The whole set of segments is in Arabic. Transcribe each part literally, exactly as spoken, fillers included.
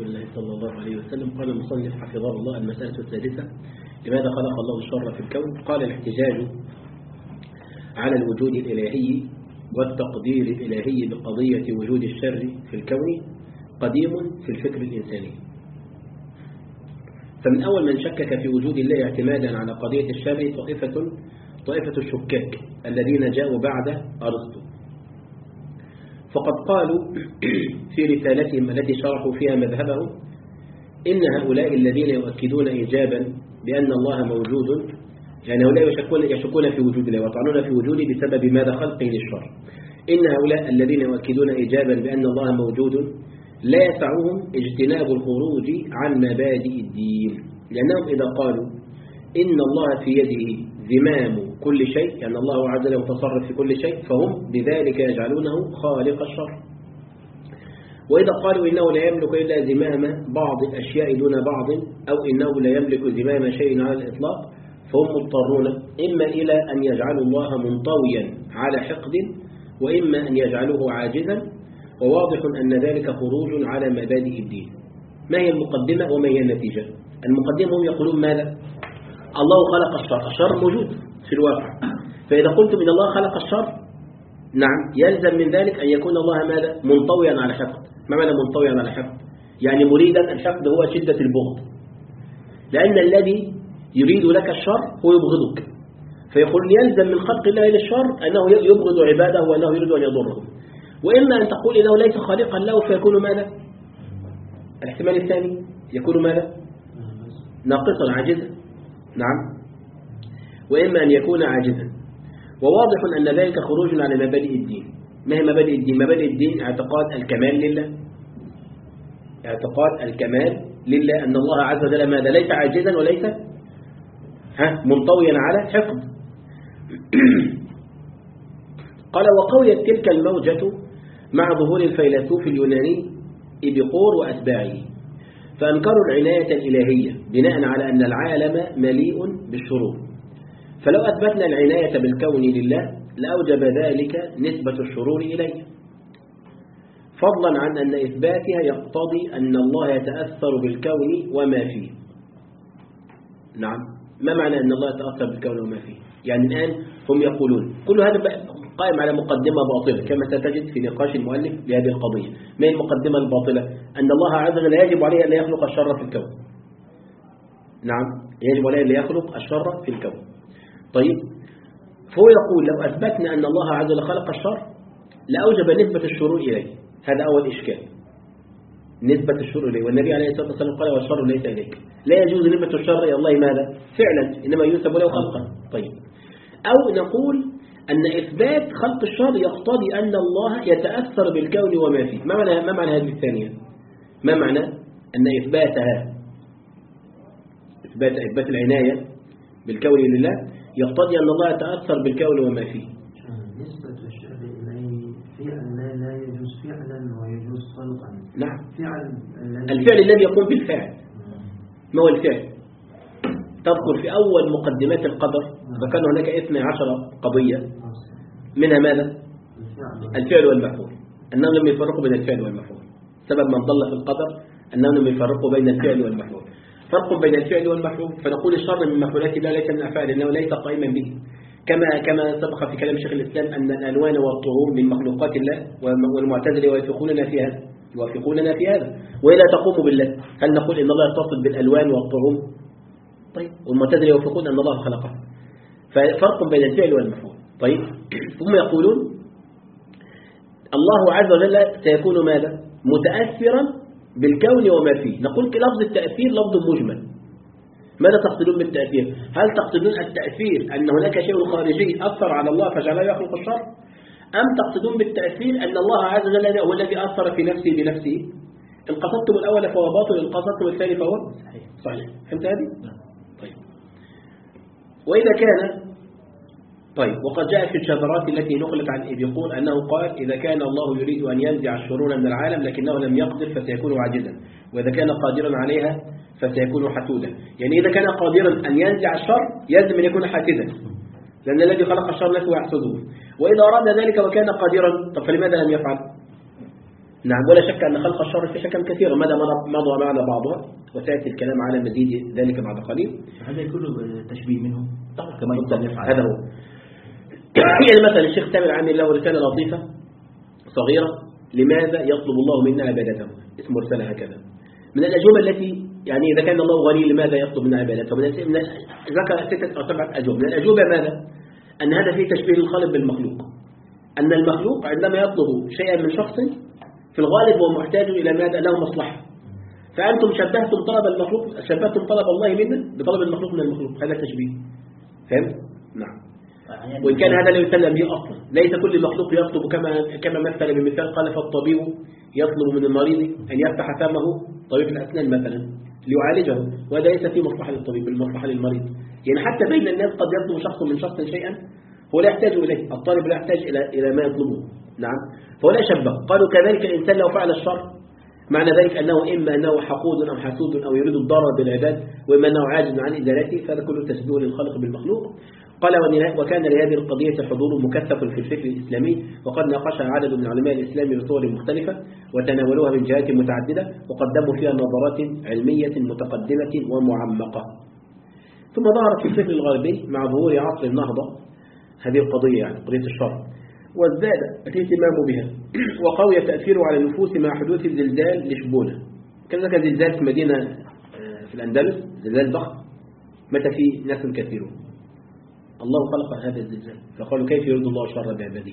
الله صلى الله عليه وسلم. قال المصنف حفظه الله: المسألة السادسة: لماذا خلق الله الشر في الكون؟ قال: الاحتجاج على الوجود الإلهي والتقدير الإلهي بقضية وجود الشر في الكون قديم في الفكر الإنساني. فمن أول من شكك في وجود الله اعتمادا على قضية الشر طائفة طائفة الشكاك الذين جاءوا بعد أرسطو، فقد قالوا في رسالتهم التي شرحوا فيها مذهبهم إن هؤلاء الذين يؤكدون إيجابا بأن الله موجود، يعني هؤلاء يشكون, يشكون في وجود الله ويطعنون في وجوده بسبب ماذا؟ خلقه للشر. إن هؤلاء الذين يؤكدون إيجابا بأن الله موجود لا يسعهم اجتناب الخروج عن مبادئ الدين، لأنهم إذا قالوا إن الله في يده زمام كل شيء، يعني الله عز وجل متصرف في كل شيء، فهم بذلك يجعلونه خالق الشر. وإذا قالوا إنه لا يملك إلا زمام بعض الأشياء دون بعض، أو إنه لا يملك زمام شيء على الإطلاق، فهم مضطرون إما إلى أن يجعلوا الله منطويا على حقد، وإما أن يجعلوه عاجزا، وواضح أن ذلك خروج على مبادئ الدين. ما هي المقدمة وما هي النتيجة؟ المقدمة هم يقولون ماذا؟ الله خلق الشر، الشر موجود في الواقع، فإذا قلتم إن الله خلق الشر، نعم، يلزم من ذلك أن يكون الله ماذا؟ منطويا على حقد. ما معنى منطويا على حقد؟ يعني مريدا، الحقد هو شدة البغض، لأن الذي يريد لك الشر هو يبغضك، فيقول يلزم من خلق الله للشر أنه يبغض عباده وأنه يريد أن يضرهم. وإما أن تقول إنه ليس خالقا له فيكون ماذا؟ الاحتمال الثاني يكون ماذا؟ ناقصا عاجزا، نعم. وإما أن يكون عاجزا، وواضح أن ذلك خروج على مبادئ الدين. ما هي مبادئ الدين؟ مبادئ الدين اعتقاد الكمال لله، اعتقاد الكمال لله، أن الله عز وجل ماذا؟ ليس عاجزا وليس ها منطويا على حقد. قال: وقويت تلك الموجة مع ظهور الفيلسوف اليوناني إبيقور وأتباعه، فأنكروا العناية الإلهية بناء على أن العالم مليء بالشرور. فلو أثبتنا العناية بالكون لله لأوجب ذلك نسبة الشرور إليه، فضلا عن أن إثباتها يقتضي أن الله يتأثر بالكون وما فيه. نعم، ما معنى أن الله يتأثر بالكون وما فيه؟ يعني الآن هم يقولون كل هذا قائم على مقدمة باطلة كما ستجد في نقاش المؤلف لهذه القضية. ما هي المقدمة الباطلة؟ أن الله عز وجل يجب عليه أن يخلق الشر في الكون. نعم، يجب عليه أن يخلق الشر في الكون. طيب، فهو يقول لو أثبتنا أن الله عز وجل خلق الشر لأوجب نسبة الشرور إليه. هذا أول إشكال، نسبة الشر إليه، والنبي عليه الصلاة والسلام قال: والشر ليس إليك. لا يجوز نسبة الشر إلى الله ماذا؟ فعلا، إنما ينسب له خلقا. طيب، أو نقول أن إثبات خلق الشر يقتضي أن الله يتأثر بالكون وما فيه. ما معنى ما معنى هذه الثانية؟ ما معنى أن إثباتها إثبات إثبات العناية بالكون لله يقتضي أن الله يتأثر بالكون وما فيه؟ نسبة الشر إليه فعلا لا يجوز فعلا ويجوز خلقا. نعم، فعل الفعل الذي يقوم بالفعل. ما هو الفعل؟ تذكر في أول مقدمات القدر ذكرنا هناك اثنتي عشرة قضية، منها ماذا؟ الفعل والمفعول، أنهم لم يفرقوا بين الفعل والمفعول. سبب من ضل في القدر أنهم لم يفرقوا بين الفعل والمفعول. فرق بين الفعل والمفعول، فنقول الشر من مفعولات الله ليس من أفعال الله ليس قائما به، كما كما سبق في كلام شيخ الإسلام أن الألوان والطعوم من مخلوقات الله، والمعتزلة يوافقوننا في هذا يوافقوننا في هذا وإلا تقوم بالله. هل نقول إن الله يتصف بالألوان والطعوم؟ طيب، والمعتزلة يوافقون أن الله خلقه. ففرق بين الفعل والمفعول. طيب، هم يقولون الله عز وجل سيكون ماذا؟ متأثرا بالكون وما فيه. نقول لفظ التأثير لفظ مجمل. ماذا تقصدون بالتأثير؟ هل تقصدون التأثير أن هناك شيء خارجي أثر على الله فجعله يخلق الشر؟ أم تقصدون بالتأثير أن الله عز وجل هو الذي أثر في نفسه بنفسه؟ إن قصدتم الأول فهو باطل، إن قصدتم الثاني فهو صحيح. فهمت هذه؟ طيب، وإذا كان طيب وقد جاء في الشذرات التي نقلت عن إبيقور أنه قال: إذا كان الله يريد أن ينزع الشرور من العالم لكنه لم يقدر فسيكون عاجزا، وإذا كان قادرا عليها فسيكون حسودا. يعني إذا كان قادرا أن ينزع الشر يلزم أن يكون حاسدا، لأن الذي خلق الشر نفسه يحسده. وإذا أراد ذلك وكان قادرا طب فلماذا لم يفعل؟ نعم. ولا شك أن خلق الشر في حكم كثيرة ماذا مضى معنا بعضها وسيأتي الكلام على مزيد ذلك بعد قليل. هذا كله تشبيه منه طبعا كما يقول هذا هو. يعني مثلا الشيخ تامر عامل له رسالة لطيفة صغيرة: لماذا يطلب الله منا عبادته؟ اسم رسالة هكذا. من الأجوبة التي يعني إذا كان الله غني لماذا يطلب منا عبادته؟ من ذكر ستة أو سبعة أجوبة. من الأجوبة ماذا؟ أن هذا فيه تشبيه الخالق بالمخلوق، أن المخلوق عندما يطلب شيئا من شخص في الغالب هو محتاج إلى ماذا؟ له مصلحة. فأنتم شبهتم طلب المخلوق شبهتم طلب الله منا بطلب المخلوق من المخلوق. هذا تشبيه. فهمت؟ نعم. وإن كان هذا لا يسلم به أصلا. ليس كل مخلوق يطلب كما كما مثل بمثال قال: فالطبيب يطلب من المريض أن يفتح فمه، طبيب الأسنان مثلا، ليعالجه، وهذا ليس في مصلحة للطبيب، المصلحة للمريض. يعني حتى بين الناس قد يطلب شخص من شخص شيئا هو لا يحتاج إليه، الطالب لا يحتاج إلى إلى ما يطلبه. نعم. فهو لا شبه. قالوا كذلك الإنسان لو فعل الشر معنى ذلك أنه إما أنه حقود أو حسود أو يريد الضرر بالعباد، وإما أنه عاجز عن إزالته، فهذا كله تشبيه للخلق بالمخلوق. قال: وكان لهذه القضية حضور مكثف في الفكر الإسلامي، وقد ناقشها عدد من علماء الإسلام بصور مختلفة وتناولوها من جهات متعددة وقدموا فيها نظرات علمية متقدمة ومعمقة. ثم ظهرت في الفكر الغربي مع ظهور عصر النهضة هذه القضية، يعني قضية الشر، وازداد الاهتمام بها وقوي تأثيره على النفوس مع حدوث الزلزال لشبونة. كان ذلك زلزال في مدينة في الأندلس، زلزال ضخم مات فيه ناس كثيرون. الله خلق هذا الزلزال فقالوا: كيف يرد الله الشر بعباده؟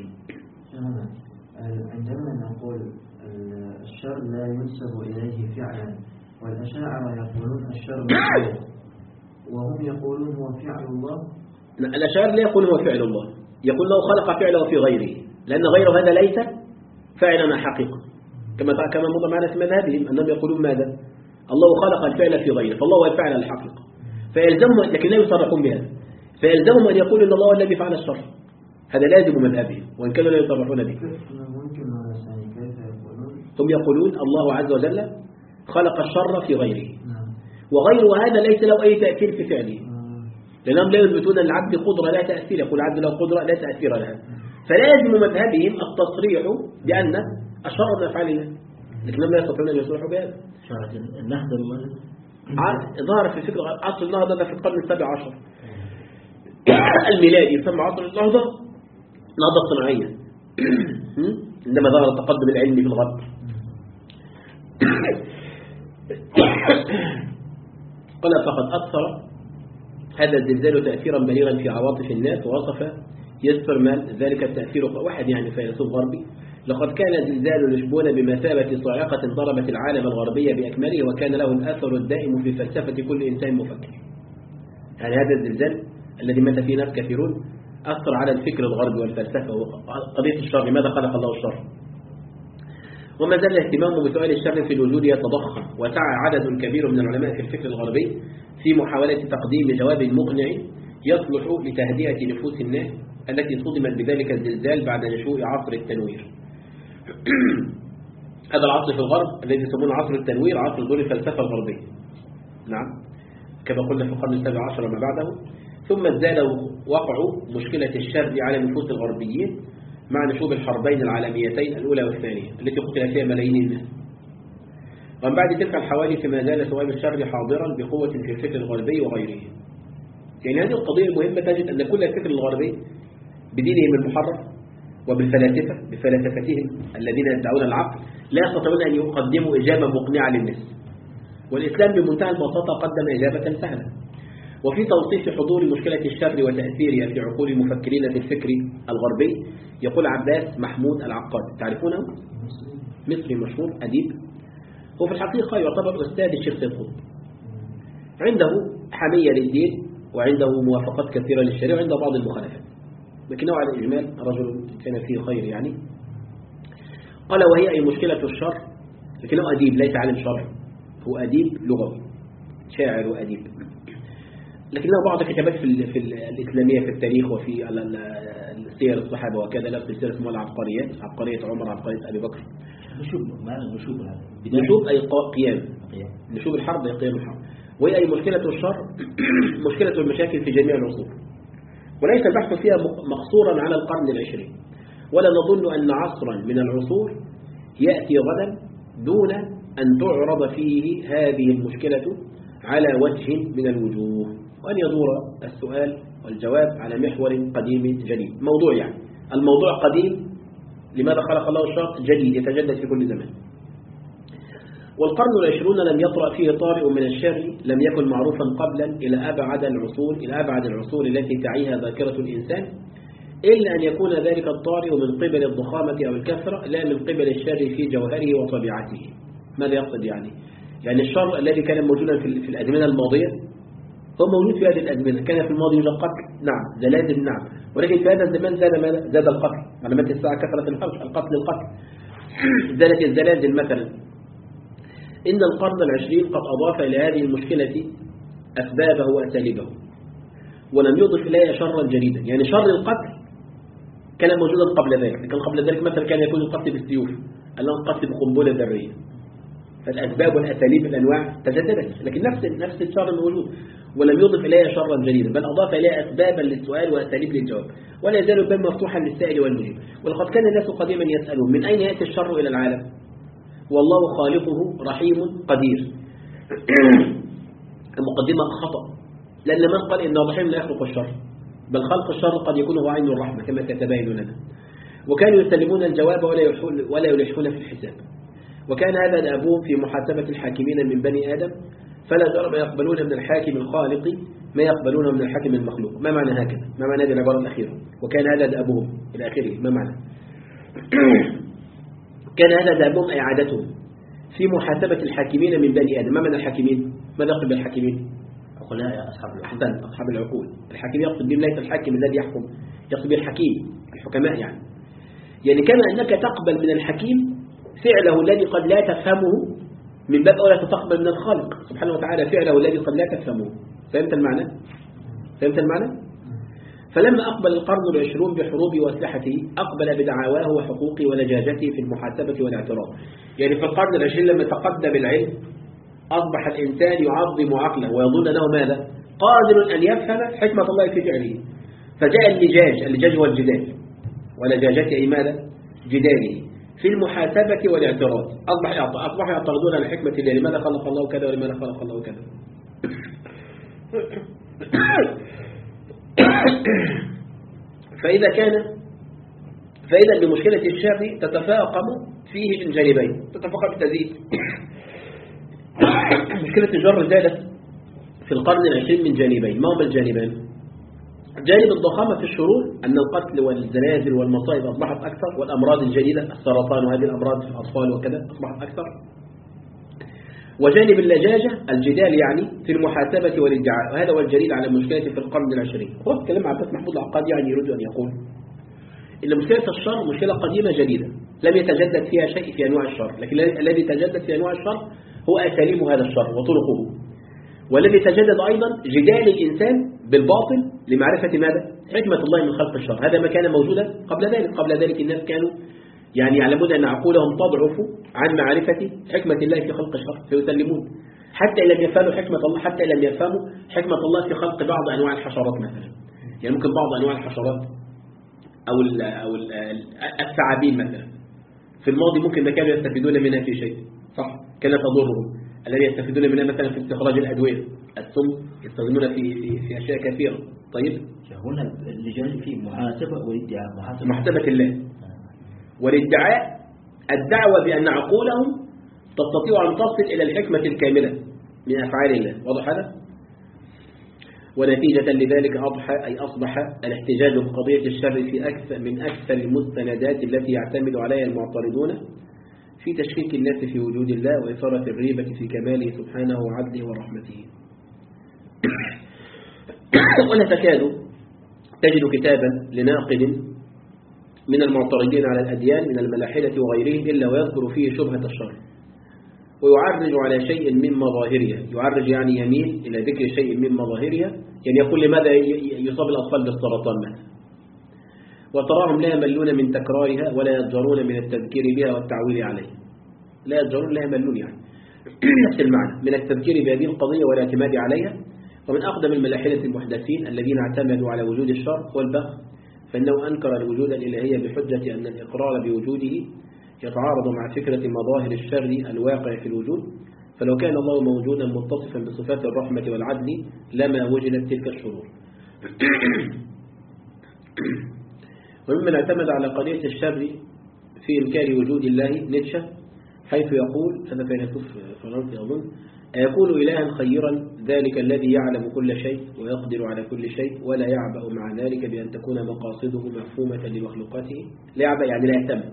عندما نقول الشر لا ينسب إليه فعلا، والأشاعرة يقولون الشر فعل، وهم يقولون هو فعل الله. الأشاعرة لا يقول هو فعل الله، يقول له خلق فعله في غيره، لأن غيره هذا ليس فعلنا حقيقة، كما كما مضى معنا في مذهبهم أنهم يقولون ماذا؟ الله خلق الفعل في غيره، فالله هو الفعل الحقيقة، فيلزمهم، لكن لا يصرحون بهذا، فيلزمهم أن يقولوا أن الله هو الذي فعل الشر. هذا لازم مذهبهم وإن كانوا لا يصرحون به. هم يقولون الله عز وجل خلق الشر في غيره، وغير هذا ليس له أي تأثير في فعله، لأنهم لا يثبتون أن العبد قدرة لا تأثير، يقول العبد له قدرة لا تأثير لها، فلازم مذهبهم التصريح بأن الشر من أفعال الله، لكنهم لا يستطيعون أن يصرحوا بهذا. النهضة ظهر في فكرة عصر النهضة ده في القرن السابع عشر الميلادي، يسمى عصر النهضة نهضة صناعية عندما ظهر التقدم العلمي في الغرب. قال: فقد أثر هذا الزلزال تأثيرا بليغا في عواطف الناس، ووصف يسبرمان ذلك التأثير، واحد يعني فيلسوف غربي: لقد كان زلزال لشبونة بمثابة صاعقة ضربت العالم الغربي بأكمله، وكان له الأثر الدائم في فلسفة كل إنسان مفكر. يعني هذا الزلزال الذي مات فيه ناس كثيرون أثر على الفكر الغربي والفلسفة وقضية الشر، لماذا خلق الله الشر؟ وما زال الاهتمام بسؤال الشر في الوجود يتضخم، وسعى عدد كبير من العلماء في الفكر الغربي في محاولة تقديم جواب مقنع يصلح لتهدئة نفوس الناس التي صدمت بذلك الزلزال بعد نشوء عصر التنوير. هذا العصر في الغرب الذي يسمونه عصر التنوير، عصر ظهور الفلسفة الغربية. نعم، كما قلنا في القرن السابع عشر وما بعده. ثم ازداد وقع مشكلة الشر على نفوس الغربيين مع نشوب الحربين العالميتين الأولى والثانية التي قتل فيها ملايين الناس. ومن بعد تلك الحوادث ما زال سؤال الشر حاضرا بقوة في الفكر الغربي وغيره. يعني هذه القضية المهمة، تجد أن كل الفكر الغربي بدينهم المحرف وبالفلاسفة بفلسفتهم الذين يدعون العقل لا يستطيعون أن يقدموا إجابة مقنعة للناس، والإسلام بمنتهى البساطة قدم إجابة سهلة. وفي توصيف حضور مشكلة الشر وتأثيرها في عقول المفكرين في الفكر الغربي يقول عباس محمود العقاد، تعرفونه؟ مصري مشهور أديب، هو في الحقيقة يعتبر أستاذ الشيخ سيد قطب، عنده حمية للدين وعنده موافقات كثيرة للشريعة وعنده بعض المخالفات، لكنه على الإجمال رجل كان فيه خير يعني. قال: وهي أي مشكلة الشر، لكنه أديب ليس عالم شرعي، هو أديب لغوي شاعر وأديب، لكنه بعض الكتابات في, في الإسلامية في التاريخ وفي سير الصحابة وكذا، لا في سير اسمها العبقريات، عبقرية عمر، عبقرية أبي بكر. نشوب معنى النشوب هذا نشوب أي قيام، نشوب الحرب أي قيام الحرب. وهي أي مشكلة الشر مشكلة المشاكل في جميع العصور، وليس البحث فيها مقصورا على القرن العشرين، ولا نظن أن عصرا من العصور يأتي غدا دون أن تعرض فيه هذه المشكلة على وجه من الوجوه، وأن يدور السؤال والجواب على محور قديم جديد. موضوع يعني الموضوع قديم، لماذا خلق الله الشر؟ جديد يتجدد في كل زمان. والقرن العشرون لم يطرأ فيه طارئ من الشر لم يكن معروفا قبلا إلى أبعد العصور إلى أبعد العصور التي تعيها ذاكرة الإنسان، إلا أن يكون ذلك الطارئ من قبل الضخامة أو الكثرة لا من قبل الشر في جوهره وطبيعته. ماذا يقصد يعني؟ يعني الشر الذي كان موجودا في الأزمنة الماضية هو موجود في هذه الأزمنة. كان في الماضي يوجد قتل، نعم، زلازل، نعم، ولكن في هذا الزمان زاد زاد القتل. علامات الساعة كثرة الحرج، القتل القتل زادت الزلازل مثلا. إن القرن العشرين قد أضاف إلى هذه المشكلة أسبابه وأساليبه، ولم يضف إليها شرا جديدا. يعني شر القتل كان موجودا قبل ذلك، لكن قبل ذلك مثلا كان يكون القتل بالسيوف، الآن القتل بقنبلة ذرية. فالأسباب والأساليب الأنواع تجددت، لكن نفس نفس الشر موجود، ولم يضف إليها شرا جديدا، بل أضاف إليها أسبابا للسؤال وأساليب للجواب، ولا يزال الباب مفتوحا للسائل والمجيب. ولقد كان الناس قديما يسألون من أين يأتي الشر إلى العالم؟ والله خالقه رحيم قدير. المقدمة خطأ، لأن من قال إن الرحيم لا يخلق الشر، بل خلق الشر قد يكون هو عين الرحمة كما تتبين لنا. وكانوا يسلمون الجواب ولا يلحون في الحساب. وكان هذا دأبهم في محاسبة الحاكمين من بني آدم، فلا جرم يقبلون من الحاكم الخالق ما يقبلون من الحاكم المخلوق. ما معنى هكذا؟ ما معنى هذه العبارة الأخيرة؟ وكان هذا دأبهم إلى آخره، ما معنى؟ كان هذا دأبهم أي عادتهم في محاسبة الحاكمين من بني آدم. ما معنى الحاكمين؟ ماذا يقصد بالحاكمين؟ عقلاء أصحاب العقول. أحسن، أصحاب العقول. الحاكم يقصد بهم ليس الحاكم الذي يحكم، يقصد به الحكيم، الحكماء يعني. يعني كما أنك تقبل من الحكيم فعله الذي قد لا تفهمه، من باب أولى تقبل من الخالق سبحانه وتعالى فعله الذي قد لا تفهمه. فهمت المعنى؟ فهمت المعنى؟ فلما أقبل القرن العشرون بحروب وأسلحته أقبل بدعواه وحقوقه ولجاجته في المحاسبة والاعتراض. يعني في القرن العشرين لما تقدم العلم أصبح الإنسان يعظم عقله ويظن أنه ماذا؟ قادر أن يفهم حكمة الله في فعله. فجاء اللجاج، اللجاج هو الجدال، ولجاجته أي ماذا؟ جداله في المحاسبة والاعتراض. أصبح أصبح يعترضون على حكمة الله، لماذا خلق الله كذا ولماذا خلق الله كذا. فإذا كان فإذا بمشكلة الشر تتفاقم فيه من جانبين، تتفاقم تزيد. مشكلة الجر زادت في القرن العشرين من جانبين. ما هما الجانبان؟ جانب الضخامة في الشرور، أن القتل والزلازل والمصائب أصبحت أكثر، والأمراض الجديدة السرطان وهذه الأمراض في الأطفال وكذا أصبحت أكثر. وجانب اللجاجة الجدال يعني في المحاسبة والادعاء، وهذا هو الجديد على مشكلة في القرن العشرين. هو تكلم عباس محمود العقاد يعني يريد أن يقول إن مشكلة الشر مشكلة قديمة جديدة لم يتجدد فيها شيء في أنواع الشر، لكن الذي تجدد في أنواع الشر هو أساليب هذا الشر وطرقه. والذي تجدد أيضا جدال الإنسان بالباطل لمعرفة ماذا؟ حكمة الله من خلق الشر. هذا ما كان موجودا قبل ذلك. قبل ذلك الناس كانوا يعني يعلمون أن عقولهم تضعف عن معرفة حكمة الله في خلق الشر، فيسلمون حتى لم يفهموا حكمة الله، حتى لم يفهموا حكمة الله في خلق بعض أنواع الحشرات مثلا. يعني ممكن بعض أنواع الحشرات أو ال أو ال الثعابين مثلا في الماضي ممكن ما كانوا يستفيدون منها في شيء، صح؟ كانت تضرهم. الذي يستفيدون منها مثلا في استخراج الأدوية، السم يستخدمونها في في في أشياء كثيرة. طيب هنا اللجان في محاسبة والادعاء. محاسبة, محاسبة الله والادعاء، الدعوة بأن عقولهم تستطيع أن تصل إلى الحكمة الكاملة من أفعال الله. واضح هذا؟ ونتيجة لذلك أضحى أي أصبح الاحتجاج بقضية الشر في أكثر من أكثر المستندات التي يعتمد عليها المعترضون في تشكيك الناس في وجود الله وإثارة الريبة في كماله سبحانه وعدله ورحمته. ولا تكاد تجد كتابا لناقد من المعترضين على الأديان من الملاحدة وغيرهم إلا ويذكر فيه شبهة الشر ويعرج على شيء من مظاهرها. يعرج يعني يميل إلى ذكر شيء من مظاهرها، يعني يقول لماذا يصاب الأطفال بالسرطان مثلا، وتراهم لا يملون من تكرارها ولا يضجرون من التذكير بها والتعويل عليها. لا يضجرون، لا يملون، يعني نفس المعنى من التذكير بهذه القضية والاعتماد عليها. ومن أقدم الملاحدة المحدثين الذين اعتمدوا على وجود الشر هو البغي، فإنه أنكر الوجود الإلهي بحجة أن الإقرار بوجوده يتعارض مع فكرة مظاهر الشر الواقع في الوجود، فلو كان الله موجودا متصفا بصفات الرحمة والعدل لما وجدت تلك الشرور. وممن اعتمد على قضية الشر في إنكار وجود الله نيتشه، حيث يقول هذا فيلسوف فرنسي أظن: أيكون إلها خيرا ذلك الذي يعلم كل شيء ويقدر على كل شيء ولا يعبأ مع ذلك بأن تكون مقاصده مفهومة لمخلوقاته؟ لا يعبأ يعني لا يهتم.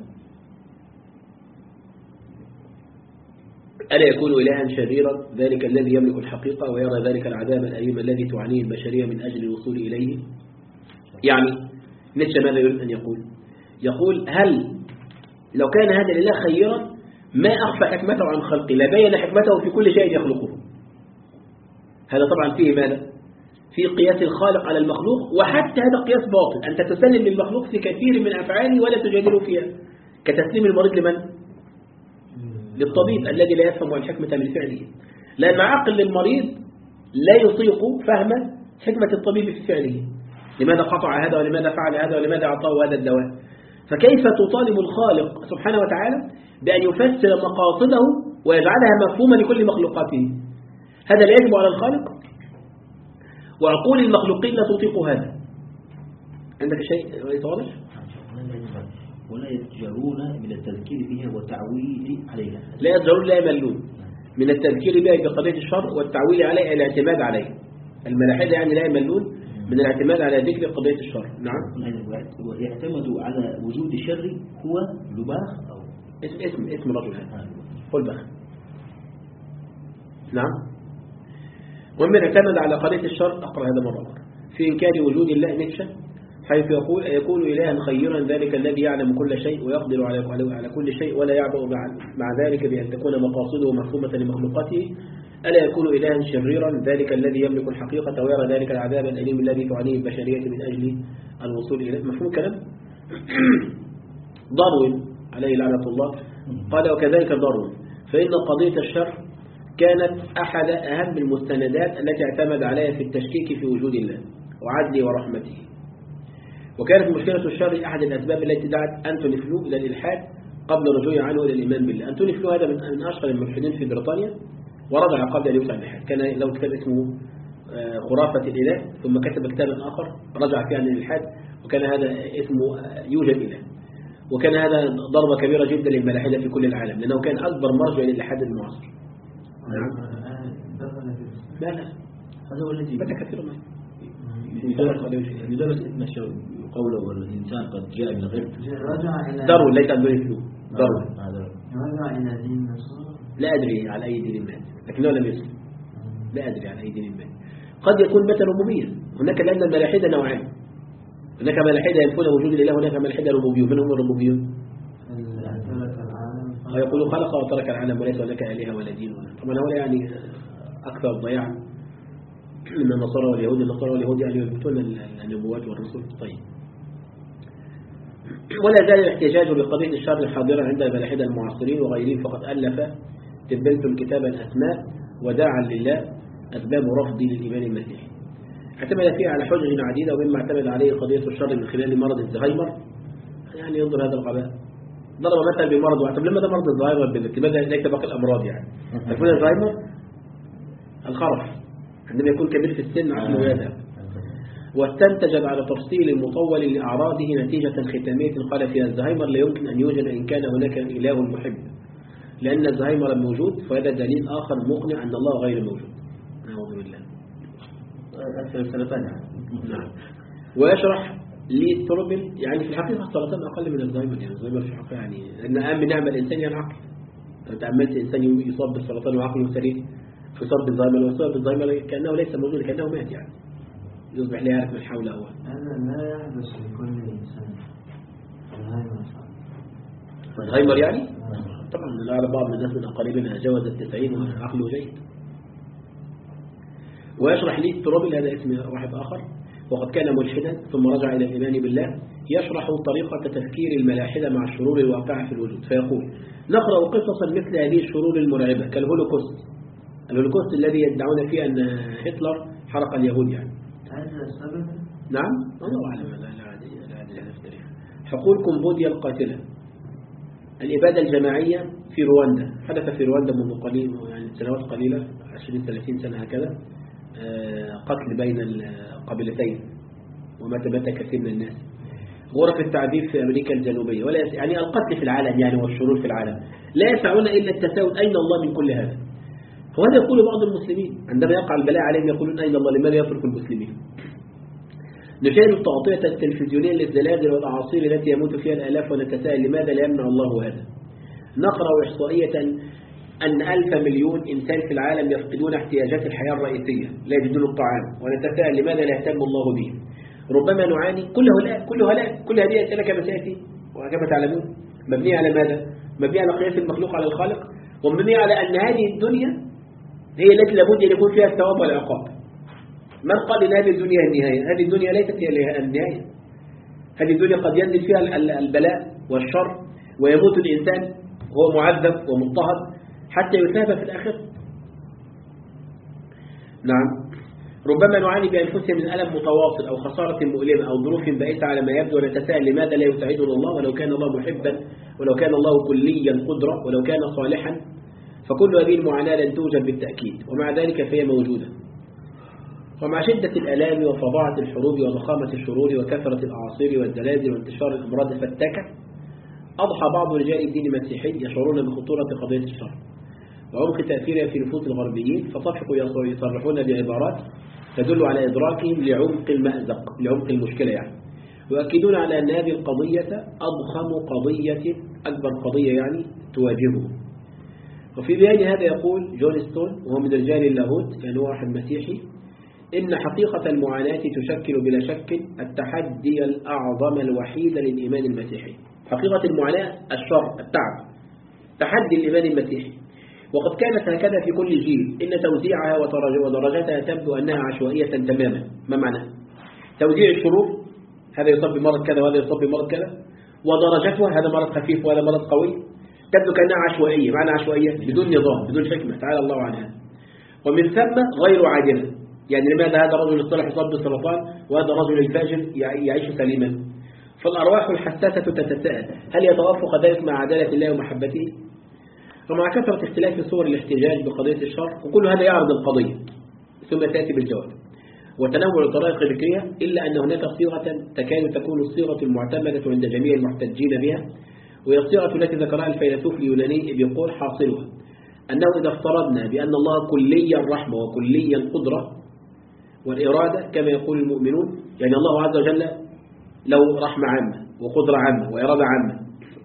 ألا يكون إلها شريرا ذلك الذي يملك الحقيقة ويرى ذلك العذاب الأليم الذي تعانيه البشرية من أجل الوصول إليه؟ يعني نيتشه ماذا يريد أن يقول؟ يقول هل لو كان هذا الإله خيرا ما أخفى حكمته عن خلقه، لبين حكمته في كل شيء يخلقه. هذا طبعا فيه ماذا؟ في قياس الخالق على المخلوق، وحتى هذا قياس باطل، أنت تسلم للمخلوق في كثير من أفعاله ولا تجادله فيها، كتسليم المريض لمن؟ للطبيب الذي لا يفهم الحكمة من فعله، لأن عقل المريض لا يطيق فهم حكمة الطبيب في فعله. لماذا قطع هذا ولماذا فعل هذا ولماذا أعطاه هذا الدواء؟ فكيف تطالب الخالق سبحانه وتعالى بأن يفسر مقاصده ويجعلها مفهومة لكل مخلوقاته؟ هذا لا يجب على الخالق، وعقول المخلوقين لا تطيق هذا. عندك شيء واضح؟ ولا يتجرون من التذكير بها والتعويل عليها. لا يتجرون، لا يملون من التذكير بها بقضية الشر والتعويل عليها، الاعتماد عليه. الملاحدة يعني لا يملون من الاعتماد على ذكر قضية الشر. نعم. ويعتمدوا على وجود الشر هو لباخ أو اسم اسم اسم رجل هذا هولباخ. نعم. ومن اعتمد على قضية الشر، أقرأ هذا مرة أخرى، في إنكار وجود الله نيتشه، حيث يقول أيكون إلها خيرا ذلك الذي يعلم كل شيء ويقدر على على كل شيء ولا يعبأ مع ذلك بأن تكون مقاصده مفهومة لمخلوقاته؟ ألا يكون إلها شريرا ذلك الذي يملك الحقيقة ويرى ذلك العذاب الأليم الذي تعانيه البشرية من أجل الوصول إليه؟ مفهوم كلام؟ داروين عليه لعنة الله قال: وكذلك داروين فإن قضية الشر كانت أحد أهم المستندات التي اعتمد عليها في التشكيك في وجود الله وعدله ورحمته. وكانت مشكلة الشر أحد الأسباب التي دعت أنتوني فلو إلى الإلحاد قبل الرجوع عنه إلى الإيمان بالله. أنتوني فلو هذا من أشهر الملحدين في بريطانيا، ورجع قبل أن يوسع الإلحاد. كان له كتاب اسمه خرافة الإله، ثم كتب كتابا آخر رجع فيه عن الإلحاد، وكان هذا اسمه يوجد إله. وكان هذا ضربة كبيرة جدا للملاحدة في كل العالم، لأنه كان أكبر مرجع للإلحاد المعاصر. نعم. لا لا هذا هو الذي بات كثير منه يدرس إثم قوله والإنسان قد جاء من غير دارون، ليس أنه يفلو دارون. رجع إلى دين النصارى. لا أدري على أي دين مات، لكنه لم يسلم. لا أدري على أي دين مات. قد يكون مات ربوبية. هناك لأن الملاحدة نوعين، هناك ملاحدة ينفون وجود الإله، هناك ملاحدة ربوبية. من هم الربوبيون؟ يقولوا خلق وترك العالم وليس هناك آلهة ولا دين ولا. طبعا هؤلاء يعني أكثر ضياع من النصارى واليهود. النصارى واليهود يعني يثبتون النبوات والرسل. طيب، ولا زال الاحتجاج بقضية الشر حاضرا عند الملاحدة المعاصرين وغيرهم، فقد ألف تبنت كتابا أسماء وداعا لله أسباب رفضي للإيمان المسيحي، اعتمد فيها على حجج عديدة، ومما اعتمد عليه قضية الشر من خلال مرض الزهايمر. يعني ينظر هذا الغباء، ضرب مثلا بمرض واحد. طب لماذا مرض الزهايمر بالذات؟ لماذا ليس باقي الأمراض؟ يعني تعرفون الزهايمر الخرف عندما يكون كبير في السن عقله يذهب. واستنتج بعد تفصيل مطول لأعراضه نتيجة ختامية قال فيها: الزهايمر لا يمكن أن يوجد إن كان هناك إله محب، لأن الزهايمر موجود، فهذا دليل آخر مقنع أن الله غير موجود. نعوذ بالله. نعم. ويشرح لي تروبل يعني في الحقيقة السرطان أقل من الزهايمر. يعني الزهايمر في الحقيقة يعني أن أهم بنعمة الإنسان يعني العقل. لو تأملت إنسان يصاب بالسرطان وعقله سليم، يصاب بالزهايمر ويصاب بالزهايمر كأنه ليس موجود، كأنه مات، يعني يصبح لا يعرف من حوله. هو هذا لا يحدث لكل إنسان. الزهايمر يعني طبعا لا أعرف بعض من الناس من أقاربنا جاوز التسعين وعقله جيد. ويشرح لي تروبل هذا اسم واحد آخر، وقد كان ملحدا ثم رجع إلى الإيمان بالله، يشرح طريقة تفكير الملاحدة مع الشرور الواقعة في الوجود، فيقول: نقرأ قصصا مثل هذه الشرور المرعبة كالهولوكوست، الهولوكوست الذي يدعون فيه أن هتلر حرق اليهود. يعني هذا السبب؟ نعم، الله أعلم. لا لا عادي لا عادي لا نفتري. حقول كمبوديا القاتلة الإبادة الجماعية في رواندا، حدث في رواندا منذ قليل يعني سنوات قليلة عشرين ثلاثين سنة هكذا، قتل بين القبيلتين ومات مات كثير من الناس. غرف التعذيب في أمريكا الجنوبية، ولا يعني القتل في العالم يعني والشرور في العالم لا يسعون إلا التساؤل أين الله من كل هذا؟ وهذا يقول بعض المسلمين عندما يقع البلاء عليهم يقولون أين الله لماذا يترك المسلمين؟ نشاهد التغطية التلفزيونية للزلازل والأعاصير التي يموت فيها الآلاف ونتساءل لماذا لا يمنع الله هذا؟ نقرأ إحصائية أن ألف مليون إنسان في العالم يفقدون احتياجات الحياة الرئيسية، لا يجدون الطعام، ونتساءل لماذا لا يهتم الله به؟ ربما نعاني كل هؤلاء كل هؤلاء كل هذه الأسئلة كما سيأتي وكما تعلمون مبنية على ماذا؟ مبنية على قياس المخلوق على الخالق، ومبنية على أن هذه الدنيا هي التي لابد أن يكون فيها الثواب والعقاب. من قال إن هذه الدنيا النهاية؟ هذه الدنيا ليست هي النهاية. هذه الدنيا قد ينزل فيها البلاء والشر ويموت الإنسان وهو معذب ومضطهد حتى يثاب في الآخرة. نعم، ربما نعاني بأنفسنا من ألم متواصل أو خسارة مؤلمة أو ظروف بائسة على ما يبدو، ونتساءل لماذا لا يساعدنا الله ولو كان الله محبا، ولو كان الله كليا قدرة، ولو كان صالحا. فكل هذه المعاناة لن توجد بالتأكيد، ومع ذلك فهي موجودة. ومع شدة الآلام وفظاعة الحروب وضخامة الشرور وكثرة الأعاصير والزلازل وانتشار الأمراض الفتاكة، أضحى بعض رجال الدين المسيحي يشعرون بخطورة قضية الشر وعمق تأثيرها في نفوس الغربيين، فطفقوا يصرحون بعبارات تدل على إدراكهم لعمق المأزق، لعمق المشكلة يعني، ويؤكدون على أن هذه القضية أضخم قضية، أكبر قضية يعني تواجهه. وفي بيان هذا يقول جون ستون وهو من رجال اللاهوت يعني هو واحد مسيحي: إن حقيقة المعاناة تشكل بلا شك التحدي الأعظم الوحيد للإيمان المسيحي. حقيقة المعاناة الشر، التعب، تحدي الإيمان المسيحي، وقد كانت هكذا في كل جيل، إن توزيعها ودرجاتها تبدو أنها عشوائية تماما. ما معنى؟ توزيع الشرور، هذا يصاب بمرض كذا وهذا يصاب بمرض كذا، ودرجتها هذا مرض خفيف وهذا مرض قوي، تبدو كأنها عشوائية. معنى عشوائية؟ بدون نظام، بدون حكمة، تعالى الله عنها. ومن ثم غير عادلة، يعني لماذا هذا الرجل الصالح يصاب بالسرطان وهذا الرجل الفاجر يعيش سليما؟ فالأرواح الحساسة تتساءل: هل يتوافق ذلك مع عدالة الله ومحبته؟ ومع كثرة اختلاف صور الاحتجاج بقضية الشر، وكل هذا يعرض القضية ثم تأتي بالجواب وتنوع الطرائق الفكرية، إلا أن هناك صيغة تكاد تكون الصيغة المعتمدة عند جميع المحتجين بها، وهي الصيغة التي ذكرها الفيلسوف اليوناني بيقول حاصلها أنه إذا افترضنا بأن الله كلي الرحمة وكلي القدرة والإرادة كما يقول المؤمنون، يعني الله عز وجل له رحمة عامة وقدرة عامة وإرادة عامة،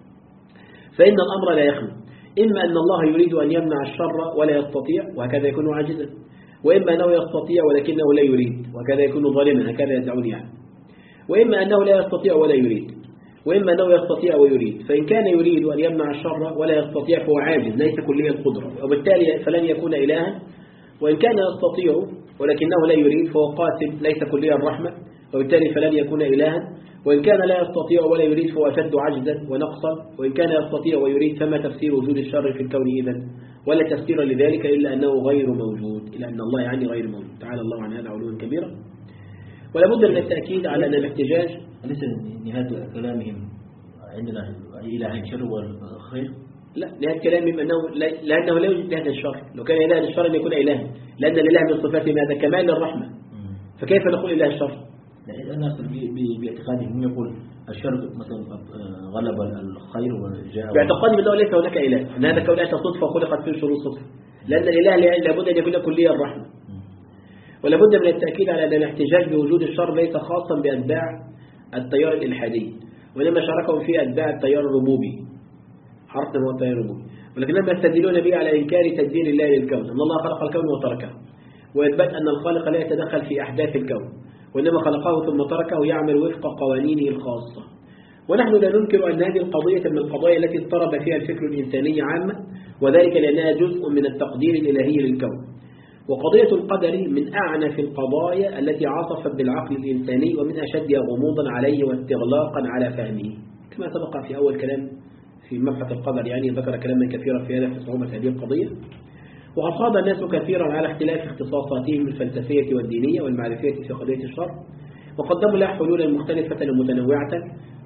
فإن الأمر لا يخلو، إما أن الله يريد أن يمنع الشر ولا يستطيع وهكذا يكون عاجزا، وإما أنه يستطيع ولكنه لا يريد وهكذا يكون ظالما، هكذا يدعون يعني، وإما أنه لا يستطيع ولا يريد، وإما أنه يستطيع ويريد. فإن كان يريد أن يمنع الشر ولا يستطيع فهو عاجز ليس كلي القدرة، وبالتالي فلن يكون إلها. وإن كان يستطيع ولكنه لا يريد فهو قاسم ليس كلي الرحمة، وبالتالي فلن يكون إلها. وإن كان لا يستطيع ولا يريد فهو أشد عجزا ونقصا. وإن كان يستطيع ويريد فما تفسير وجود الشر في الكون إذن؟ ولا تفسير لذلك إلا أنه غير موجود، إلا أن الله يعني غير موجود، تعالى الله عن هذا علوا كبيرا. ولا بد من التأكيد على أن الاحتجاج ليس نهاية كلامهم عندنا إله الشر والخير، لا، نهاية كلامهم أنه لأنه لا يوجد إله الشر. لو كان إله الشر أن يكون إلها، لأن الإله من صفاته هذا كمال الرحمة، فكيف نقول إله الشر؟ الناس باعتقادهم يقول الشر مثلا غلب الخير وجاء، باعتقادهم أنه ليس هناك إله، أن هذا كون أتى صدفة وخلقت فيه شروط صدفة، لأن الإله لابد أن يكون كليا الرحمة. ولا بد من التأكيد على أن الاحتجاج بوجود الشر ليس خاصا بأتباع التيار الإلحادي، وإنما شاركهم فيه أتباع التيار الربوبي، عرفنا هو التيار الربوبي، ولكنهم يستدلون به على إنكار تدبير الله للكون، أن الله خلق الكون وتركه، وإثبات أن الخالق لا يتدخل في أحداث الكون، وإنما خلقه ثم تركه يعمل وفق قوانينه الخاصة. ونحن لا ننكر أن هذه القضية من القضايا التي اضطرب فيها الفكر الإنساني عامة، وذلك لأنها جزء من التقدير الإلهي للكون. وقضية القدر من أعنف القضايا التي عصفت بالعقل الإنساني ومن أشدها غموضا عليه واستغلاقا على فهمه، كما سبق في أول كلام في مبحث القدر، يعني ذكر كلاما كثيرا في هذا في صعوبة هذه القضية. وقد خاض الناس كثيرا على اختلاف اختصاصاتهم الفلسفية والدينية والمعرفية في قضية الشر، وقدموا لها حلولا مختلفة ومتنوعة،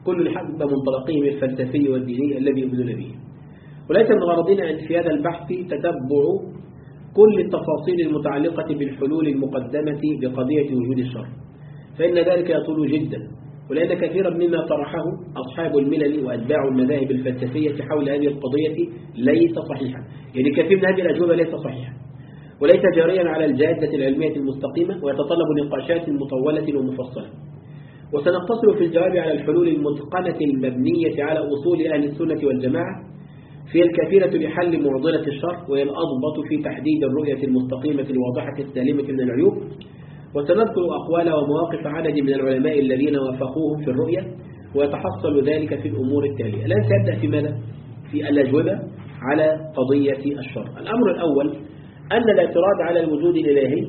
كل حسب منطلقهم الفلسفي والديني الذي يؤمنون به. وليس من غرضنا في هذا البحث تتبع كل التفاصيل المتعلقة بالحلول المقدمة بقضية وجود الشر، فإن ذلك يطول جدا، ولأن كثيرا مما طرحه أصحاب الملل وأتباع المذاهب الفلسفية حول هذه القضية ليس صحيحا، يعني كثير من هذه الأجوبة ليس صحيحا وليس جاريا على الجادة العلمية المستقيمة، ويتطلب نقاشات مطولة ومفصلة. وسنقتصر في الجواب على الحلول المتقنة المبنية على أصول أهل السنة والجماعة، في الكثيرة لحل معضلة الشر، وهي الأضبط في تحديد الرؤية المستقيمة الواضحة السالمة من العيوب. وسنذكر أقوال ومواقف عدد من العلماء الذين وافقوهم في الرؤية، ويتحصل ذلك في الأمور التالية. الآن سأبدأ في ماذا؟ في الأجوبة على قضية الشر. الأمر الأول أن الاعتراض على الوجود الإلهي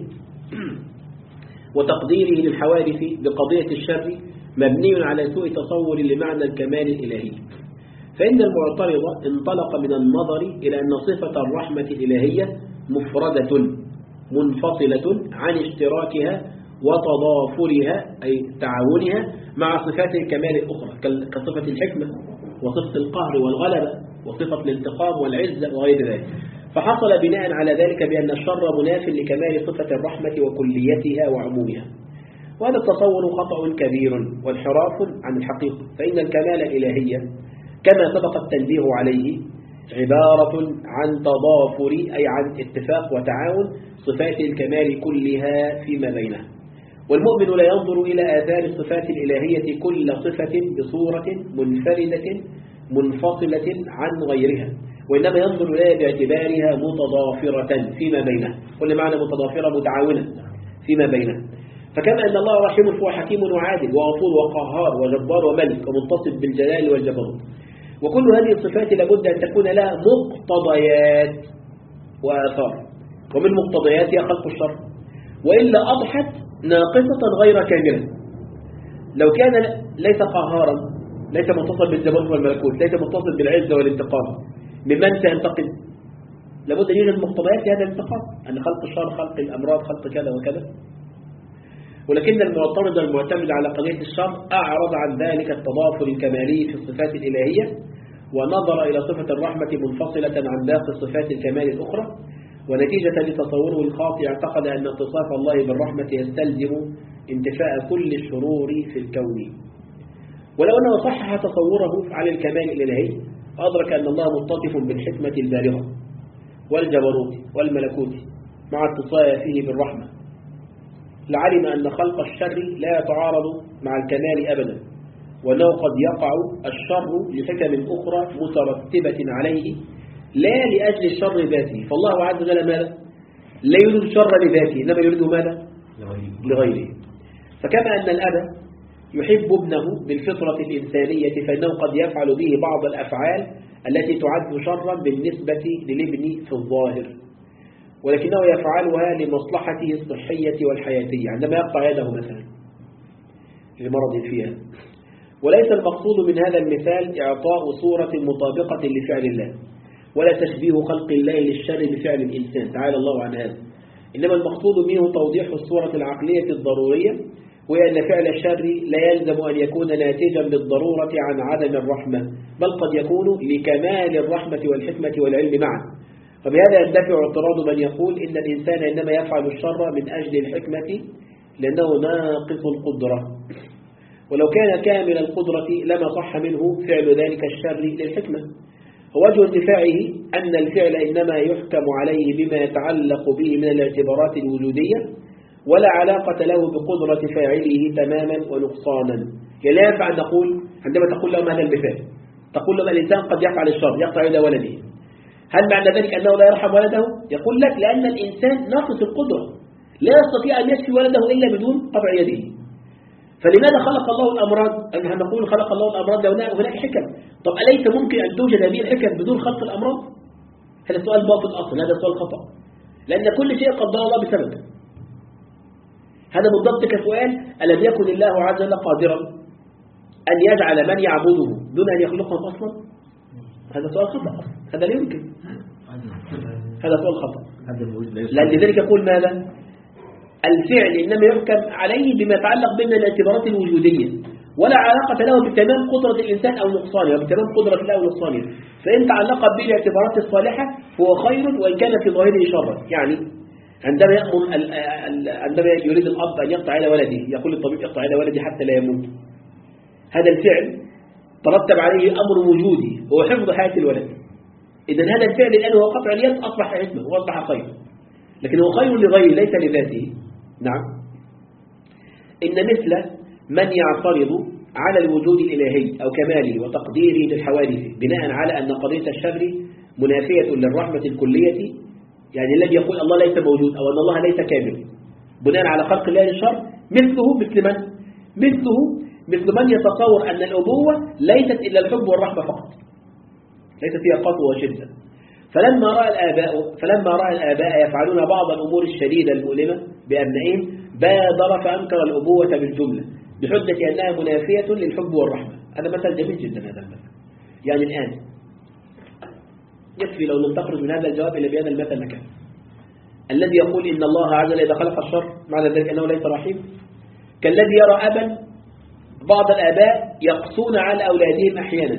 وتقديره للحوادث بقضية الشر مبني على سوء تصور لمعنى الكمال الإلهي، فإن المعترض انطلق من النظر إلى أن صفة الرحمة الإلهية مفردة منفصلة عن اشتراكها وتضافرها أي تعاونها مع صفات الكمال الأخرى كصفة الحكمة وصفة القهر والغلبة وصفة الانتقام والعزة وغير ذلك، فحصل بناء على ذلك بأن الشر مناف لكمال صفة الرحمة وكليتها وعمومها. وهذا التصور خطأ كبير وانحراف عن الحقيقة، فإن الكمال الإلهي كما سبق التنبيه عليه عبارة عن تضافر أي عن اتفاق وتعاون صفات الكمال كلها فيما بينها، والمؤمن لا ينظر إلى آثار الصفات الإلهية كل صفة بصورة منفردة منفصلة عن غيرها، وإنما ينظر إليها باعتبارها متضافرة فيما بينها. كل معنى متضافرة متعاونة فيما بينها. فكما أن الله رحيم فهو حكيم وعادل وغفور وقهار وجبار وملك ومتصف بالجلال والجبروت، وكل هذه الصفات لابد أن تكون لها مقتضيات وآثار، ومن مقتضياتها خلق الشر، وإلا أضحت ناقصة غير كاملة. لو كان ليس قهارا، ليس متصف بالجبروت والملكوت، ليس متصف بالعزة والانتقام، ممن سينتقم؟ لابد أن يوجد مقتضيات لهذا الانتقام، أن خلق الشر، خلق الأمراض، خلق كذا وكذا. ولكن المعترض المعتمد على قضية الشر أعرض عن ذلك التضافر الكمالي في الصفات الإلهية، ونظر إلى صفة الرحمة منفصلة عن باقي الصفات الكمال الأخرى، ونتيجة لتصوره الخاطئ اعتقد أن اتصاف الله بالرحمة يستلزم انتفاء كل الشرور في الكون. ولو أنه صحح تصوره على الكمال الإلهي أدرك أن الله متصف بالحكمة البالغة والجبروت والملكوت مع اتصافه بالرحمة، لعلم أن خلق الشر لا يتعارض مع الكمال أبدا، وأنه قد يقع الشر لحكم أخرى مترتبة عليه لا لأجل الشر ذاته. فالله عز وجل ماذا؟ لا يريد الشر لذاته، إنما يريد ماذا؟ لغيره. فكما أن الأب يحب ابنه بالفطرة الإنسانية، فإنه قد يفعل به بعض الأفعال التي تعد شرا بالنسبة للابن في الظاهر، ولكنه يفعلها لمصلحته الصحية والحياتية، عندما يقطع يده مثلا لمرض فيها. وليس المقصود من هذا المثال إعطاء صورة مطابقة لفعل الله، ولا تشبيه خلق الله للشر بفعل الإنسان، تعالى الله عن هذا. إنما المقصود منه توضيح الصورة العقلية الضرورية، وهي أن فعل الشر لا يلزم أن يكون ناتجا بالضرورة عن عدم الرحمة، بل قد يكون لكمال الرحمة والحكمة والعلم معا. فبهذا يندفع اعتراض من يقول إن الإنسان إنما يفعل الشر من أجل الحكمة لأنه ناقص القدرة، ولو كان كامل القدرة لما صح منه فعل ذلك الشر للحكمة. ووجه اندفاعه أن الفعل إنما يحكم عليه بما يتعلق به من الاعتبارات الوجودية، ولا علاقة له بقدرة فاعله تماما ونقصانا. يعني لا ينفع أن نقول عندما تقول لهم هذا المثال، تقول لهم الإنسان قد يفعل الشر، يقطع يد ولده، هل معنى ذلك أنه لا يرحم ولده؟ يقول لك لأن الإنسان ناقص القدرة، لا يستطيع أن يشفي ولده إلا بدون قطع يده. فلماذا خلق الله الأمراض؟ أنها نقول خلق الله الأمراض لو هناك حكم. طب أليس ممكن أن توجد هذه الحكم بدون خلق الأمراض؟ هذا سؤال باطل أصلا، هذا سؤال خطأ، لأن كل شيء قدر الله بسبب. هذا بالضبط كسؤال ألم يكن الله عز وجل قادرا أن يجعل من يعبده دون أن يخلقهم أصلا؟ هذا سؤال خطأ، هذا لا يمكن، هذا سؤال خطأ. لأن ذلك يقول ماذا؟ الفعل إنما يحكم عليه بما يتعلق بين الاعتبارات الوجودية، ولا علاقة له بتمام قدرة الإنسان أو نقصانها، بتمام قدرة الله أو نقصانها. فإن تعلقت به الاعتبارات الصالحة فهو خير وإن كان في ظاهره شرا. يعني عندما يأمر عندما يريد الأب أن يقطع على ولده، يقول للطبيب اقطع على ولدي حتى لا يموت، هذا الفعل ترتب عليه أمر وجودي هو حفظ حياة الولد. إذا هذا الفعل الآن هو قطع اليد أصبح حكمة وأصبح خير، لكن هو خير لغيره ليس لذاته. نعم. إن مثل من يعترض على الوجود الإلهي أو كماله وتقديره للحوادث بناء على أن قضية الشر منافية للرحمة الكلية، يعني الذي يقول الله ليس موجود أو أن الله ليس كامل بناء على خلق الله للشر، مثله مثل من؟ مثله مثل من يتصور أن الأبوة ليست إلا الحب والرحمة فقط، ليست فيها قسوة وشدة. فلما رأى الآباء فلما رأى الآباء يفعلون بعض الأمور الشديدة المؤلمة بأبنائهم بادر فأنكر الأبوة بالجملة بحجة أنها منافية للحب والرحمة. هذا مثل جميل جدا. هذا المثل يعني الآن يكفي لو لم تخرج من هذا الجواب إلا بهذا المثل لك. الذي يقول إن الله عز وجل إذا خلق الشر معنى ذلك أنه ليس رحيم، كالذي يرى أبا بعض الآباء يقصون على أولادهم أحيانا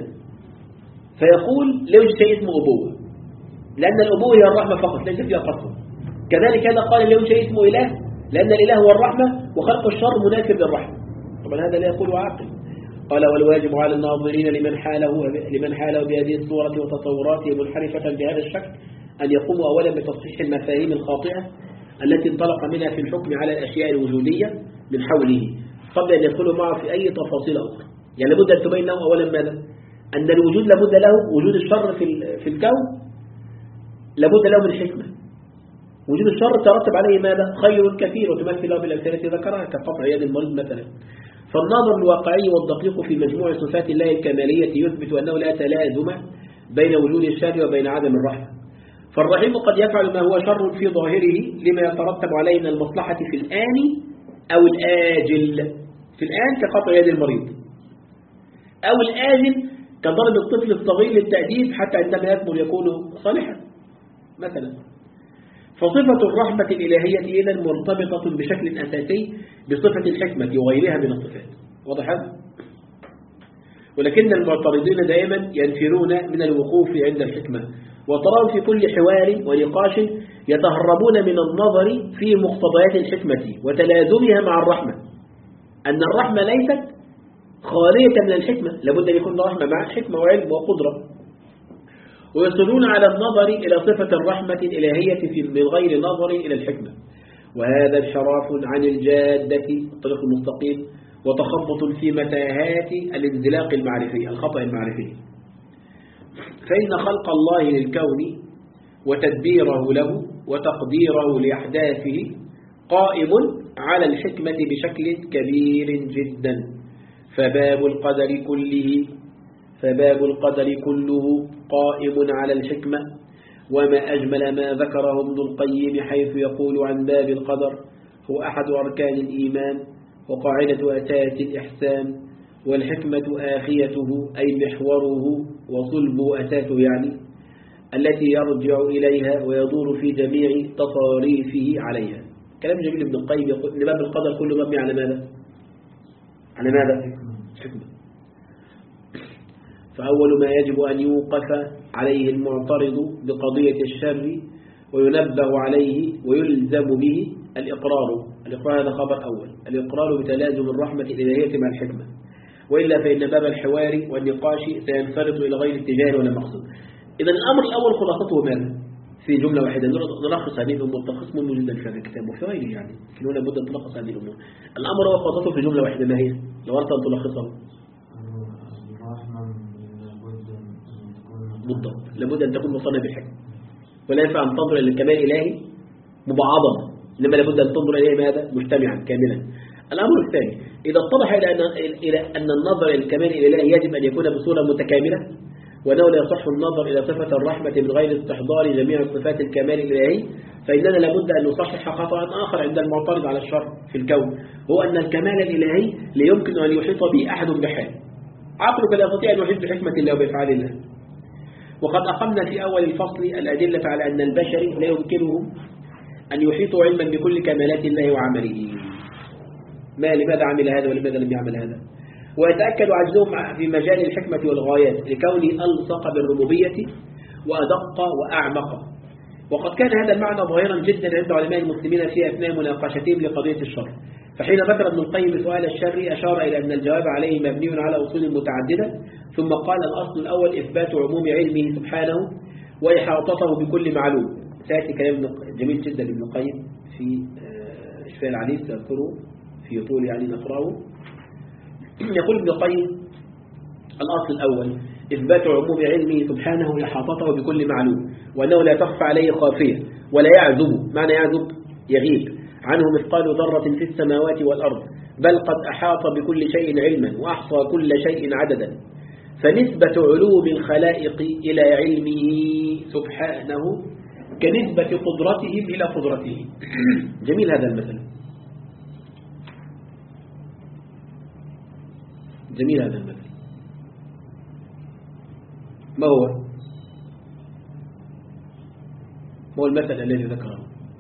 فيقول لا يوجد شيء اسمه أبوة، لأن الأبوة هي الرحمة فقط ليس فيها قسوة. كذلك هذا قال لا يوجد شيء اسمه إله، لأن الإله هو الرحمة وخلق الشر منافر للرحمة. طبعا هذا لا يقول عاقل. قال والواجب على الناظرين لمن حاله لمن حاله بهذه الصورة وتصوراته منحرفة بهذا الشكل أن يقوموا أولا بتصحيح المفاهيم الخاطئة التي انطلق منها في الحكم على الأشياء الوجودية من حوله قبل أن يدخلوا معه في أي تفاصيل أخرى. يعني لابد أن تبين لهم أولا ماذا؟ أن الوجود لابد له وجود الشر في في الكون لابد له من حكمة. وجود الشر ترتب عليه ماذا؟ خير كثير وتمثل له بالأمثلة ذكرها كقطع يد المريض مثلا. فالنظر الواقعي والدقيق في مجموع صفات الله الكمالية يثبت أنه لا تلازم بين وجود الشر وبين عدم الرحمة. فالرحيم قد يفعل ما هو شر في ظاهره لما يترتب عليه من المصلحة في الآن أو الآجل. في الآن كقطع يد المريض، أو الآجل كضرب الطفل الصغير للتأديب حتى عندما يكبر يكون صالحا مثلا. فصفة الرحمة الإلهية إذن مرتبطة بشكل أساسي بصفة الحكمة وغيرها من الصفات. واضح هذا؟ ولكن المعترضين دائما ينفرون من الوقوف عند الحكمة، وتراهم في كل حوار ونقاش يتهربون من النظر في مقتضيات الحكمة وتلازمها مع الرحمة، أن الرحمة ليست خالية من الحكمة، لابد أن يكون الرحمة مع حكمة وعلم وقدرة. ويصلون على النظر إلى صفة الرحمة الإلهية من غير نظر إلى الحكمة، وهذا انحراف عن الجادة الطريق المستقيم وتخبط في متاهات الانزلاق المعرفي الخطأ المعرفي. فإن خلق الله للكون وتدبيره له وتقديره لأحداثه قائم على الحكمة بشكل كبير جدا. فباب القدر كله فباب القدر كله قائم على الحكمة. وما أجمل ما ذكره ابن القيم حيث يقول عن باب القدر هو أحد أركان الإيمان وقاعدة أساس الإحسان، والحكمة آخيته أي محوره وصلب أساسه يعني التي يرجع إليها ويدور في جميع تصاريفه عليها. كلام جميل ابن القيم يقول إن باب القدر كله مبني على ماذا؟ على ماذا؟ حكمة. فأول ما يجب أن يوقف عليه المعترض بقضية الشر وينبه عليه ويلزم به الإقرار. الإقرار هذا خبر أول، الإقرار بتلازم الرحمة الإلهية مع الحكمة، وإلا فإن باب الحوار والنقاش سينفرط إلى غير اتجاه ولا مقصود. إذا الأمر الأول خلاصته ماذا؟ في جملة واحدة نلخص هذه الأمور، تلخيص مهم جدا في هذا الكتاب وفي غيره يعني، لكن هنا بد أن تلخص هذه الأمور. الأمر هو خلاصته في جملة واحدة، ما هي؟ لو أردت أن تلخصه بالضبط، لابد أن تكون مصنع بالحكمة، ولا ينفع أن تنظر إلى الكمال الإلهي مبعضا، إنما لابد أن تنظر إليه ماذا؟ مجتمعا كاملا. الأمر الثاني إذا اتضح إلى أن إلى أن النظر إلى الكمال الإلهي يجب أن يكون بصورة متكاملة، وأنه لا يصح النظر إلى صفة الرحمة من غير استحضار جميع صفات الكمال الإلهي، فإننا لابد أن نصحح خطأ آخر عند المعترض على الشر في الكون، هو أن الكمال الإلهي لا يمكن أن يحيط به أحد بحال. عقلك لا يستطيع أن يحيط بحكمة الله وبأفعال الله. وقد أقمنا في أول الفصل الأدلة على أن البشر لا يمكنهم أن يحيطوا علما بكل كمالات الله وعمله. ما لماذا عمل هذا ولماذا لم يعمل هذا؟ ويتأكد عجزهم في مجال الحكمة والغايات لكونه ألصق بالربوبية وأدق وأعمق. وقد كان هذا المعنى ظاهرا جدا عند علماء المسلمين في أثناء مناقشتهم لقضية الشر. فحين ذكر ابن القيم سؤال الشر أشار إلى أن الجواب عليه مبني على أصول متعددة، ثم قال الأصل الأول إثبات عموم علمه سبحانه وإحاطته بكل معلوم. سيأتي كلام جميل جدا لابن القيم في إشفاء العليل سأذكره في طول يعني نقرأه. يقول ابن القيم الأصل الأول إثبات عموم علمه سبحانه وإحاطته بكل معلوم، وأنه لا تخفى عليه خافية ولا يعزب، معنى يعزب يغيب عنه مثقال ذرة في السماوات والأرض، بل قد أحاط بكل شيء علما وأحصى كل شيء عددا. فنسبة علوم الخلائق إلى علمه سبحانه كنسبة قدرتهم إلى قدرته. جميل هذا المثل، جميل هذا المثل. ما هو ما هو المثل الذي ذكره؟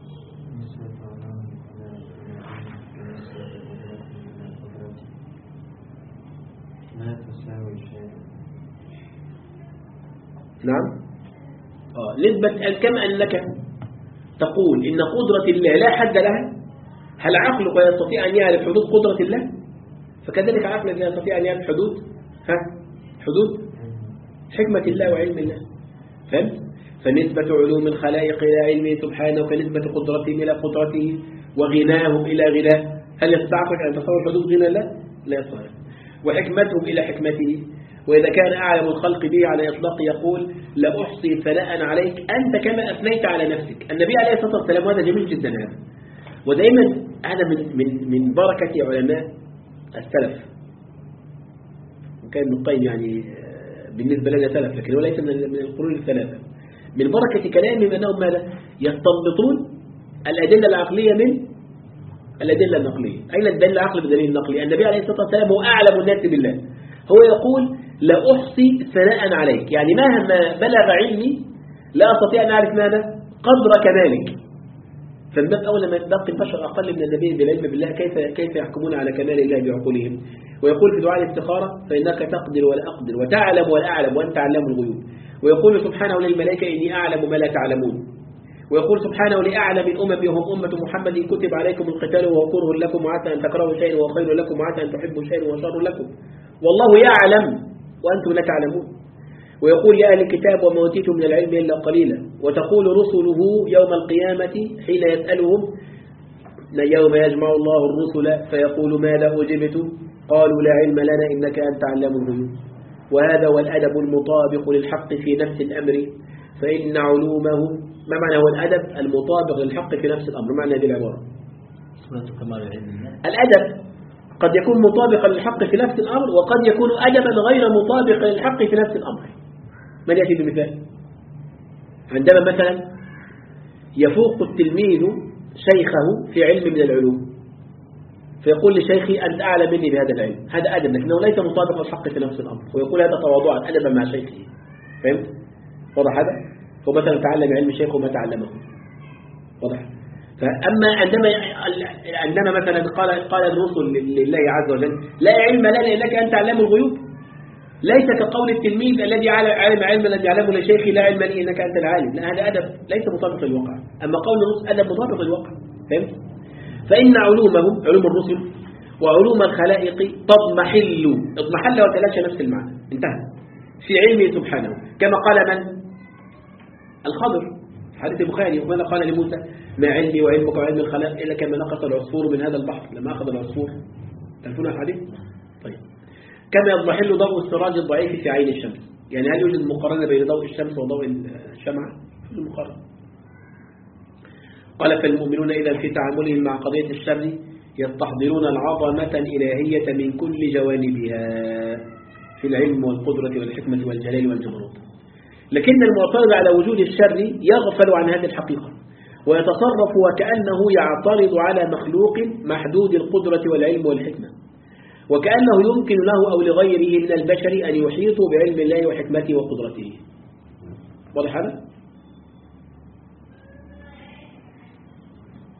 نعم آه. نسبة كما أنك تقول إن قدرة الله لا حد لها، هل عقلك يستطيع أن يعرف حدود قدرة الله؟ فكذلك عقلك لا يستطيع أن يعرف حدود ها حدود حكمة الله وعلم الله. فهمت؟ فنسبة علوم الخلائق إلى علمه سبحانه كنسبة قدرتهم إلى قدرته وغناهم إلى غناه. هل يستطيع أن تصور حدود غنى الله؟ لا يستطيع. وحكمتهم إلى حكمته. وإذا كان أعلم الخلق به على إطلاق يقول لا أحصي ثناء عليك أنت كما أثنيت على نفسك. النبي عليه الصلاة والسلام، وهذا جميل جدا هذا، ودائما هذا من من من بركة علماء السلف. وكان ابن القيم يعني بالنسبة لنا سلف، لكن هو ليس من القرون الثلاثة. من بركة كلامهم أنهم ماذا؟ يستنبطون الأدلة العقلية من الأدلة النقلية. أين الدليل العقلي بالدليل النقلي؟ النبي عليه الصلاة والسلام هو أعلم الناس بالله، هو يقول لا أحصي ثناء عليك، يعني مهما بلغ علمي لا أستطيع أن أعرف ماذا؟ قدر كمالك. فالباب أول ما يتبقى البشر أقل من النبي بالعلم بالله كيف كيف يحكمون على كمال الله بعقولهم. ويقول في دعاء الاستخارة فإنك تقدر ولا أقدر وتعلم ولا أعلم وأنت علام الغيوب. ويقول سبحانه للملائكة إني أعلم ما لا تعلمون. ويقول سبحانه لأعلم الأمم وهم أمة محمد كتب عليكم القتال وهو كره لكم وعسى أن تكرهوا شيئا وهو خير لكم وعسى أن تحبوا شيئا وهو شر لكم والله يعلم وأنتم لا تعلمون. ويقول يا أهل الكتاب وما أوتيتم من العلم إلا قليلا. وتقول رسله يوم القيامة حين يسألهم يوم يجمع الله الرسل فيقول ماذا أجبتم قالوا لا علم لنا إنك أنت علام الغيوب. وهذا هو الأدب المطابق للحق في نفس الأمر فإن علومه. ما معنى هو الأدب المطابق للحق في نفس الأمر؟ معنى هذه العبارة الأدب قد يكون مطابقا للحق في نفس الأمر وقد يكون أدبا غير مطابق للحق في نفس الأمر. من يأتي بمثال؟ عندما مثلا يفوق التلميذ شيخه في علم من العلوم فيقول لشيخي أنت أعلم مني بهذا العلم، هذا أدب لكنه ليس مطابق للحق في نفس الأمر، ويقول هذا تواضعا أدبا مع شيخه. فهمت؟ واضح هذا؟ هو مثلا تعلم علم شيخه ما تعلمه. واضح؟ فأما عندما عندما مثلا قال قال الرسل لله عز وجل لا علم لنا إنك أنت علام الغيوب، ليس كقول التلميذ الذي علم علم الذي يعلمه لشيخي لا علم لي إنك أنت العالم، لا هذا أدب ليس مطابق للواقع. أما قول الرسل أدب مطابق للواقع. فهمت؟ فإن علومهم علوم الرسل وعلوم الخلائق تضمحل اضمحل وتلاشى نفس المعنى، انتهى في علمه سبحانه كما قال من؟ الخضر حديث البخاري وماذا قال لموسى ما علمي وعلمك وعلم الخلائق إلا كما نقص العصفور من هذا البحر لما أخذ العصفور. تعرفون الحديث؟ طيب كما يضمحل ضوء السراج الضعيف في عين الشمس، يعني هل يوجد مقارنة بين ضوء الشمس وضوء الشمعة؟ في المقارنة. قال فالمؤمنون إذا في تعاملهم مع قضية الشر يستحضرون العظمة الإلهية من كل جوانبها في العلم والقدرة والحكمة والجلال والجبروت، لكن المعترض على وجود الشر يغفل عن هذه الحقيقة ويتصرف وكأنه يعترض على مخلوق محدود القدرة والعلم والحكمة، وكأنه يمكن له أو لغيره من البشر أن يحيطوا بعلم الله وحكمته وقدرته. واضح هذا؟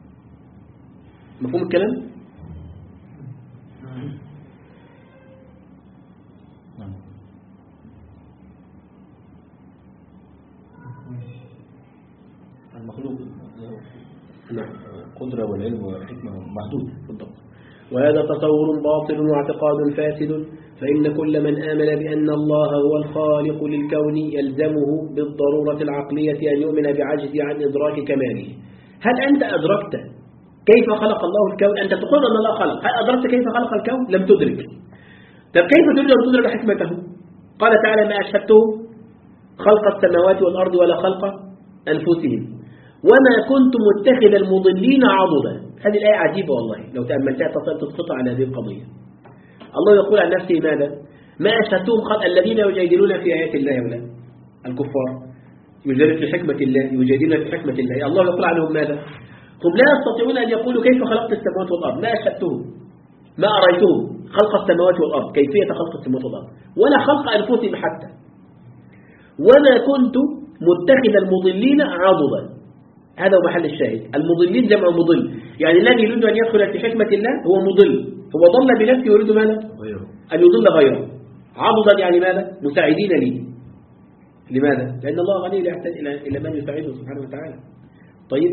مفهوم الكلام؟ نعم. القدرة والعلم والحكمة محدود بالضبط. وهذا تصور باطل واعتقاد فاسد، فإن كل من آمن بأن الله هو الخالق للكون يلزمه بالضرورة العقلية أن يؤمن بعجز عن إدراك كماله. هل أنت أدركت كيف خلق الله الكون؟ أنت تقول أن الله خلق، هل أدركت كيف خلق الكون؟ لم تدرك. طب كيف تريد أن تدرك حكمته؟ قال تعالى ما أشهدتهم خلق السماوات والأرض ولا خلق أنفسهم وما كنت متخذ المضلين عضدا. هذه الآية عجيبة والله، لو تأملتها تسقط على هذه القضية. الله يقول عن نفسه ماذا؟ ما أشهدتهم خلق الذين يجادلون في آيات الله ولا الكفار يجادلون في حكمة الله، يجادلون في حكمة الله. الله يقول عنهم ماذا؟ هم لا يستطيعون أن يقولوا كيف خلقت السماوات والأرض، ما أشهدتهم ما أريتهم خلق السماوات والأرض، كيفية خلق السماوات والأرض، ولا خلق أنفسهم حتى، وما كنت متخذ المضلين عضدا. هذا هو محل الشاهد. المضلين جمع مضل، يعني الذي يريد أن يدخل في حكمة الله هو مضل، هو ضل بنفسه يريد ماذا؟ أن يضل غيره. عضدا يعني ماذا؟ مساعدين لي. لماذا؟ لأن الله غني لا يحتاج إلى من يساعده سبحانه وتعالى. طيب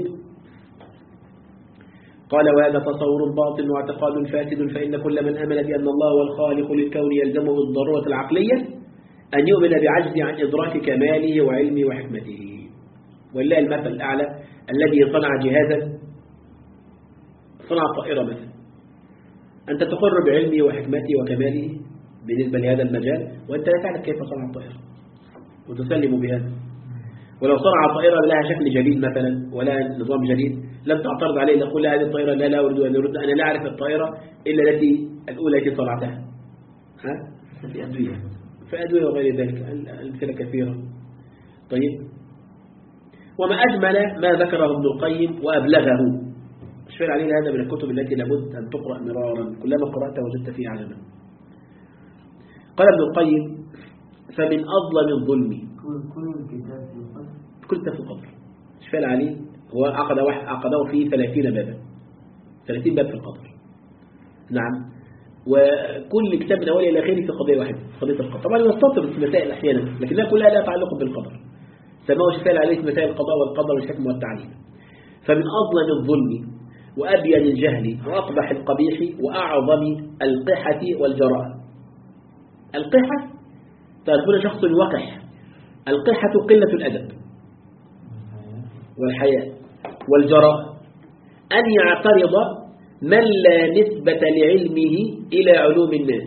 قال وهذا تصور باطل واعتقاد فاسد، فإن كل من آمن بأن الله هو الخالق للكون يلزمه بالضرورة العقلية أن يؤمن بعجز عن إدراك كماله وعلمه وحكمته. ولله المثل الأعلى، الذي صنع جهازا، صنع طائرة مثلا، أنت تقر بعلمه وحكمته وكماله بالنسبة لهذا المجال، وأنت لا تعرف كيف صنع الطائرة وتسلم بهذا. ولو صنع طائرة لها شكل جديد مثلا ولا نظام جديد لم تعترض عليه، نقول لا هذه الطائرة لا لا أريد أن أرد، أنا لا أعرف الطائرة إلا التي الأولى التي صنعتها. ها؟ في أدوية في أدوية وغير ذلك، الأمثلة كثيرة. طيب وما أجمل ما ذكره ابن القيم وأبلغه. أشفر علينا هذا من الكتب التي لابد أن تقرأ مرارا، كلما قرأت وجدت فيها عجبا. قال ابن القيم فمن أظلم الظلم كل الكتاب في القدر كل في القدر. أشفر عليه هو عقد واحد عقده فيه ثلاثين بابا، ثلاثين باب في القدر. نعم. وكل كتاب من أوله إلى آخره في قضية واحدة، قضية القدر. طبعا يستطرد في مسائل أحيانا، لكنها كلها لا تعلق بالقدر. سماه شفال عليه مسائل القضاء والقدر والحكم والتعليم. فمن أظلم الظلم وأبين الجهل وأقبح القبيح وأعظم القحة والجراء. القحة تعرفون شخص وقح، القحة قلة الأدب والحياء، والجراء أن يعترض من لا نسبة لعلمه إلى علوم الناس.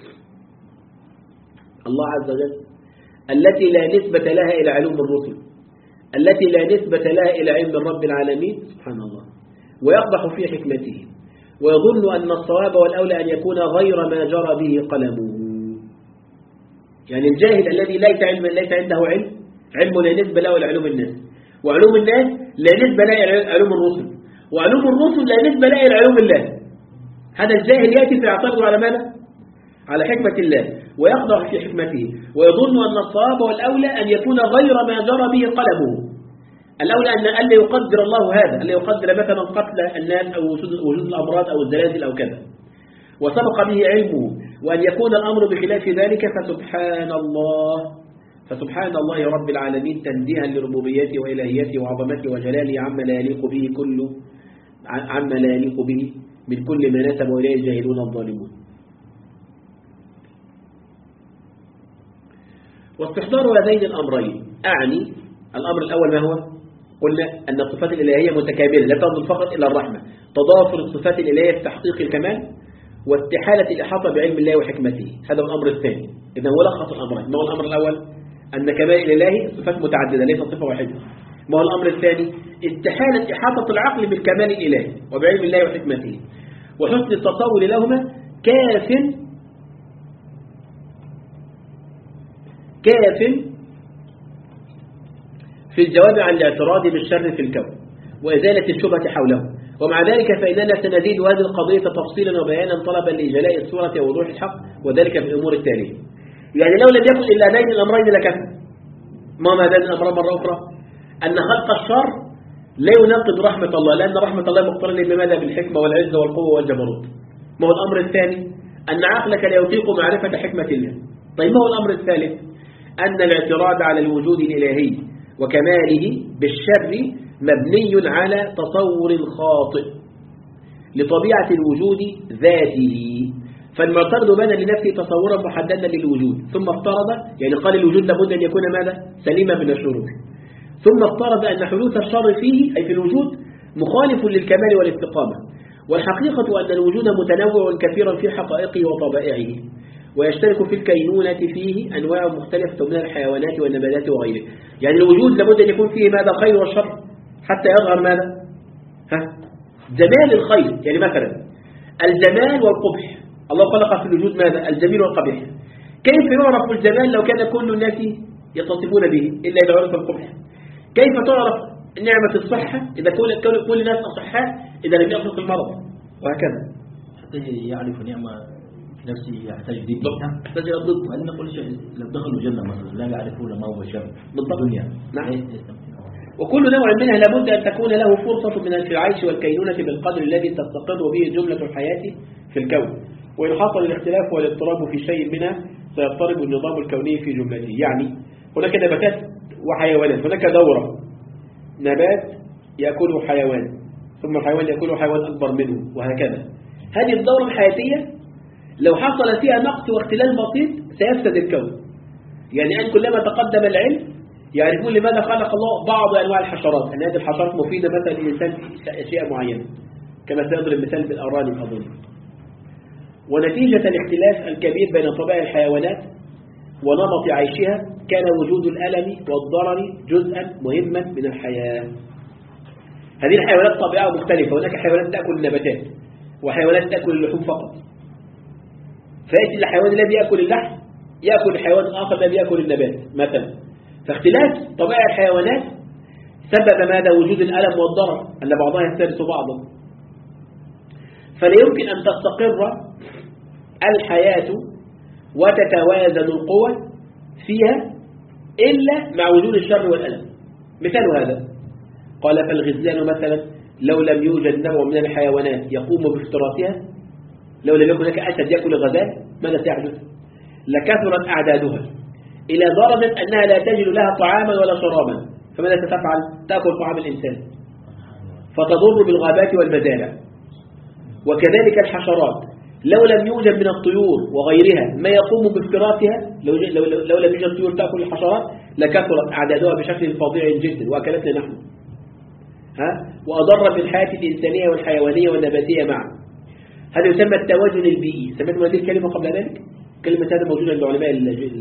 الله عز وجل التي لا نسبة لها إلى علوم الرسل، التي لا نسبة لها إلى علم رب العالمين سبحان الله، ويقبح في حكمته ويظن أن الصواب والأولى أن يكون غير ما جرى به قلمه. يعني الجاهل الذي ليس علم ليس عنده علم، علمه لا نسبة له إلى علوم الناس، وعلوم الناس لا نسبة له إلى علوم الرسل، وعلوم الرسل لا نسبة له إلى علوم الله. هذا الجاهل يأتي فيعترض على ماذا؟ على حكمة الله ويخضع في حكمته، ويظن أن الصواب والأولى أن يكون غير ما جرى به قلمه. الأولى أن ألا يقدر الله هذا، ألا يقدر مثلا قتل الناس أو وجود الأمراض أو الزلازل أو كذا، وسبق به علمه، وأن يكون الأمر بخلاف ذلك. فسبحان الله فسبحان الله رب العالمين تنزيها لربوبيته وإلهيته وعظمته وجلاله عما لا يليق به كله عما لا يليق به من كل ما نسب إليه الجاهلون الظالمون. واستحضار هذين الأمرين أعني الأمر الأول ما هو؟ قلنا أن الصفات الإلهية متكاملة لا تنظر فقط إلى الرحمة، تضافر الصفات الإلهية في تحقيق الكمال واستحالة الإحاطة بعلم الله وحكمته. هذا هو الأمر الثاني. إذا هو لخص الأمرين. ما هو الأمر الأول؟ أن كمال الإلهي صفات متعددة ليس صفة واحدة. ما هو الأمر الثاني؟ استحالة إحاطة العقل بالكمال الإلهي وبعلم الله وحكمته، وحسن التصور لهما كاف كاف في الجواب عن الاعتراض بالشر في الكون وإزالة الشبهة حوله. ومع ذلك فإننا سنزيد هذه القضية تفصيلا وبيانا طلبا لإجلاء الصورة ووضوح الحق، وذلك في الأمور التالية. يعني لو لم يكن إلا هذين الأمرين لكفى. ما ما هذين الأمرين مرة أخرى؟ أن خلق الشر لا يناقض رحمة الله، لأن رحمة الله مقترنة بماذا؟ بالحكمة والعزة والقوة والجبروت. ما هو الأمر الثاني؟ أن عقلك لا يطيق معرفة حكمة الله. طيب ما هو الأمر الثالث؟ أن الاعتراض على الوجود الإلهي وكماله بالشر مبني على تصور خاطئ لطبيعة الوجود ذاته. فالمعترض بنى لنفسه تصورا محددا للوجود، ثم افترض، يعني قال الوجود لابد أن يكون ماذا؟ سليما من الشرور، ثم افترض أن حدوث الشر فيه أي في الوجود مخالف للكمال والاستقامة. والحقيقة أن الوجود متنوع كثيرا في حقائقه وطبائعه، ويشترك في الكينونة فيه أنواع مختلفة من الحيوانات والنباتات وغيره. يعني الوجود لابد أن يكون فيه ماذا؟ خير والشر حتى يظهر ماذا؟ ها؟ جمال الخير. يعني مثلا الجمال والقبح، الله خلق في الوجود ماذا؟ الجميل والقبيح. كيف يعرف الجمال لو كان كل الناس يتصفون به إلا إذا عرف القبح؟ كيف تعرف نعمة الصحة إذا كل كل الناس أصحاء إذا لم يخلق المرض؟ وهكذا حتى يعرف نعمة نفسه يحتاج ضد، يحتاج إلى ضد. وأن نقول شيء لو دخلوا الجنة مثلا لا يعرفون ما هو شر بالضبط. نعم. وكل نوع منها لابد أن تكون له فرصة من العيش والكينونة بالقدر الذي تستقر به جملة الحياة في الكون، وإن حصل الاختلاف والاضطراب في شيء منها سيضطرب النظام الكوني في جملته. يعني هناك نباتات وحيوانات، هناك دورة نبات يأكله حيوان، ثم الحيوان يأكله حيوان أكبر منه، وهكذا. هذه الدورة الحياتية لو حصل فيها نقص واختلال بسيط سيفسد الكون. يعني أن كلما تقدم العلم يعرفون لماذا خلق الله بعض أنواع الحشرات، أن هذه الحشرات مفيدة مثلا للإنسان في أشياء معينة، كما سيضرب مثال بالأرانب أظن. ونتيجة الاختلاف الكبير بين طبائع الحيوانات ونمط عيشها كان وجود الألم والضرر جزءا مهما من الحياة. هذه الحيوانات طبيعة مختلفة، هناك حيوانات تأكل النباتات وحيوانات تأكل اللحوم فقط، فيأتي الحيوان الذي يأكل اللحم يأكل الحيوان الآخر الذي يأكل النبات مثلا. فاختلاف طبائع الحيوانات سبب ماذا؟ وجود الألم والضرر أن بعضها يسترس بعضا. فلا يمكن أن تستقر الحياة وتتوازن القوى فيها إلا مع وجود الشر والألم. مثال هذا قال فالغزلان مثلا لو لم يوجد نوع من الحيوانات يقوم بافتراسها، لو لم يكن هناك أسد يأكل غزال ماذا سيحدث؟ لكثرت أعدادها إلى درجة أنها لا تجد لها طعاما ولا شرابا، فماذا ستفعل؟ تأكل طعام الإنسان فتضر بالغابات والمزارع. وكذلك الحشرات لو لم يوجد من الطيور وغيرها ما يقوم بافتراسها، لو, لو, لو لم يوجد طيور تأكل الحشرات لكثرت أعدادها بشكل فظيع جدا وأكلتنا نحن، ها؟ وأضر بالحياة الإنسانية والحيوانية والنباتية معا. هذا يسمى التوازن البيئي. سمعت هذه الكلمة قبل ذلك؟ كلمة هذا موجودة عند علماء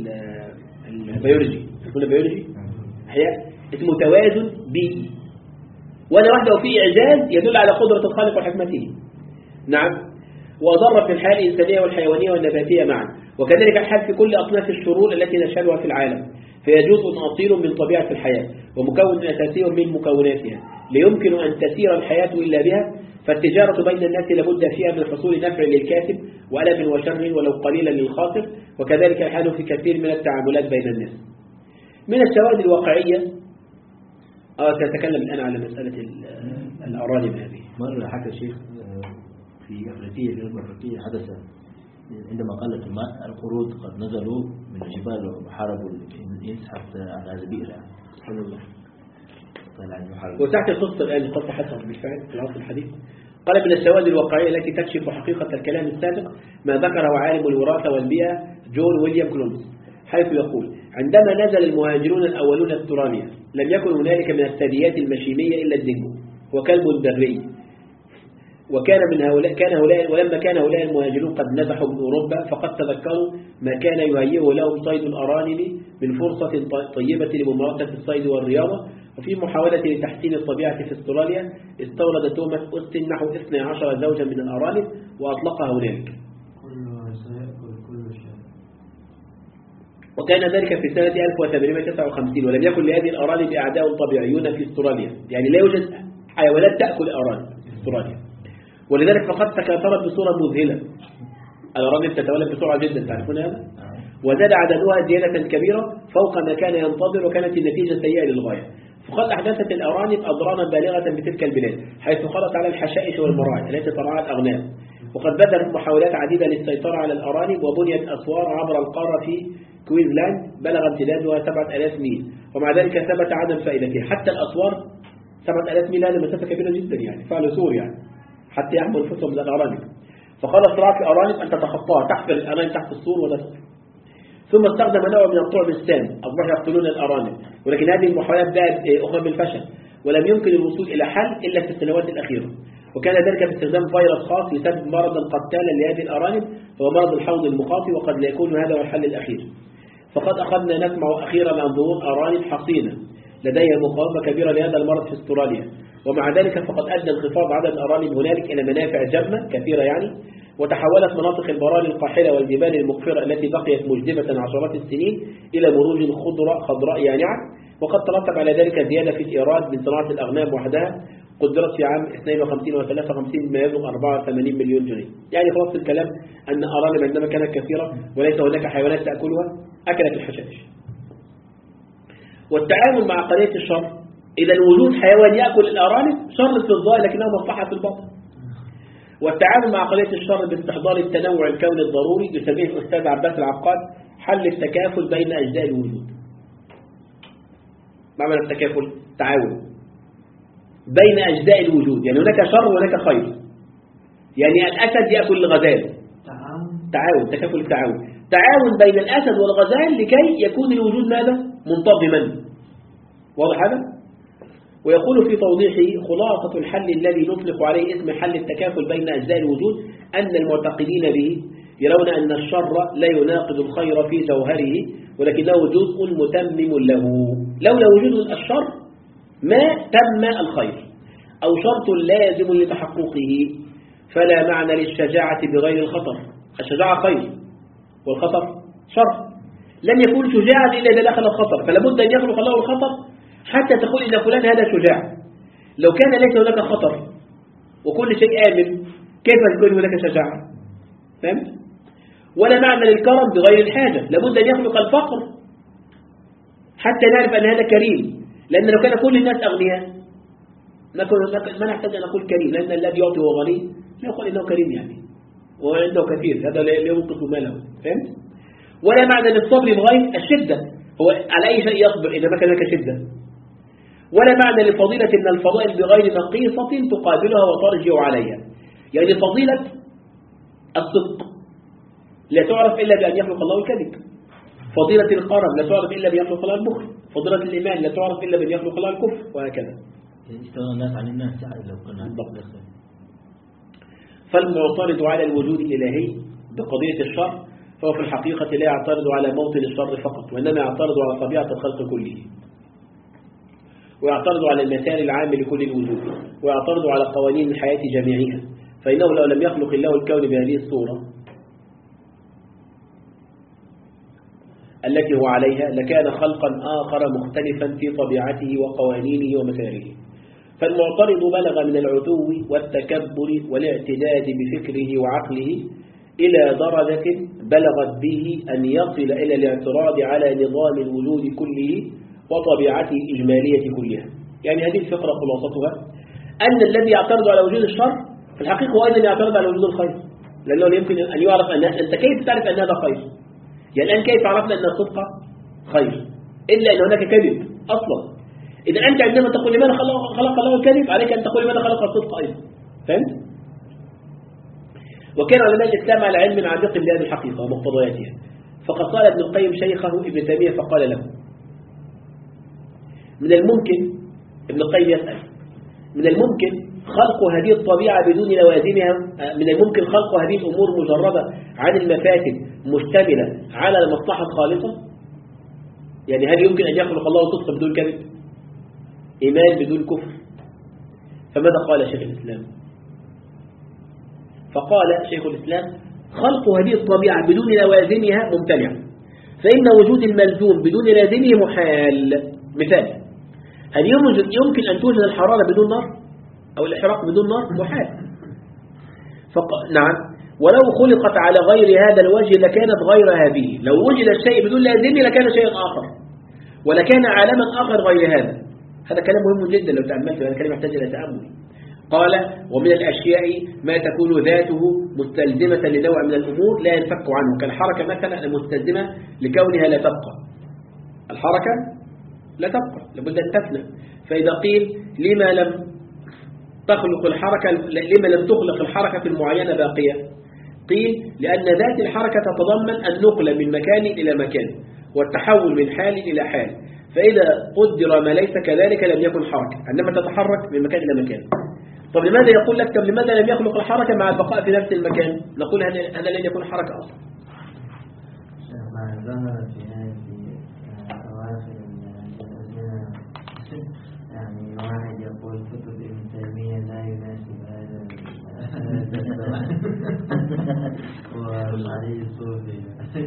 البيولوجي، يقول البيولوجي أحياء اسمه توازن بيئي، وأنا وحده فيه إعجاز يدل على قدرة الخالق وحكمته. نعم. وأضر في الحياة الإنسانية والحيوانية والنباتية معا، وكذلك الحال في كل أصناف الشرور التي نشهدها في العالم، فهي جزء أصيل من طبيعة الحياة ومكون أساسي من مكوناتها، ليمكن أن تسير الحياة إلا بها. فالتجارة بين الناس لابد فيها من حصول نفع للكاسب وألم وشر ولو قليلا للخاسر، وكذلك الحال في كثير من التعاملات بين الناس. من الشواهد الواقعية آه سأتكلم الآن على مسألة الأرانب هذه. مرة حكى شيخ في أفريقيا في أفريقيا حدث عندما قلت الماء القرود قد نزلوا من الجبال وحاربوا الإنس حتى على زبيرة. سبحان الله. وتحت القصة الآن قصة حصلت بالفعل في العصر الحديث. قال من الشواهد الواقعية التي تكشف حقيقة الكلام السابق ما ذكره عالم الوراثة والبيئة جون ويليام كلونز، حيث يقول عندما نزل المهاجرون الأولون استراليا لم يكن هنالك من الثدييات المشيمية إلا الدينجو وكلب بري، وكان من هؤلاء كان هؤلاء ولما كان هؤلاء المهاجرون قد نزحوا من أوروبا فقد تذكروا ما كان يهيئه لهم صيد الأرانب من فرصة طيبة لممارسة الصيد والرياضة. وفي محاولة لتحسين الطبيعة في استراليا استورد توماس أوستن نحو اثني عشر زوجا من الأرانب وأطلقها هناك، وكان ذلك في سنة ألف وثمانمائة وتسعة وخمسين. ولم يكن لهذه الأرانب أعداء طبيعيون في استراليا، يعني لا يوجد حيوانات تأكل أرانب في استراليا، ولذلك فقد تكاثرت بصورة مذهلة. الأرانب تتولد بسرعة جدا، تعرفون هذا؟ وزاد عددها زيادة كبيرة فوق ما كان ينتظر، وكانت النتيجة سيئة للغاية. فقد أحدثت الأرانب أضرارا بالغة بتلك البلاد، حيث خلت على الحشائش والمراعي التي ترعى الأغنام. وقد بدأت محاولات عديدة للسيطرة على الأرانب، وبنيت أسوار عبر القارة في كوينزلاند بلغ امتدادها سبعة آلاف ميل، ومع ذلك ثبت عدم فائدتها. حتى الأسوار سبعة آلاف ميل هذه مسافة كبيرة جدا يعني، فعل سور يعني حتى يحمل أنفسهم من الأرانب. فقال صراع في أرانب أن تتخطاها، تحفر الأرانب تحت السور ولا تدخل. ثم استخدم نوع من الطعم السام، أصبحوا يقتلون الأرانب، ولكن هذه المحاولات باءت أخرى بالفشل، ولم يمكن الوصول إلى حل إلا في السنوات الأخيرة. وكان ذلك باستخدام فيروس خاص لسبب مرضا قتالا لهذه الأرانب، هو مرض الحوض المخاطي، وقد لا يكون هذا هو الحل الأخير. فقد أخذنا نسمع أخيرا عن ظهور أرانب حصينة لديها مقاومة كبيرة لهذا المرض في استراليا، ومع ذلك فقد أدى انخفاض عدد الأرانب هنالك إلى منافع جمة كثيرة يعني، وتحولت مناطق البراري القاحلة والجبال المقفرة التي بقيت مجدبة عشرات السنين إلى مروج خضراء خضراء يانعة. وقد ترتب على ذلك زيادة في الإيراد من صناعة الأغنام وحدها، قدرت في عام اثنين وخمسين و ثلاثة وخمسين بما يبلغ أربعة وثمانين مليون جنيه. يعني خلاص الكلام أن أرانب عندما كانت كثيرة وليس هناك حيوانات تأكلها أكلت الحشائش. والتعامل مع قضية الشر، إذا وجود حيوان يأكل الأرانب شر في الظاهر لكنها مصلحة في الباطن. والتعامل مع قضية الشر باستحضار التنوع الكوني الضروري يسميه الأستاذ عباس العقاد حل التكافل بين أجزاء الوجود. ما معنى التكافل؟ تعاون بين أجزاء الوجود، يعني هناك شر وهناك خير. يعني الأسد يأكل الغزال، تعاون تعاون تكافل التعاون، تعاون بين الأسد والغزال لكي يكون الوجود ماذا؟ منتظما. واضح هذا؟ ويقول في توضيحه خلاصة الحل الذي نطلق عليه اسم حل التكافل بين أجزاء الوجود أن المعتقدين به يرون أن الشر لا يناقض الخير في جوهره، ولكنه جزء متمم له. لولا وجود الشر ما تم الخير، أو شرط لازم لتحققه، فلا معنى للشجاعة بغير الخطر. الشجاعة خير والخطر شر. لن يكون شجاعا إلا إذا دخل الخطر، فلا بد أن يخلق الله الخطر حتى تقول إن فلان هذا شجاع. لو كان ليس هناك خطر وكل شيء آمن كيف تكون هناك شجاعة؟ فهمت؟ ولا معنى للكرم بغير الحاجة، لابد أن يخلق الفقر حتى نعرف أن هذا كريم. لأن لو كان كل الناس أغنياء ما نحتاج أن نقول كريم، لأن الذي يعطي هو غني لا يقول إنه كريم يعني وعنده كثير، هذا لا ينقص ماله. فهمت؟ ولا معنى للصبر بغير الشدة، هو على أي شيء يصبر إذا ما كان لك شدة. ولا معنى لفضيلة من الفضائل بغير نقيصة تقابلها وترجع عليها. يعني فضيلة الصدق لا تعرف إلا بأن يخلق الله الكذب، فضيلة القرم لا تعرف إلا بأن يخلق الله البخل، فضيلة الإيمان لا تعرف إلا بأن يخلق الله الكفر، وهكذا. يستوى الناس عن الناس لو كنا بالضبط. فالمعترض على الوجود الإلهي بقضية الشر فهو في الحقيقة لا يعترض على موطن الشر فقط، وإنما يعترض على طبيعة الخلق كله، ويعترض على المثال العام لكل الوجود، ويعترض على قوانين الحياة جميعها. فإنه لو لم يخلق الله الكون بهذه الصورة التي هو عليها لكان خلقا آخر مختلفا في طبيعته وقوانينه ومساره. فالمعترض بلغ من العتو والتكبر والاعتداد بفكره وعقله إلى درجة بلغت به أن يصل إلى الاعتراض على نظام الوجود كله وطبيعته الإجمالية كلها. يعني هذه الفقرة خلاصتها أن الذي يعترض على وجود الشر في الحقيقة هو أيضا يعترض على وجود الخير، لأنه يمكن أن يعرف أن أنت كيف تعرف أن هذا خير؟ يعني الآن كيف عرفنا أن الصدق خير إلا أن هناك كذب أصلا؟ إذا أنت عندما تقول لماذا خلق الله الكذب عليك أن تقول لماذا خلق الصدق أيضا. فهمت؟ وكان علماء الإسلام على علم عميق بهذه الحقيقة ومقتضياتها. فقد قال ابن القيم شيخه ابن تيمية فقال له من الممكن، ابن القيم يسأل، من الممكن خلق هذه الطبيعة بدون لوازمها؟ من الممكن خلق هذه الأمور مجردة عن المفاسد مشتملة على المصلحة الخالصة؟ يعني هل يمكن أن يخلق الله صدق بدون كذب؟ إيمان بدون كفر؟ فماذا قال شيخ الإسلام؟ فقال شيخ الإسلام خلق هذه الطبيعة بدون لوازمها ممتنع، فإن وجود الملزوم بدون لازمه محال. مثال، هل يمكن أن توجد الحرارة بدون نار أو الإحراق بدون نار؟ محال. فق... نعم، ولو خلقت على غير هذا الوجه لكانت غير هذه. لو وجد الشيء بدون لازمه لكان شيء آخر ولكان عالما آخر غير هذا. هذا كلام مهم جدا لو تأملت، هذا كلام يحتاج إلى تأمل. قال ومن الأشياء ما تكون ذاته مستلزمة لنوع من الأمور لا ينفك عنه، كالحركة مثلا المستلزمة لكونها لا تبقى. الحركة لا تبقى، لابد أن تفنى، فإذا قيل لما لم تخلق الحركة لما لم تخلق الحركة المعينة باقية، قيل لأن ذات الحركة تتضمن النقل من مكان إلى مكان والتحول من حال إلى حال، فإذا قدر ما ليس كذلك لم يكن حركة، إنما تتحرك من مكان إلى مكان. طب لماذا يقول لك طب لماذا لم يخلق الحركة مع البقاء في نفس المكان؟ نقول هذا لن يكون حركة أصلا. ما ظهر في هذه أواخر الأزمنة يعني واحد يقول كتب ابن تيمية لا يناسب هذا والعلي الصوفي.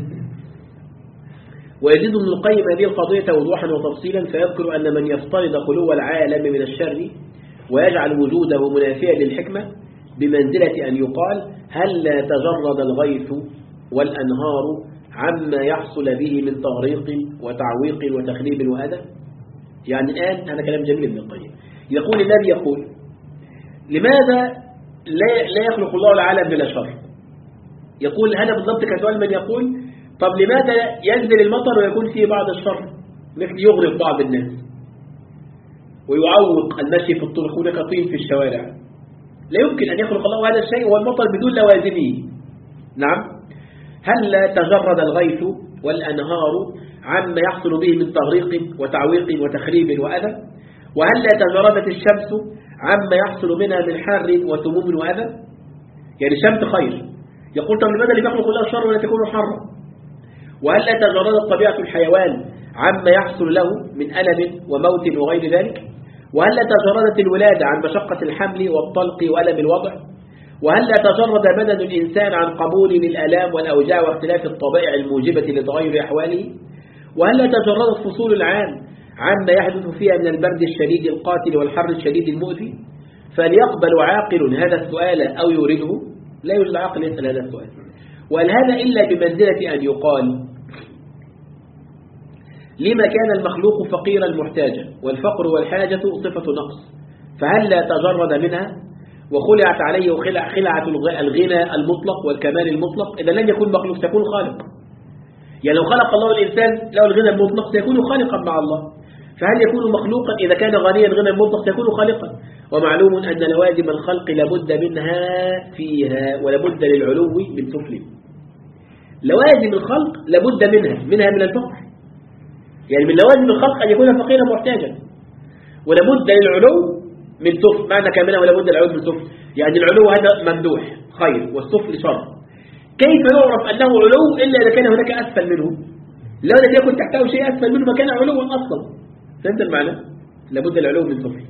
ويزيد ابن القيم هذه القضية وضوحا وتفصيلا فيذكر أن من يفترض خلو العالم من الشر ويجعل وجوده منافيا للحكمة بمنزلة أن يقال هل لا تجرد الغيث والأنهار عما يحصل به من تغريق وتعويق وتخريب وأذى. يعني الآن هذا كلام جميل ابن القيم، يقول النبي يقول لماذا لا لا يخلق الله العالم بلا شر؟ يقول هذا بالضبط كسؤال من يقول طب لماذا ينزل المطر ويكون فيه بعض الشر مثل يغرق بعض الناس ويعوق المشي في الطرق هناك طين في الشوارع؟ لا يمكن أن يخلق الله هذا الشيء والمطر بدون لوازمه. نعم، هل لا تجرد الغيث والأنهار عما يحصل به من تغريق وتعويق وتخريب وأذى؟ وهل لا تجردت الشمس عما يحصل منها من حر وسموم وأذى؟ يعني الشمس خير، يقول طب لماذا لم يخلق الله الشر ولا تكون حرا؟ وهل لا تجردت طبيعة الحيوان عما يحصل له من ألم وموت وغير ذلك؟ وهل لا تجردت الولادة عن مشقة الحمل والطلق وألم الوضع؟ وهل لا تجرد بدن الإنسان عن قبول للآلام والأوجاع واختلاف الطبائع الموجبة لتغير أحواله؟ وهل لا تجردت فصول العام عما يحدث فيها من البرد الشديد القاتل والحر الشديد المؤذي؟ فليقبل عاقل هذا السؤال أو يورده؟ لا يوجد عاقل يسأل هذا السؤال. وهل هذا إلا بمنزلة أن يقال لما كان المخلوق فقيرا محتاجا والفقر والحاجة صفة نقص، فهل لا تجرد منها وخلعت عليه خلع خلعة الغنى المطلق والكمال المطلق؟ إذا لن يكون مخلوق سيكون خالق. يعني لو خلق الله الإنسان له الغنى المطلق سيكون خالقا مع الله، فهل يكون مخلوقا إذا كان غنيا الغنى المطلق سيكون خالقا؟ ومعلوم أن لوازم الخلق لابد منها فيها ولابد للعلو من سفل. لوازم الخلق لابد منها منها من الفقر، يعني من لوازم الخلق أن يكون فقيرا محتاجا، ولابد للعلو من سفل. معنى كاملة ولابد للعلو من سفل، يعني العلو هذا ممدوح خير والسفل شر. كيف يعرف أنه علو إلا إذا كان هناك أسفل منه؟ لو لم يكن تحته شيء أسفل منه ما كان علوا أصلا. فهمت المعنى؟ لابد للعلو من سفل.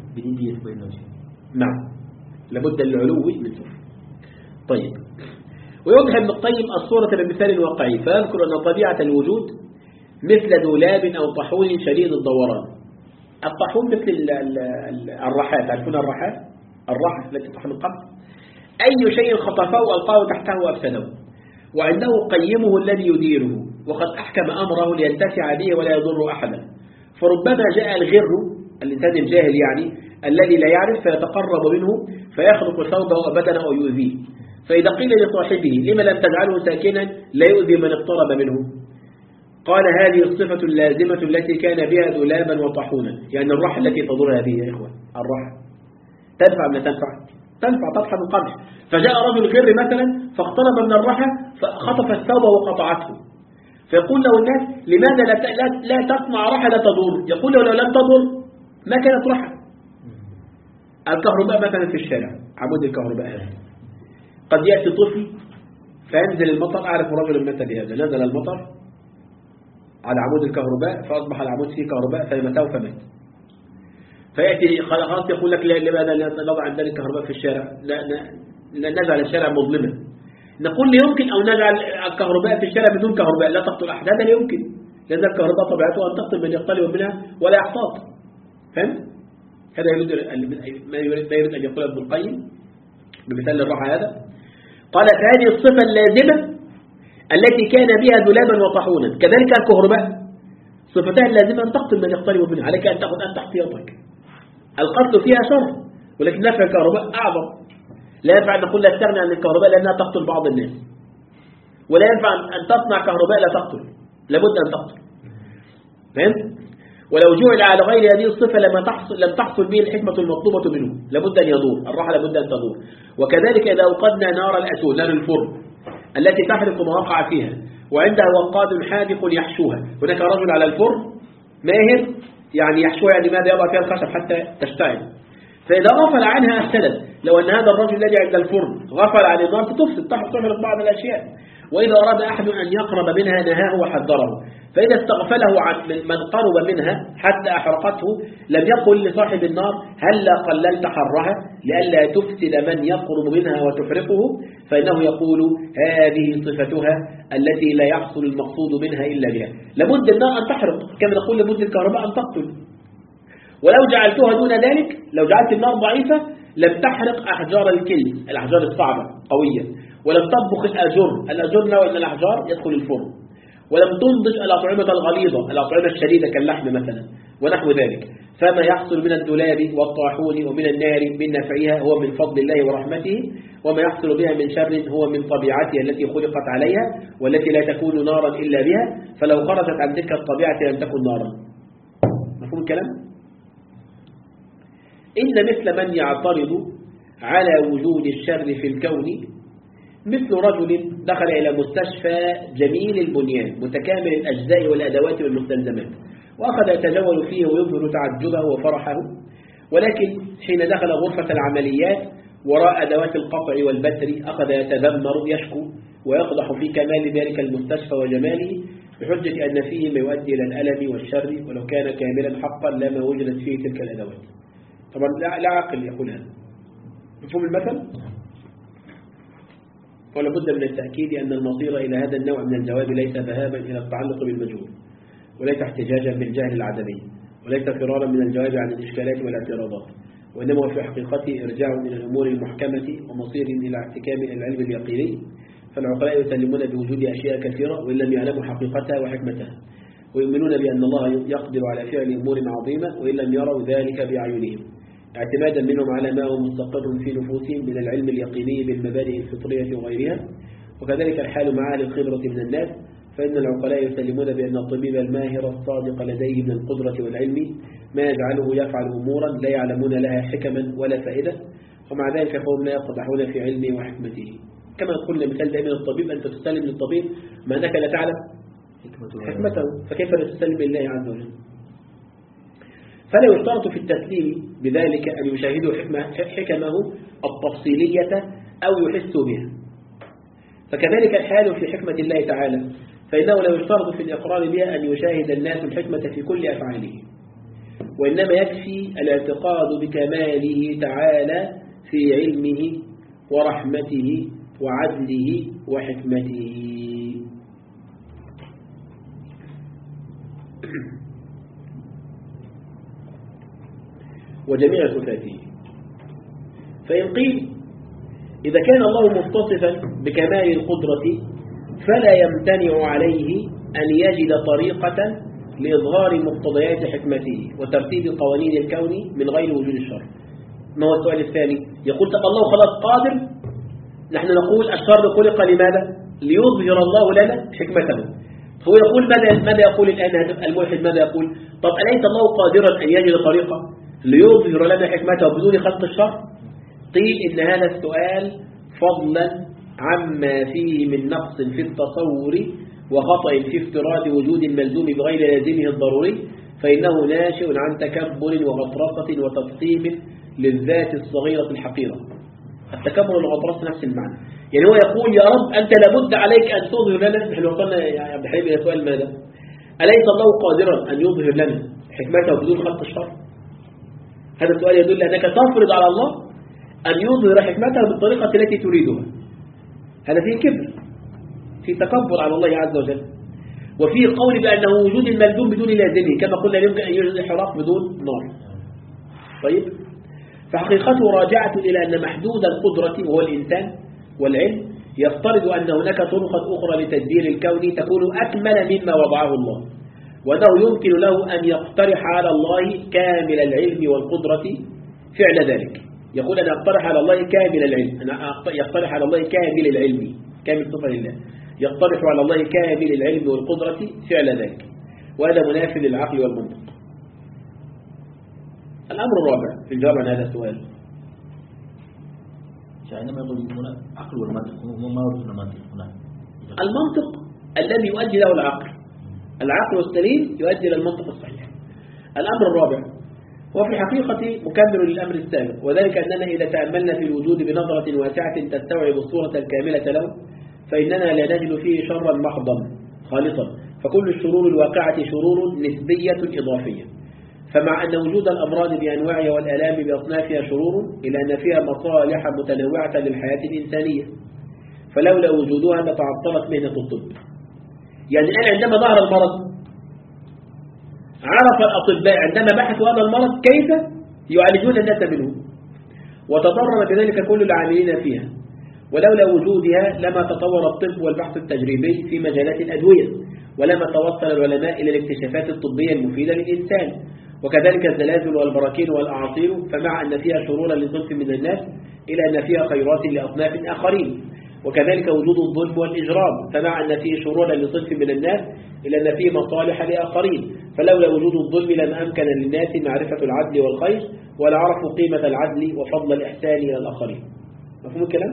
نعم، لابد للعلو من سفل. طيب، ويوضح ابن القيم الصورة بمثال واقعي فيذكر أن طبيعة الوجود مثل دولاب أو طاحون شديد الدوران. الطاحون مثل الرحات، تعرفون الرحات؟ الرحة التي تطحن القمح. أي شيء خطفه ألقاه تحته وأفسده، وعنده قيمه الذي يديره وقد أحكم أمره لينتفع به ولا يضر أحدا. فربما جاء الغر الإنسان الجاهل يعني الذي لا يعرف فيتقرب منه فيخلق ثوبه وبدنه أو يؤذيه، فإذا قيل لصاحبه لما لم تجعله ساكنا لا يؤذي من اقترب منه؟ قال هذه الصفة اللازمة التي كان بها دولابا وطاحونا. يعني الرحى التي تضر هذه يا إخوة، الرحى تنفع من تنفع تنفع تطحن القمح. فجاء رجل غر مثلا فاقترب من الرحى فخطف الثوب وقطعته، فيقول له الناس لماذا لا لا, لا تصنع رحى لا تضر؟ يقول له لو لم تضر ما كانت رحى. الكهرباء مثلا في الشارع، عمود الكهرباء هذا قد يأتي طفل فينزل المطر. أعرف رجل مات بهذا، نزل المطر على عمود الكهرباء فأصبح العمود فيه كهرباء فمتاه فمات. فيأتي خلاص يقول لك لماذا لا نضع عندنا الكهرباء في الشارع؟ لا نجعل الشارع مظلما. نقول لا يمكن أو نجعل الكهرباء في الشارع بدون كهرباء لا تقتل أحد، هذا لا يمكن، لأن الكهرباء طبيعتها أن تقتل من يقترب منها ولا يحتاط. فهمت؟ هذا يريد ما يريد أن يقول ابن القيم بمثال الراحة هذا. قال فهذه الصفة اللازمة التي كان بها دولابا وطاحونا كذلك الكهرباء صفتها اللازمة أن تقتل من يقترب منها، عليك أن تأخذ أنت احتياطك. القتل فيها شر ولكن نفع الكهرباء أعظم. لا ينفع أن نقول لا تستغني عن الكهرباء لأنها تقتل بعض الناس، ولا ينفع أن تصنع كهرباء لا تقتل، لابد أن تقتل. فهمت؟ ولو جعل على غير هذه الصفة لما تحصل لم تحصل به الحكمة المطلوبة منه، لابد أن يدور الراحة، لابد أن تدور. وكذلك إذا أوقدنا نار الأتون، نار الفرن التي تحرق ما وقع فيها، وعنده وقاد حادق يحشوها، هناك رجل على الفرن ماهر يعني يحشوها، يعني ماذا يضع فيها الخشب حتى تشتعل، فإذا غفل عنها أفسدت. لو أن هذا الرجل الذي عند الفرن غفل عن النار تفسد، تحرق بعض الأشياء. وإذا أراد أحد أن يقرب منها نهاه وحذره، فإذا استغفله عن من قرب منها حتى أحرقته لم يقل لصاحب النار هلا قللت حرها لئلا تفسد من يقرب منها وتحرقه، فإنه يقول هذه صفتها التي لا يحصل المقصود منها إلا بها. لابد النار أن تحرق كما نقول لابد الكهرباء أن تقتل. ولو جعلتها دون ذلك، لو جعلت النار ضعيفة لم تحرق أحجار الكلس، الأحجار الصعبة قوية، ولم تطبخ الأجر، الأجر نوع من الأحجار يدخل الفرن، ولم تنضج الأطعمة الغليظة، الأطعمة الشديدة كاللحم مثلا ونحو ذلك. فما يحصل من الدولاب والطاحون ومن النار من نفعها هو من فضل الله ورحمته، وما يحصل بها من شر هو من طبيعتها التي خلقت عليها والتي لا تكون نارا إلا بها، فلو خرجت عن تلك الطبيعة لم تكن نارا. مفهوم الكلام؟ إن مثل من يعترض على وجود الشر في الكون مثل رجل دخل إلى مستشفى جميل البنيان متكامل الأجزاء والأدوات والمستلزمات، وأخذ يتجول فيه ويظهر تعجبه وفرحه، ولكن حين دخل غرفة العمليات وراء أدوات القطع والبتر أخذ يتذمر يشكو ويقضح في كمال ذلك المستشفى وجماله بحجة أن فيه ما يؤدي إلى الألم والشر، ولو كان كاملا حقا لما وجدت فيه تلك الأدوات. طبعا لا عاقل يقول هذا. مفهوم المثل؟ ولا بد من التأكيد أن المصير إلى هذا النوع من الجواب ليس ذهابا إلى التعلق بالمجهول، وليس احتجاجا بالجهل العدمي، وليس فرارا من الجواب عن الإشكالات والاعتراضات، وإنما في حقيقته إرجاع من الأمور المحكمة ومصير إلى احتكام العلم اليقيني. فالعقلاء يسلمون بوجود أشياء كثيرة وإن لم يعلموا حقيقتها وحكمتها، ويؤمنون بأن الله يقدر على فعل أمور عظيمة وإن لم يروا ذلك بأعينهم، اعتمادا منهم على ما هو مستقر في نفوسهم من العلم اليقيني بالمبادئ الفطرية وغيرها. وكذلك الحال مع أهل الخبرة من الناس، فإن العقلاء يسلمون بأن الطبيب الماهر الصادق لديه من القدرة والعلم ما يجعله يفعل أمورا لا يعلمون لها حكما ولا فائدة، ومع ذلك فهم لا يقدحون في علمه وحكمته. كما قلنا مثال دائما الطبيب أنت تسلم للطبيب ما أنك لا تعلم حكمته، فكيف لا تسلم لله عز وجل؟ فلا يشترط في التسليم بذلك أن يشاهدوا حكمه التفصيلية أو يحسوا بها. فكذلك الحال في حكمة الله تعالى، فإنه لا يشترط في الإقرار بها أن يشاهد الناس الحكمة في كل أفعاله، وإنما يكفي الاعتقاد بكماله تعالى في علمه ورحمته وعدله وحكمته. وجميع صفاته. فإن قيل إذا كان الله متصفا بكمال القدرة فلا يمتنع عليه أن يجد طريقة لإظهار مقتضيات حكمته وترتيب قوانين الكون من غير وجود الشر. ما هو السؤال الثاني؟ يقول طب الله خلاص قادر، نحن نقول الشر خلق لماذا؟ ليظهر الله لنا حكمته. هو يقول ماذا, ماذا يقول الآن الملحد؟ ماذا يقول؟ طب أليس الله قادرا أن يجد طريقة ليظهر لنا حكمته بدون خلق الشر؟ قيل إن هذا السؤال فضلا عما فيه من نقص في التصور وخطأ في افتراض وجود الملزوم بغير لازمه الضروري، فإنه ناشئ عن تكبر وغطرسة وتفخيم للذات الصغيرة الحقيرة. التكبر والغطرسة نفس المعنى، يعني هو يقول يا رب أنت لابد عليك أن تظهر لنا. نحن وصلنا يا عبد الحليم إلى سؤال ماذا؟ أليس الله قادرا أن يظهر لنا حكمته بدون خلق الشر؟ هذا السؤال يدل أنك تفرض على الله أن يظهر حكمته بالطريقة التي تريدها. هذا فيه كبر، فيه تكبر على الله عز وجل، وفيه قول بأنه وجود الملزوم بدون لازمه، كما قلنا يمكن أن يوجد الحراق بدون نار. طيب، فحقيقته راجعة إلى أن محدود القدرة وهو الإنسان والعلم يفترض أن هناك طرقا أخرى لتدبير الكون تكون أكمل مما وضعه الله، وأنه يمكن له أن يقترح على الله كامل العلم والقدرة فعل ذلك. يقول أنا أقترح على الله كامل العلم، أنا يقترح على الله كامل العلم، كامل صفة لله، يقترح على الله كامل العلم والقدرة فعل ذلك، وهذا منافي للعقل والمنطق. الأمر الرابع في الجواب عن هذا السؤال، عندما يقول هنا عقل والمنطق ما هو المنطق هنا؟ المنطق الذي يؤدي له العقل، العقل السليم يؤدي إلى المنطق الصحيح. الأمر الرابع هو في الحقيقة مكمل للأمر السابق، وذلك أننا إذا تأملنا في الوجود بنظرة واسعة تستوعب الصورة الكاملة له فإننا لا نجد فيه شرا محضا خالصا، فكل الشرور الواقعة شرور نسبية إضافية. فمع أن وجود الأمراض بأنواعها والآلام بأصنافها شرور، إلا أن فيها مصالح متنوعة للحياة الإنسانية، فلولا وجودها لتعطلت مهنة الطب. يعني الآن عندما ظهر المرض عرف الأطباء عندما بحثوا هذا المرض كيف يعالجون الناس منه، وتضرر بذلك كل العاملين فيها، ولولا وجودها لما تطور الطب والبحث التجريبي في مجالات الأدوية، ولما توصل العلماء إلى الاكتشافات الطبية المفيدة للإنسان، وكذلك الزلازل والبراكين والأعاصير. فمع أن فيها شرورا لصنف من الناس إلى أن فيها خيرات لأصناف آخرين، وكذلك وجود الظلم والإجرام، فمع أن فيه شرورا لصنف من الناس إلى أن فيه مصالح لآخرين، فلولا وجود الظلم لما أمكن للناس معرفة العدل والخير، ولا عرفوا قيمة العدل وفضل الإحسان إلى الآخرين. مفهوم الكلام؟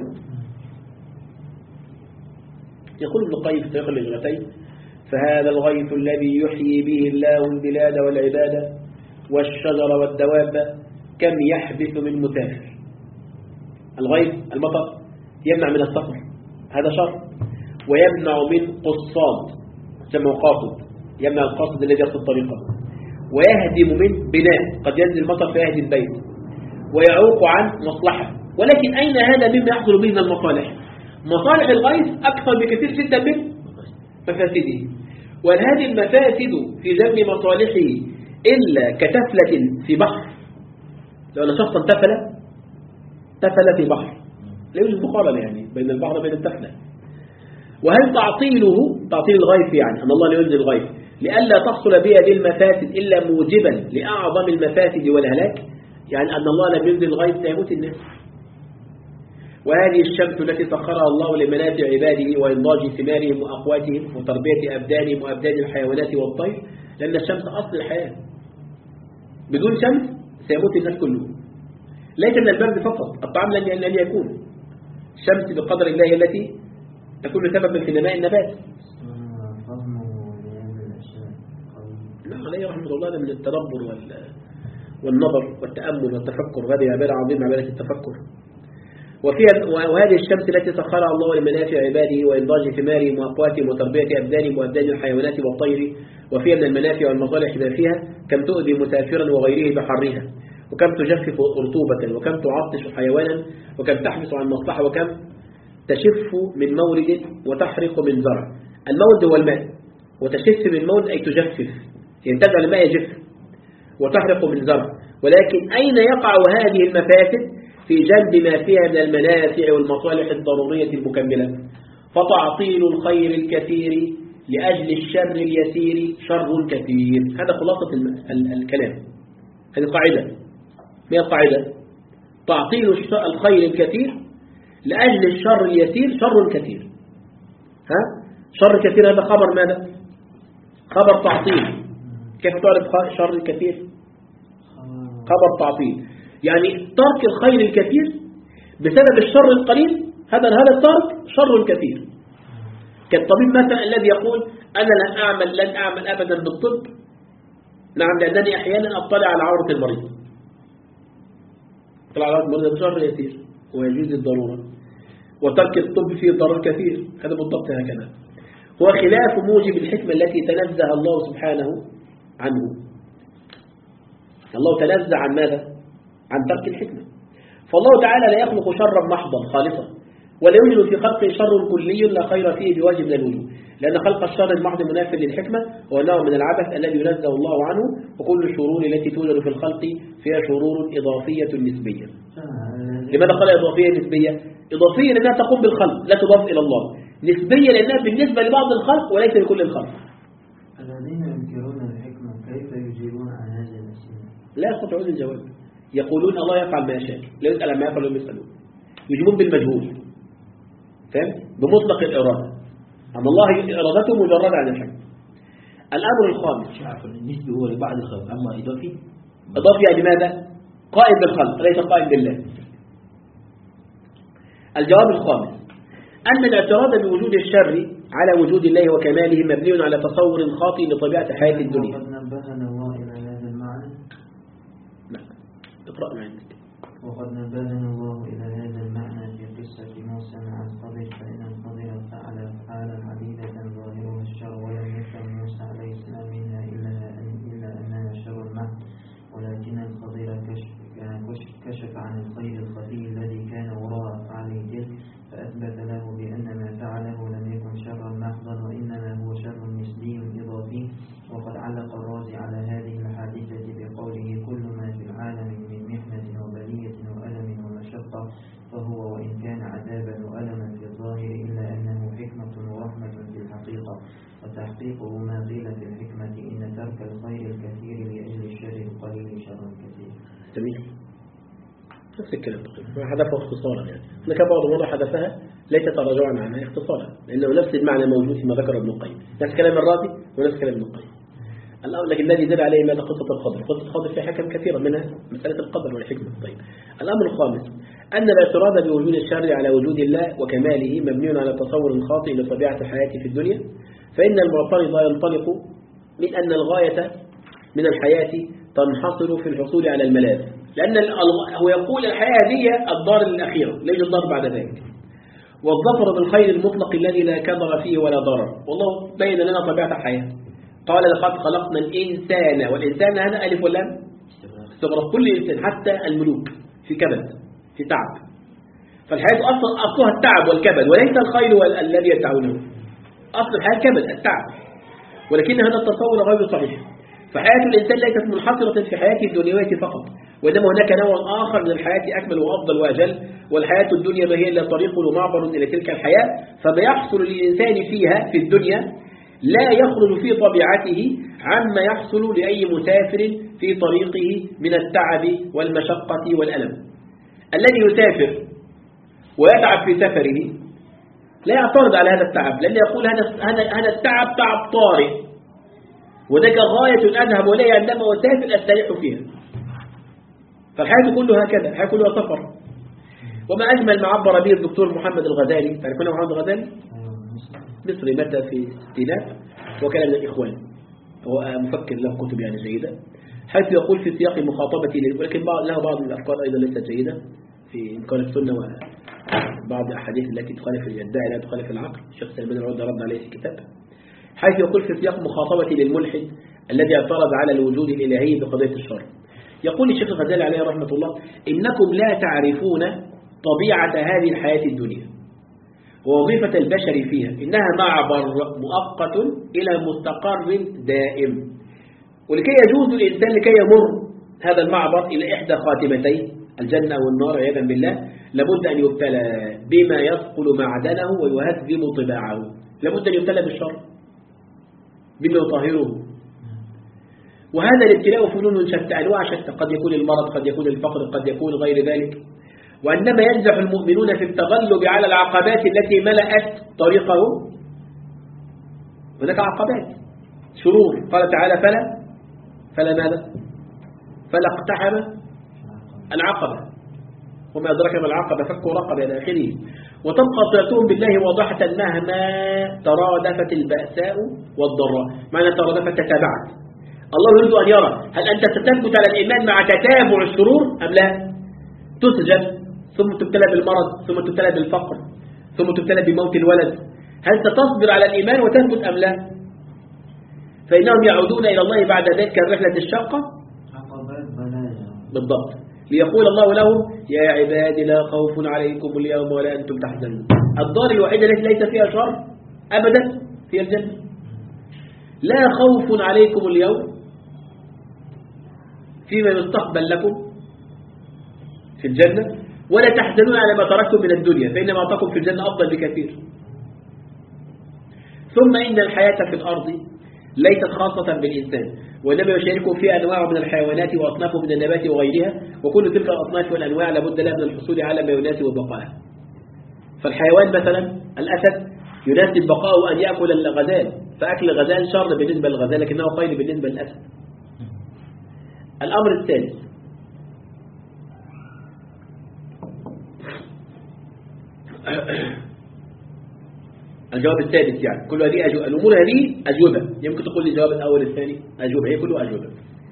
يقول ابن القيم في طريق الهجرتين: فهذا الغيث الذي يحيي به الله البلاد والعباد والشجر والدواب كم يحبث من مسافر. الغيث المطر يمنع من السفر، هذا شر، ويمنع من قصاد جمع قاصد، يمنع القاصد الذي يقصد الطريقة، ويهدم من بناء، قد ينزل المطر فيهدم البيت، ويعوق عن مصلحة. ولكن أين هذا مما يحصل به من المصالح؟ مصالح الغيث أكثر بكثير جدا من مفاسده، وهذه المفاسد في جنب مصالحه إلا كتفلة في بحر. لو أن شخصا تفل تفل في بحر لا يوجد مقارنة يعني بين البحر وبين التفلة. وهل تعطيله تعطيل الغيث يعني أن الله لا ينزل الغيث لئلا تحصل بها المفاسد إلا موجبا لأعظم المفاسد والهلاك؟ يعني أن الله لم ينزل الغيث سيموت الناس. وهذه الشمس التي سخرها الله لمنافع عباده وإنضاج ثمارهم وأقواتهم وتربية أبدانهم وأبدان الحيوانات والطير، لأن الشمس أصل الحياة، بدون شمس سيموت الناس كلهم. ليس من البرد فقط، الطعام لن يكون، الشمس بقدر الله التي تكون سببا في نماء النبات. لا عليه رحمة الله من التدبر والنظر والتأمل والتفكر، هذه عبادة عظيمة، عبادة التفكر. وفيها وهذه الشمس التي سخرها الله لمنافع عباده وإنضاج ثمارهم وأقواتهم وتربية أبدانهم وأبدان الحيوانات والطير، وفيها من المنافع والمصالح ما فيها كم تؤذي مسافرا وغيره بحرها، وكم تجفف رطوبة، وكم تعطش حيوانا، وكم تحبس عن مصلحة، وكم تشف من مورد وتحرق من زرع. المورد هو الماء، وتشف من مورد أي تجفف، يعني تجعل الماء يجف، وتحرق من زرع. ولكن أين يقع هذه المفاسد؟ في جنب ما فيها من المنافع والمصالح الضرورية المكملة. فتعطيل الخير الكثير لأجل الشر اليسير شر كثير. هذا خلاصة الكلام، هذه قاعدة. ما هي القاعدة؟ تعطيل الخير الكثير لأجل الشر اليسير شر كثير. ها؟ شر كثير هذا خبر ماذا؟ خبر تعطيل. كيف تعرف شر كثير؟ خبر تعطيل، يعني ترك الخير الكثير بسبب الشر القليل، هذا هذا الترك شر كثير. كالطبيب مثلا الذي يقول أنا لن أعمل لن أعمل أبدا بالطب، نعم، لأنني أحيانا أطلع على عورة المريض. أطلع على عورة المريض شر يسير ويجوز الضرورة، وترك الطب فيه ضرر كثير، هذا بالضبط هكذا. هو خلاف موجب الحكمة التي تنزه الله سبحانه عنه. الله تنزه عن ماذا؟ عن ترك الحكمة. فالله تعالى لا يخلق شرا محضا خالصا، ولا يوجد في خلقه شر كلي لا خير فيه بواجب من الوجود، لأن خلق الشر المحض منافر للحكمة، وأنه من العبث الذي ينزه الله عنه. وكل الشرور التي توجد في الخلق فيها شرور إضافية نسبية. لماذا قال إضافية نسبية؟ إضافية لأنها تقوم بالخلق لا تضاف إلى الله، نسبية لأنها بالنسبة لبعض الخلق وليس لكل الخلق. الذين ينكرون الحكمة كيف يجيبون عن هذه الأسئلة؟ لا يستطيعون الجواب، يقولون الله يفعل ما يشاء، لا يسأل عما يفعل وهم يسألون، يجيبون بالمجهول، فهم؟ بمطلق الإرادة، أما الله إرادته مجردة عن الحكم. الأمر الخامس، النسبة هو لبعض الخلق، أما إضافي إضافي يعني ماذا؟ قائم بالخلق ليس قائم بالله. الجواب الخامس أن الاعتراض بوجود الشر على وجود الله وكماله مبني على تصور خاطئ لطبيعة حياة الدنيا. وقد نبهنا الله إلى هذا المعنى. نعم. اقرأ معي. وقد نبهنا الله إلى هذا المعنى في قصة موسى مع الخضر، فإن الخضر فعل أفعالا عديدة ظاهرها الشر، ولم يفهم موسى عليه السلام منها إلا إلا أنها شر معه، ولكن الخضر كشف عن الخير الخفي الذي كان وراء أفعاله تلك، فأثبت له بأن ما فعله لم يكن شرا محضا، وإنما هو شر نسبي إضافي. وقد علق الرازي على هذه الحادثة بقوله: كل ما في العالم من محنة وبلية وألم ومشقة فهو وإن كان عذابا وألما في الظاهر إلا أنه حكمة ورحمة في الحقيقة، وتحقيقه ما قيل في الحكمة إن ترك الخير الكثير لأجل الشر القليل شر كثير. جميل. نفس الكلام حذفه اختصارا، يعني هناك بعض الوضع حذفها ليس تراجعا عنها اختصارا، لأنه نفس المعنى موجود فيما ذكر ابن القيم، نفس كلام الرازي ونفس كلام ابن القيم. الأمر لكن الذي دل عليه ماذا؟ قصة الخضر. قصة الخضر في حكم كثيرة منها مسألة القدر والحكمة. طيب الأمر الخامس أن الاعتراض بوجود الشر على وجود الله وكماله مبني على تصور خاطئ لطبيعة الحياة في الدنيا، فإن المعترض ينطلق من أن الغاية من الحياة تنحصر في الحصول على الملاذ، لأن هو يقول الحياة هي الدار الأخيرة ليس الدار بعد ذلك، والظفر بالخير المطلق الذي لا كدر فيه ولا ضرر. والله بين لنا طبيعة الحياة، قال لقد خلقنا الإنسان، والإنسان هذا ألف ولام استغرق، كل إنسان حتى الملوك في كبد في تعب، فالحياة أصلا أصلها التعب والكبد وليس الخير الذي يدعونه. أصل الحياة كبد التعب، ولكن هذا التصور غير صحيح. فحياة الإنسان ليست منحصرة في حياته الدنيوية فقط، وإنما هناك نوع آخر من الحياة أكمل وأفضل وأجل، والحياة الدنيا ما هي إلا طريق ومعبر إلى تلك الحياة. فما يحصل للإنسان فيها في الدنيا لا يخرج في طبيعته عما يحصل لأي مسافر في طريقه من التعب والمشقة والألم. الذي يسافر ويتعب في سفره لا يعترض على هذا التعب، لأن يقول هذا هذا التعب تعب طارئ، وذلك غاية أذهب إليها عندما أسافر أستريح فيها. فالحياة كلها هكذا، الحياة كلها سفر. وما أجمل ما عبر به الدكتور محمد الغزالي. تعرفون محمد الغزالي؟ مصري، مات في الستينات وكان من الإخوان، هو مفكر له كتب يعني جيدة، حيث يقول في سياق مخاطبته، ولكن له بعض الأفكار أيضا ليست جيدة في إنكار السنة وبعض الأحاديث التي تخالف الداعي لا تخالف العقل. الشيخ سلمان العودة رد عليه في كتاب، حيث يقول في سياق مخاطبته للملحد الذي اعترض على الوجود الإلهي بقضية الشر. يقول الشيخ الغزالي عليه رحمة الله: إنكم لا تعرفون طبيعة هذه الحياة الدنيا ووظيفة البشر فيها، إنها معبر مؤقت إلى مستقر دائم، ولكي يجوز الإنسان لكي يمر هذا المعبر إلى إحدى خاتمتين الجنة والنار عياذا بالله لابد أن يبتلى بما يثقل معدنه ويهذب طباعه، لابد أن يبتلى بالشر بما يطهره. وهذا الابتلاء فنون شتى، أنواع شتى، قد يكون المرض، قد يكون الفقر، قد يكون غير ذلك. وعندما ينجح المؤمنون في التغلب على العقبات التي ملأت طريقه، هناك عقبات شرور، قال تعالى: فلا فلا ماذا؟ فلا اقتحم العقبة، وما أدرك ما العقبة، فك رقبة إلى آخره. وتبقى صلتهم بالله واضحة مهما ترادفت البأساء والضراء، معنى ترادفت تتابعت. الله يريد أن يرى هل أنت ستثبت على الإيمان مع تتابع الشرور أم لا؟ تسجد ثم تبتلى بالمرض، ثم تبتلى بالفقر، ثم تبتلى بموت الولد، هل ستصبر على الإيمان وتثبت أم لا؟ فإنهم يعودون إلى الله بعد ذلك الرحلة الشاقة بالضبط، ليقول الله لهم: يا عبادي لا خوف عليكم اليوم ولا أنتم تحزنون. الدار الوحيدة التي ليس فيها شر أبدا هي الجنة. لا خوف عليكم اليوم فيما يستقبل لكم في الجنة، ولا تحزنون على ما تركتم من الدنيا، فإن ما أعطاكم في الجنة أفضل بكثير. ثم إن الحياة في الأرض ليست خاصة بالإنسان، وإنما يشاركون فيها أنواع من الحيوانات وأصناف من النبات وغيرها، وكل تلك الأصناف والأنواع لابد لها من الحصول على ما يناسب بقائها. فالحيوان مثلا الأسد يناسب بقاؤه أن يأكل الغزال، فأكل الغزال شر بالنسبة للغزال لكنه خير بالنسبة للأسد. الأمر الثالث الجواب الثالث يعني كل هذه أجوبة. الأمور هذه أجوبة. يمكن تقول لي الجواب الأول الثاني أجوبة، هي كله أجوبة.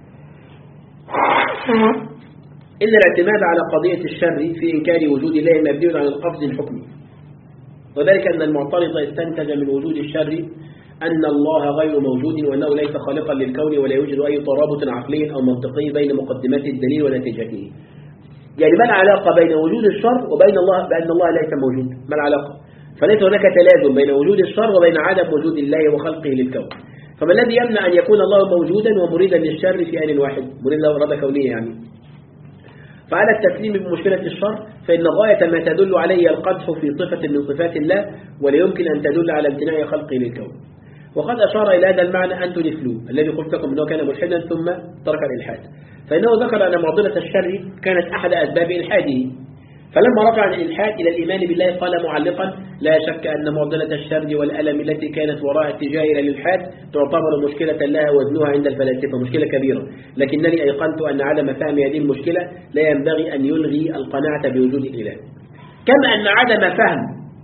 إن الاعتماد على قضية الشر في إنكار وجود الله مبني على القفز الحكمي، وذلك أن المعترض استنتج من وجود الشر أن الله غير موجود وأنه ليس خالقا للكون ولا يوجد أي ترابط عقلي أو منطقي بين مقدمات الدليل ونتيجته. يعني ما العلاقة بين وجود الشر وبين الله بأن الله ليس موجود؟ ما العلاقة؟ فليس هناك تلازم بين وجود الشر وبين عدم وجود الله وخلقه للكون. فما الذي يمنع أن يكون الله موجودا ومريدا للشر في آن واحد؟ مريد له إرادة كونية يعني. فعلى التسليم بمشكلة الشر فإن غاية ما تدل عليه القدح في صفة من صفات الله ولا يمكن أن تدل على امتناع خلقه للكون. وقد أشار إلى هذا المعنى أنتوني فلو الذي قلت لكم أنه كان ملحدا ثم ترك الإلحاد، فإنه ذكر أن معضلة الشر كانت أحد أسباب إلحاده، فلما رجع الإلحاد إلى الإيمان بالله قال معلقا: لا شك أن معضلة الشر والألم التي كانت وراء اتجاه إلى الإلحاد تعتبر مشكلة لها وزنها عند الفلاسفة مشكلة كبيرة، لكنني أيقنت أن عدم فهم هذه المشكلة لا ينبغي أن يلغي القناعة بوجود الإله. كما أن عدم فهم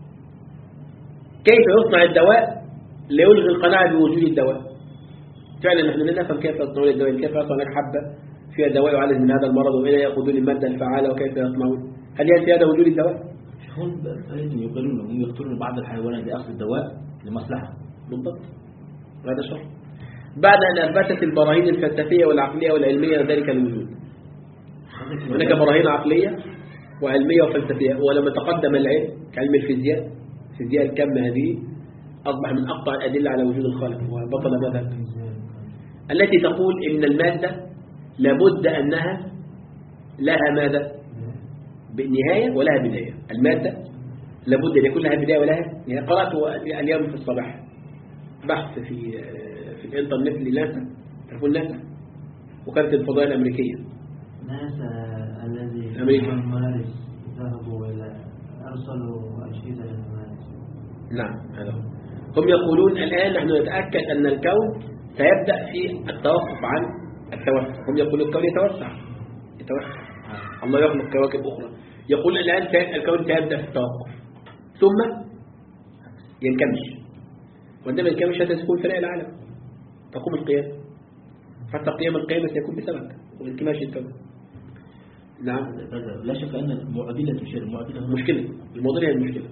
كيف يصنع الدواء لا يلغي القناعة بوجود الدواء. فعلا نحن لا نفهم كيف يصنعون الدواء، كيف يصنع لك حبة فيها دواء يعالج من هذا المرض وإلى يأخذون المادة الفعالة وكيف يصنعون. هل يأتي هذا وجود الدواء؟ هم يقولون هم يقتلون بعض الحيوانات لأخذ الدواء لمصلحة. بالضبط، هذا شر. بعد أن أثبتت البراهين الفلسفية والعقلية والعلمية ذلك الوجود. هناك براهين عقلية وعلمية وفلسفية، ولما تقدم العلم كعلم الفيزياء فيزياء الكم هذه أصبح من أقطع الأدلة على وجود الخالق وبطل مذهب التي تقول إن المادة لابد أنها لها ماذا؟ نهاية ولها بداية. المادة لابد أن يكون لها بداية ولها نهاية. قرأت اليوم في الصباح بحث في في الإنترنت لناسا، تعرفون ناسا؟ وكانت الفضائية الأمريكية. ناسا الذي أمريكا المارس ذهبوا إلى أرسلوا أجهزة للمارس. نعم هذا هو. هم يقولون الآن نحن نتأكد أن الكون سيبدأ في التوقف عن التوسع. هم يقولون الكون يتوسع يتوسع الله يخلق كواكب أخرى. يقول الآن الكون سيبدأ في التوقف ثم ينكمش، وعندما ينكمش هذا سيكون فناء العالم تقوم القيامة، حتى قيام القيامة سيكون بسبب وانكماش الكون. نعم لا شك أن معضلة الشر معضلة مشكلة. المعضلة هي المشكلة.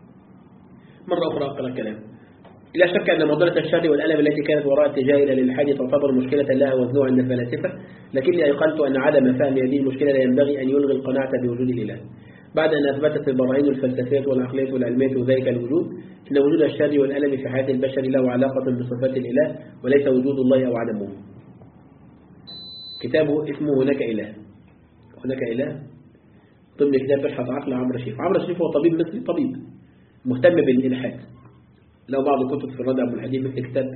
مرة أخرى أقرأ الكلام. لا شك أن معضلة الشر والألم التي كانت وراء اتجاه إلى الإلحاد تعتبر مشكلة لها وزنها عند الفلاسفة، لكني أيقنت أن عدم فهم هذه المشكلة لا ينبغي أن يلغي القناعة بوجود الإله. بعد أن أثبتت البراهين الفلسفية والعقلية والعلمية ذلك الوجود، إن وجود الشر والألم في حياة البشر له علاقة بصفات الإله وليس وجود الله أو عدمه. كتابه اسمه هناك إله. هناك إله ضمن كتاب بحث عقل عمرو شريف. عمرو شريف هو طبيب مصري، طبيب مهتم بالإلحاد، له بعض الكتب في الردع والحديث مثل كتاب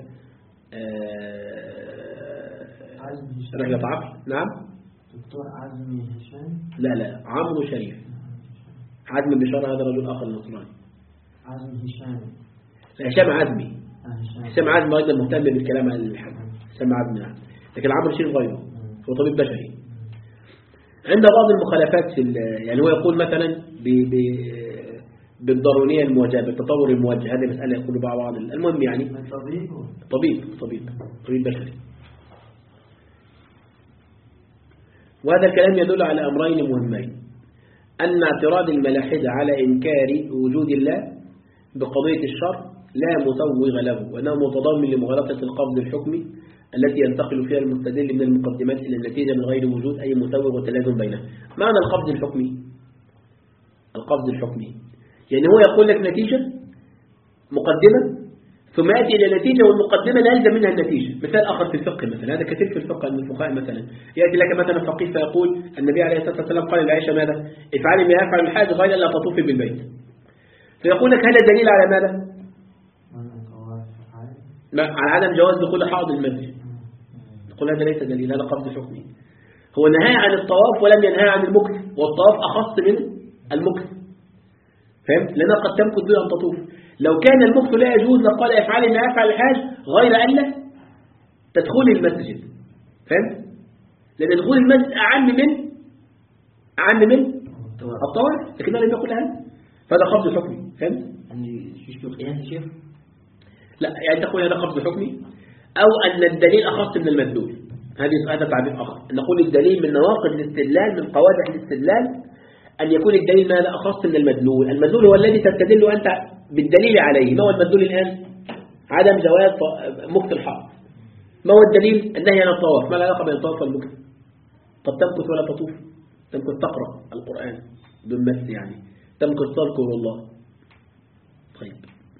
رحلة عقل. نعم دكتور عزمي هشام. لا لا عمرو شريف. عزمي بشارة هذا رجل آخر نصراني. عزمي هشام. هشام عزمي. آه هشام عزمي أيضا مهتم بالكلام عن الإلحاد. هشام عزمي نعم. لكن عمرو شريف غيره، هو طبيب بشري. عنده بعض المخالفات في يعني هو يقول مثلا ب ب بالضرورية الموجبة بالتطور الموجه، هذه مسألة يقول بعض بعض المهم يعني طبيب طبيب طبيب طبيب بشري. وهذا الكلام يدل على أمرين مهمين: أن اعتراض الملاحدة على إنكار وجود الله بقضية الشر لا مسوغ له، وأنه متضمن لمغالطة القبض الحكمي التي ينتقل فيها المستدل من المقدمات إلى النتيجة من غير وجود أي مسوغ وتلازم بينها. معنى القبض الحكمي القبض الحكمي يعني هو يقول لك نتيجة مقدمة ثم يأتي إلى نتيجة والمقدمة لا يلزم منها النتيجة. مثال آخر في الفقه مثلا، هذا كثير في الفقه من الفقهاء مثلا، يأتي لك مثلا فقيه فيقول النبي عليه الصلاة والسلام قال لعائشة ماذا؟ افعلي ما يفعل الحاج غير لا تطوفي بالبيت. فيقول لك هذا دليل على ماذا؟ على عدم جواز دخول حائض المسجد. يقول هذا ليس دليل، هذا قبض حكمي. هو نهى عن الطواف ولم ينهى عن المكث، والطواف أخص من المكث. فهمت؟ لأنها قد تمكث دون أن تطوف. لو كان المكث لا يجوز لقال افعلي ما يفعل الحاج غير أن لا تدخلي المسجد. فهمت؟ لأن دخول المسجد أعم من أعم من الطواف، لكنه لم يقل هذا، فهذا قبض حكمي. فهمت؟ يعني شو قياس يا شيخ؟ لا يعني تقول هذا قبض حكمي أو أن الدليل أخص من المدلول. هذه هذا تعبير آخر. نقول الدليل من نواقض الاستدلال من قواعد الاستدلال أن يكون الدليل ماذا أخص من المدلول. المدلول هو الذي تستدل أنت بالدليل عليه. ما هو المدلول الآن؟ عدم جواز مكت الحائط. ما هو الدليل؟ النهي عن الطواف. ما العلاقة بين الطواف والمكت؟ طب تمكث ولا تطوف؟ تمكث تقرأ القرآن بدون مس يعني، تمكث تذكر الله. طيب.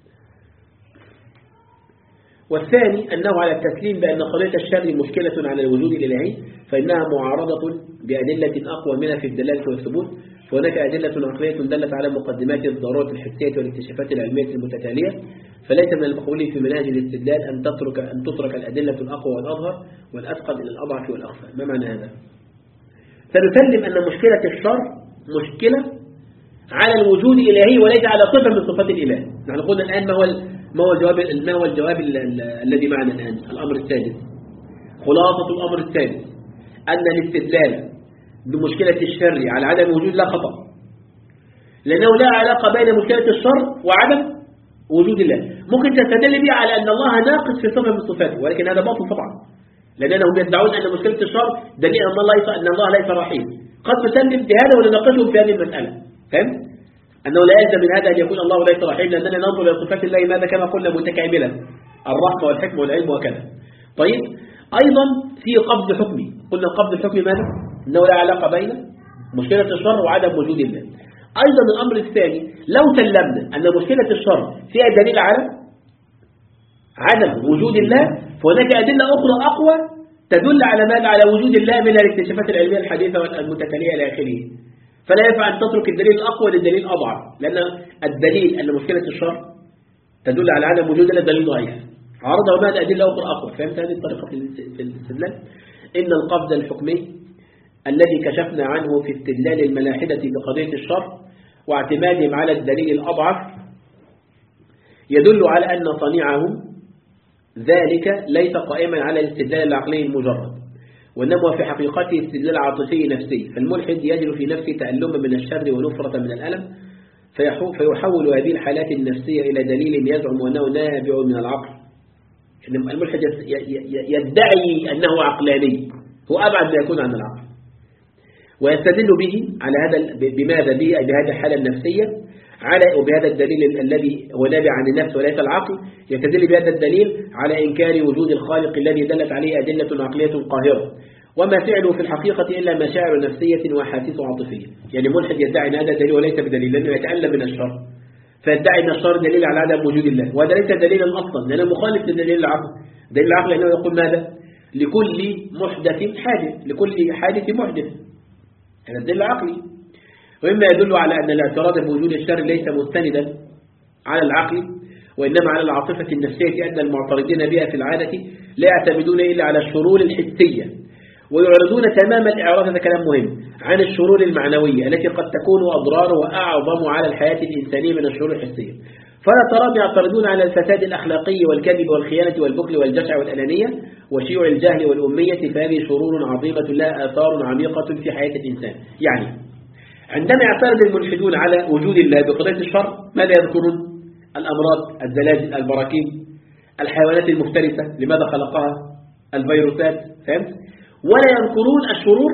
والثاني أنه على التسليم بأن قضية الشر مشكلة على الوجود الإلهي، فإنها معارضة بأدلة أقوى منها في الدلالة والثبوت. فهناك أدلة عقلية دلت على مقدمات الضرورات الحسية والاكتشافات العلمية المتتالية، فليس من المقبول في منهج الاستدلال أن تترك أن تترك الأدلة الأقوى والأظهر والأثقل إلى الأضعف والأخفى. ما معنى هذا؟ فنسلم أن مشكلة الشر مشكلة على الوجود الإلهي وليس على صفة من صفات الإله. نحن قلنا الآن ما هو ما هو الجواب ما هو الجواب الذي معنا الآن. الأمر السادس، خلاصة الأمر السادس أن الاستدلال بمشكلة الشر على عدم الوجود لا خطأ، لأنه لا علاقة بين مشكلة الشر وعدم وجود الله. ممكن تستدل به على أن الله ناقص في صفة من صفاته، ولكن هذا باطل طبعا، لأنهم يدعون أن مشكلة الشر دليل أن الله ليس أن الله ليس رحيم. قد نسلم بهذا ونناقشهم في هذه المسألة. فهمت؟ أنه لا يلزم من هذا أن يكون الله ليس رحيم، لأننا ننظر إلى صفات الله ماذا كما قلنا متكاملة، الرحمة والحكمة والعلم وكذا. طيب، أيضا في قبض حكمي. قلنا قبض الحكم ماذا؟ أنه لا علاقة بين مشكلة الشر وعدم وجود الله. أيضا الأمر الثاني، لو سلمنا أن مشكلة الشر فيها دليل على عدم وجود الله، فهناك أدلة أخرى أقوى تدل على ماذا؟ على وجود الله من الاكتشافات العلمية الحديثة والمتتالية إلى آخره. فلا ينفع أن تترك الدليل الأقوى للدليل الأضعف، لأن الدليل أن مشكلة الشر تدل على عدم وجود الله دليل ضعيف، عرضه ماذا؟ أدلة أخرى أقوى. فهمت هذه الطريقة في الاستدلال؟ إن القبض الحكمي الذي كشفنا عنه في استدلال الملاحدة بقضية الشر واعتمادهم على الدليل الأضعف يدل على أن صنيعهم ذلك ليس قائما على الاستدلال العقلي المجرد، وإنما في حقيقته استدلال عاطفي نفسي. فالملحد يجد في نفسه تألما من الشر ونفرة من الألم، فيحول هذه الحالات النفسية إلى دليل يزعم أنه نابع من العقل. الملحد يدعي أنه عقلاني، هو أبعد ما يكون عن العقل، ويستدل به على هذا بماذا؟ به بهذه الحالة النفسية على وبهذا الدليل الذي هو نابع عن النفس وليس العقل. يستدل بهذا الدليل على إنكار وجود الخالق الذي دلت عليه أدلة عقلية قاهرة، وما فعله في الحقيقة إلا مشاعر نفسية وأحاسيس عاطفية. يعني ملحد يدعي أن هذا دليل وليس بدليل، لأنه يتألم من الشر، فيدعي أن الشر دليل على عدم وجود الله، وهذا ليس دليلا أصلا، لأنه مخالف لدليل العقل. دليل العقل أنه يقول ماذا؟ لكل محدث حادث، لكل حادث محدث، هذا الدليل العقلي. وإما يدل على أن الاعتراض بوجود الشر ليس مستندا على العقل، وإنما على العاطفة النفسية، أن المعترضين بها في العادة لا يعتمدون إلا على الشرور الحسية، ويعرضون تمام الإعراض، هذا كلام مهم، عن الشرور المعنوية التي قد تكون أضرارها أعظم على الحياة الإنسانية من الشرور الحسية. فلا تراهم يعترضون على الفساد الأخلاقي والكذب والخيانة والبخل والجشع والأنانية وشيوع الجهل والأمية، فهذه شرور عظيمة لها آثار عميقة في حياة الإنسان. يعني عندما يعترض الملحدون على وجود الله بقضية الشر، ماذا يذكرون؟ الأمراض، الزلازل، البراكين، الحيوانات المفترسة، لماذا خلقها، الفيروسات، فهمت؟ ولا يذكرون الشرور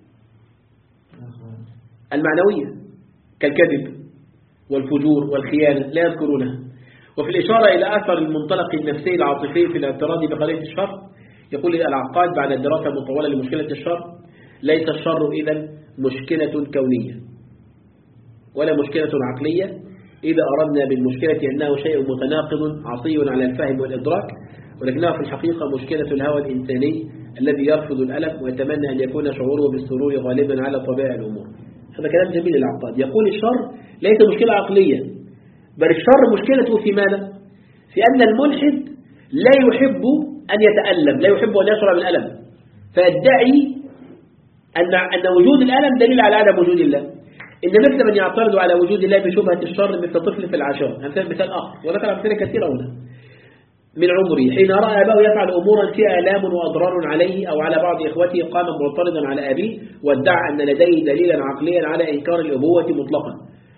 المعنوية كالكذب والفجور والخيانة، لا يذكرونها. وفي الإشارة إلى أثر المنطلق النفسي العاطفي في الاعتراض بقضية الشر، يقول العقاد بعد الدراسة المطولة لمشكلة الشر: ليس الشر إذن مشكلة كونية ولا مشكلة عقلية، إذا أردنا بالمشكلة أنه شيء متناقض عصي على الفهم والإدراك، ولكنها في الحقيقة مشكلة الهوى الإنساني الذي يرفض الألم ويتمنى أن يكون شعوره بالسرور غالبا على طبيعة الأمور. هذا كلام جميل العقاد. يقول الشر ليس مشكلة عقلية، بل الشر مشكلته في ماذا؟ في أن الملحد لا يحب أن يتألم، لا يحب أن يشعر بالألم، فيدعي أن أن وجود الألم دليل على عدم وجود الله. إن مثل من يعترض على وجود الله بشبهة الشر مثل طفل في العشاء. مثال مثال آخر، وذكر أمثلة كثيرة هنا من عمره، حين رأى أباه يفعل أمورا فيها آلام وأضرار عليه أو على بعض إخوته، قام معترضا على أبيه وادعى أن لديه دليلا عقليا على إنكار الأبوة مطلقا،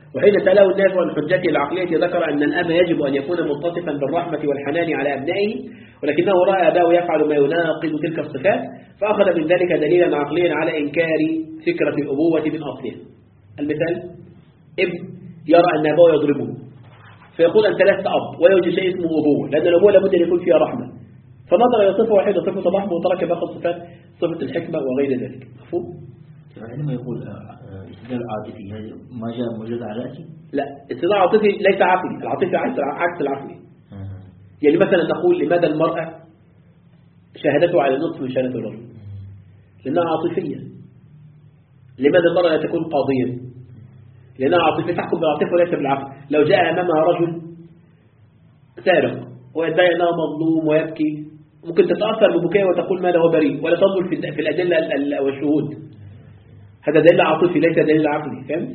وحين سأله الناس عن حجته العقلية ذكر أن الأب يجب أن يكون متصفا بالرحمة والحنان على أبنائه، ولكنه رأى أباه يفعل ما يناقض تلك الصفات فأخذ من ذلك دليلا عقليا على إنكار فكرة الأبوة من أصلها. المثال: ابن يرى أن أباه يضربه فيقول أنت لست أب، ولا يوجد شيء اسمه أبوة، لأن الأبوة لابد أن يكون فيها رحمة، فنظر إلى صفة واحدة صفة الرحمة وترك باقي الصفات صفة الحكمة وغير ذلك. مفهوم؟ عندما يقول استدلال عاطفي هذا ما جاء موجود على رأسي؟ لا، استدلال عاطفي ليس عقلي، العاطفي عكس العقلي. آه. يعني مثلا نقول لماذا المرأة شهادته على نصف من شهادة الرجل؟ لأنها عاطفية. لماذا المرأة لا تكون قاضية؟ لأنها عاطفية، تحكم بالعاطفة وليس بالعقل. لو جاء أمامها رجل سارق ويدعي أنه مظلوم ويبكي ممكن تتأثر ببكائه وتقول ماذا هو بريء، ولا تنظر في الأدلة والشهود. هذا دليل عاطفي ليس دليل عقلي. فهمت؟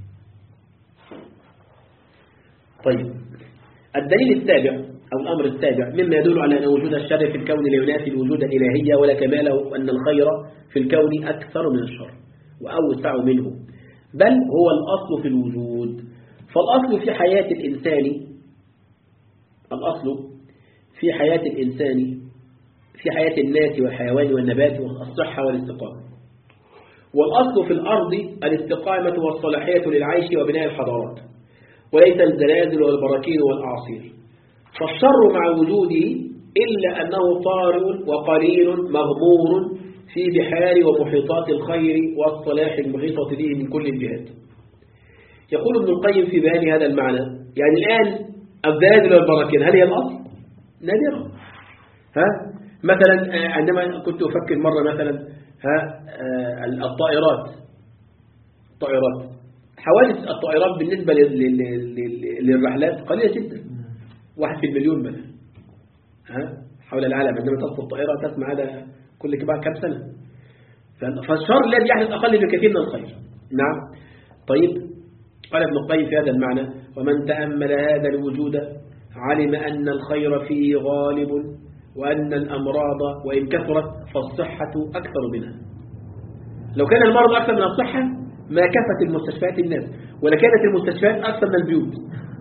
طيب، الدليل السابع أو الأمر السابع مما يدل على أن وجود الشر في الكون لا ينافي الوجود الإلهي ولا كماله، وأن الخير في الكون أكثر من الشر وأوسع منه، بل هو الأصل في الوجود. فالأصل في حياة الإنسان الأصل في حياة الإنسان في حياة الناس والحيوان والنبات والصحة والاستقامة، والأصل في الأرض الاستقامة والصلاحية للعيش وبناء الحضارات، وليس الزلازل والبراكين والأعاصير. فالشر مع وجوده إلا أنه طارئ وقليل مغمور في بحار ومحيطات الخير والصلاح المحيطة به من كل الجهات. يقول ابن القيم في بيان هذا المعنى: يعني الآن الزلازل والبراكين هل هي الأصل؟ نادرة. ها؟ مثلا عندما كنت أفكر مرة مثلا ها الطائرات الطائرات حوادث الطائرات بالنسبة للرحلات قليلة جدا، واحد في المليون مثلا ها حول العالم. عندما تسقط الطائرة تسمع هذا كل كم سنة. فالشر الذي يحدث أقل بكثير من الخير. نعم. طيب، قال ابن القيم في هذا المعنى: ومن تأمل هذا الوجود علم أن الخير فيه غالب، وأن الأمراض وإن كثرت فالصحة أكثر منها. لو كان المرض أكثر من الصحة ما كفت المستشفيات الناس، ولكانت المستشفيات أكثر من البيوت،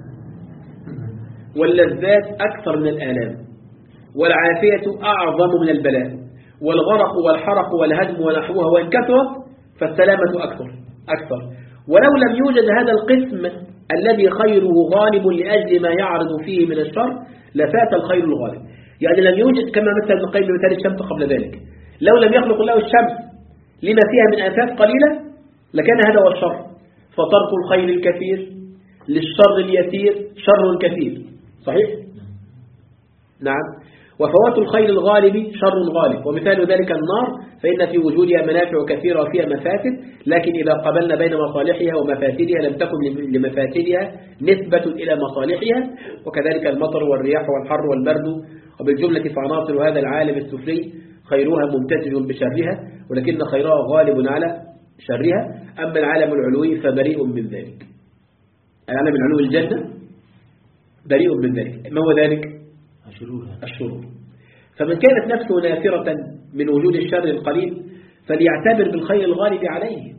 واللذات أكثر من الآلام، والعافية أعظم من البلاء، والغرق والحرق والهدم ونحوها وإن كثرت فالسلامة أكثر أكثر. ولو لم يوجد هذا القسم الذي خيره غالب لأجل ما يعرض فيه من الشر لفات الخير الغالب. يعني لم يوجد كما مثل ابن القيم بمثال الشمس قبل ذلك، لو لم يخلق الله الشمس لما فيها من آفات قليلة لكان هذا هو الشر. فترك الخير الكثير للشر اليسير شر كثير. صحيح؟ نعم. وفوات الخير الغالب شر غالب، ومثال ذلك النار، فإن في وجودها منافع كثيرة وفيها مفاسد، لكن إذا قبلنا بين مصالحها ومفاسدها لم تكن لمفاسدها نسبة إلى مصالحها. وكذلك المطر والرياح والحر والبرد، وبالجملة فعناصر هذا العالم السفلي خيرها ممتزج بشرها، ولكن خيرها غالب على شرها. أما العالم العلوي فبريء من ذلك. العالم العلوي الجنة بريء من ذلك. ما هو ذلك؟ الشرور. فمن كانت نفسه نافرة من وجود الشر القليل فليعتبر بالخير الغالب عليه.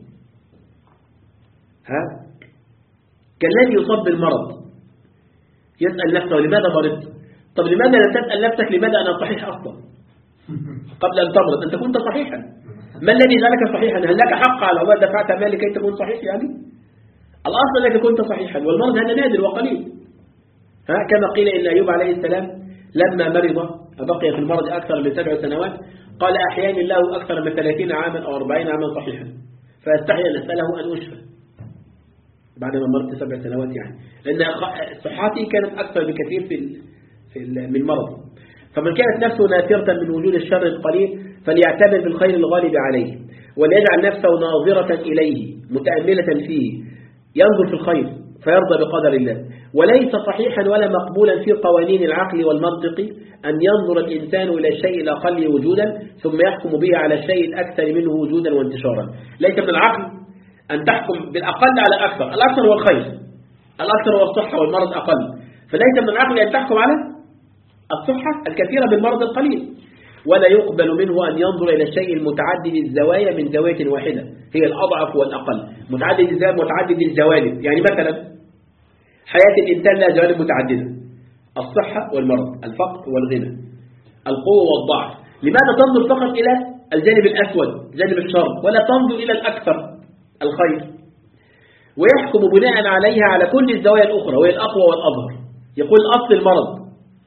ها؟ كالذي يصاب بالمرض يسأل نفسه لماذا مرضت؟ طب لماذا لم تسأل نفسك لماذا أنا صحيح أصلا قبل أن تمرض؟ أنت كنت صحيحا. ما الذي جعلك صحيحا؟ هل لك حق على الله دفعت مال لكي تكون صحيح؟ يعني الأصل أنك كنت صحيحا، والمرض هذا نادر وقليل. ها؟ كما قيل إن أيوب عليه السلام لما مرض بقي في المرض أكثر من سبع سنوات قال أحياني الله أكثر من ثلاثين عاما أو أربعين عاما صحيحا، فأستحي أن أسأله أن أشفى بعدما مرضت سبع سنوات، يعني لأن صحتي كانت أكثر بكثير في في من مرض. فمن كانت نفسه نافرة من وجود الشر القليل فليعتبر بالخير الغالب عليه، وليجعل نفسه ناظرة إليه متأملة فيه، ينظر في الخير فيرضى بقدر الله. وليس صحيحا ولا مقبولا في قوانين العقل والمنطق أن ينظر الإنسان إلى الشيء الأقل وجودا ثم يحكم به على الشيء الأكثر منه وجودا وانتشارا. ليس من العقل أن تحكم بالأقل على الأكثر. الأكثر هو الخير، الأكثر هو الصحة والمرض أقل، فليس من العقل أن تحكم على الصحة الكثيرة بالمرض القليل. ولا يقبل منه أن ينظر إلى الشيء المتعدد الزوايا من زاوية واحدة هي الأضعف والأقل. متعدد الزوايا متعدد الجوانب، يعني مثلا حياة الإنسان لها جوانب متعددة: الصحة والمرض، الفقر والغنى، القوة والضعف. لماذا تنظر فقط إلى الجانب الأسود جانب الشر ولا تنظر إلى الأكثر الخير؟ ويحكم بناء عليها على كل الزوايا الأخرى وهي الأقوى والأظهر. يقول الأصل المرض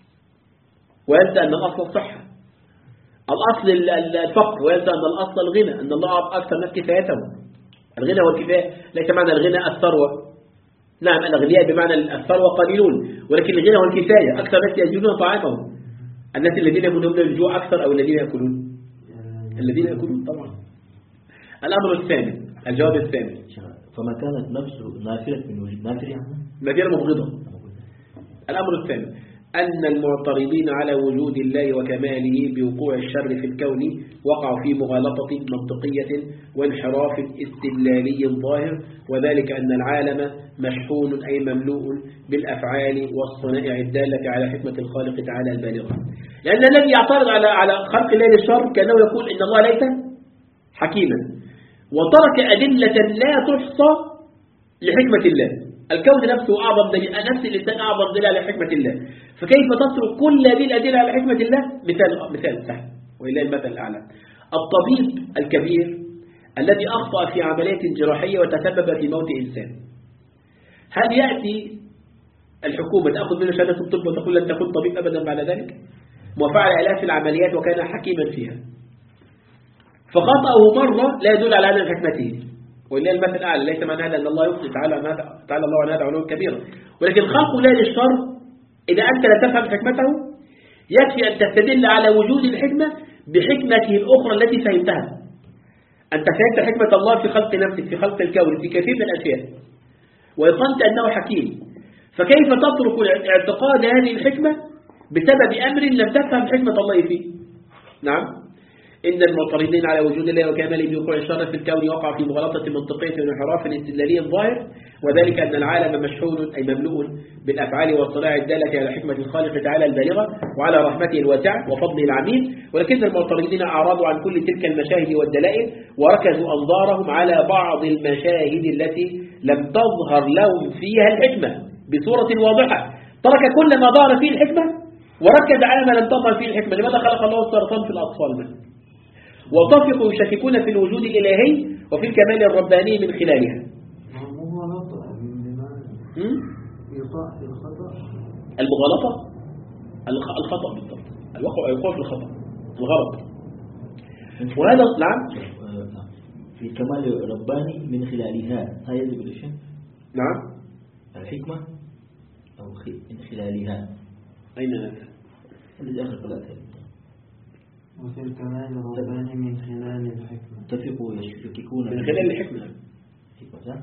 وينسى أن الأصل الصحة، الأصل الفقر وينسى أن الأصل الغنى، أن الله أكثر الناس كفايته. الغنى والكفاية ليس معنى الغنى الثروة، نعم الأغنياء بمعنى الثروة قليلون، ولكن الغنى والكفاية أكثر الناس يجدون طعامهم. الناس الذين يموتون من الجوع أكثر أو الذين يأكلون؟ الذين يأكلون طبعا. الأمر الثاني، الجواب الثاني، فما كانت نفسه نافلة من وجود نافلة يعني مدينة مبغضة. الأمر الثاني أن المعترضين على وجود الله وكماله بوقوع الشر في الكون وقعوا في مغالطة منطقية وانحراف استدلالي ظاهر، وذلك أن العالم مشحون أي مملوء بالأفعال والصنائع الدالة على حكمة الخالق تعالى البالغة. لأن الذي يعترض على على خلق الله للشر كأنه يقول إن الله ليس حكيما، وترك أدلة لا تحصى لحكمة الله. الكون نفسه أعظم دليل، نفس الإنسان أعظم دليل على حكمة الله، فكيف تترك كل هذه الأدلة على حكمة الله؟ مثال مثال سهل وإلى المثل الأعلى: الطبيب الكبير الذي أخطأ في عملية جراحية وتسبب في موت إنسان، هل يأتي الحكومة تأخذ منه شهادة الطب وتقول لن تكون طبيب أبدا بعد ذلك؟ وفعل آلاف العمليات وكان حكيما فيها، فخطأه مرة لا يدل على عدم حكمته. وإلا المثل الأعلى، ليس معنى هذا أن الله يخطئ تعالى تعالى الله عن هذا علوا كبيرا، ولكن خلق لا للشر إذا أنت لا تفهم حكمته يكفي أن تستدل على وجود الحكمة بحكمته الأخرى التي فهمتها. أنت فهمت حكمة الله في خلق نفسك، في خلق الكون، في كثير من الأشياء، ويقنت أنه حكيم، فكيف تترك اعتقاد هذه الحكمة بسبب أمر لم تفهم حكمة الله فيه؟ نعم. إن المعترضين على وجود الله وكماله بوقوع الشر في الكون وقع في مغالطة منطقية وانحراف استدلالي ظاهر، وذلك أن العالم مشحون أي مملوء بالأفعال والصنائع الدالة على حكمة الخالق تعالى البالغة وعلى رحمته الواسعة وفضله العميم. ولكن المعترضين أعرضوا عن كل تلك المشاهد والدلائل وركزوا أنظارهم على بعض المشاهد التي لم تظهر لهم فيها الحكمة بصورة واضحة. ترك كل ما ظهر فيه الحكمة وركز على ما لم تظهر فيه الحكمة. لماذا خلق الله السرطان في الأطفال منه؟ وطفقوا يشككون في الوجود الإلهي وفي الكمال الرباني من خلالها. المغالطة الخطأ بالضبط، الوقوع يقوع في الخطأ الغلط، وهذا نعم في الكمال الرباني من خلالها. هاي يجب الشيء نعم الحكمة أو من خلالها. أين هذا؟ الذي آخر ثلاثة. وفي الكمال الرباني من خلال الحكمة. اتفقوا يشككون من خلال الحكمة. حكمة صح؟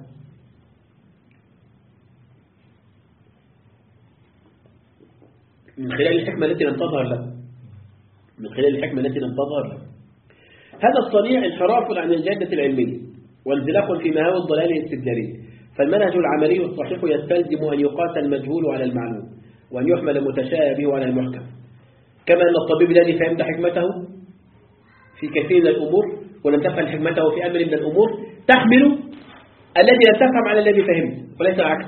من خلال الحكمة التي لم تظهر له، من خلال الحكمة التي لم تظهر له. هذا الصنيع انحراف عن الجادة العلمية وانزلاق في مهاوي الضلال الاستدلالي. فالمنهج العملي الصحيح يستلزم أن يقاس المجهول على المعلوم وأن يحمل المتشابه على المحكم، كما أن الطبيب الذي فهمت حكمته في كثير من الأمور ولم تفهم حكمته في أمر من الأمور تحمل الذي لم تفهم على الذي فهمت وليس العكس.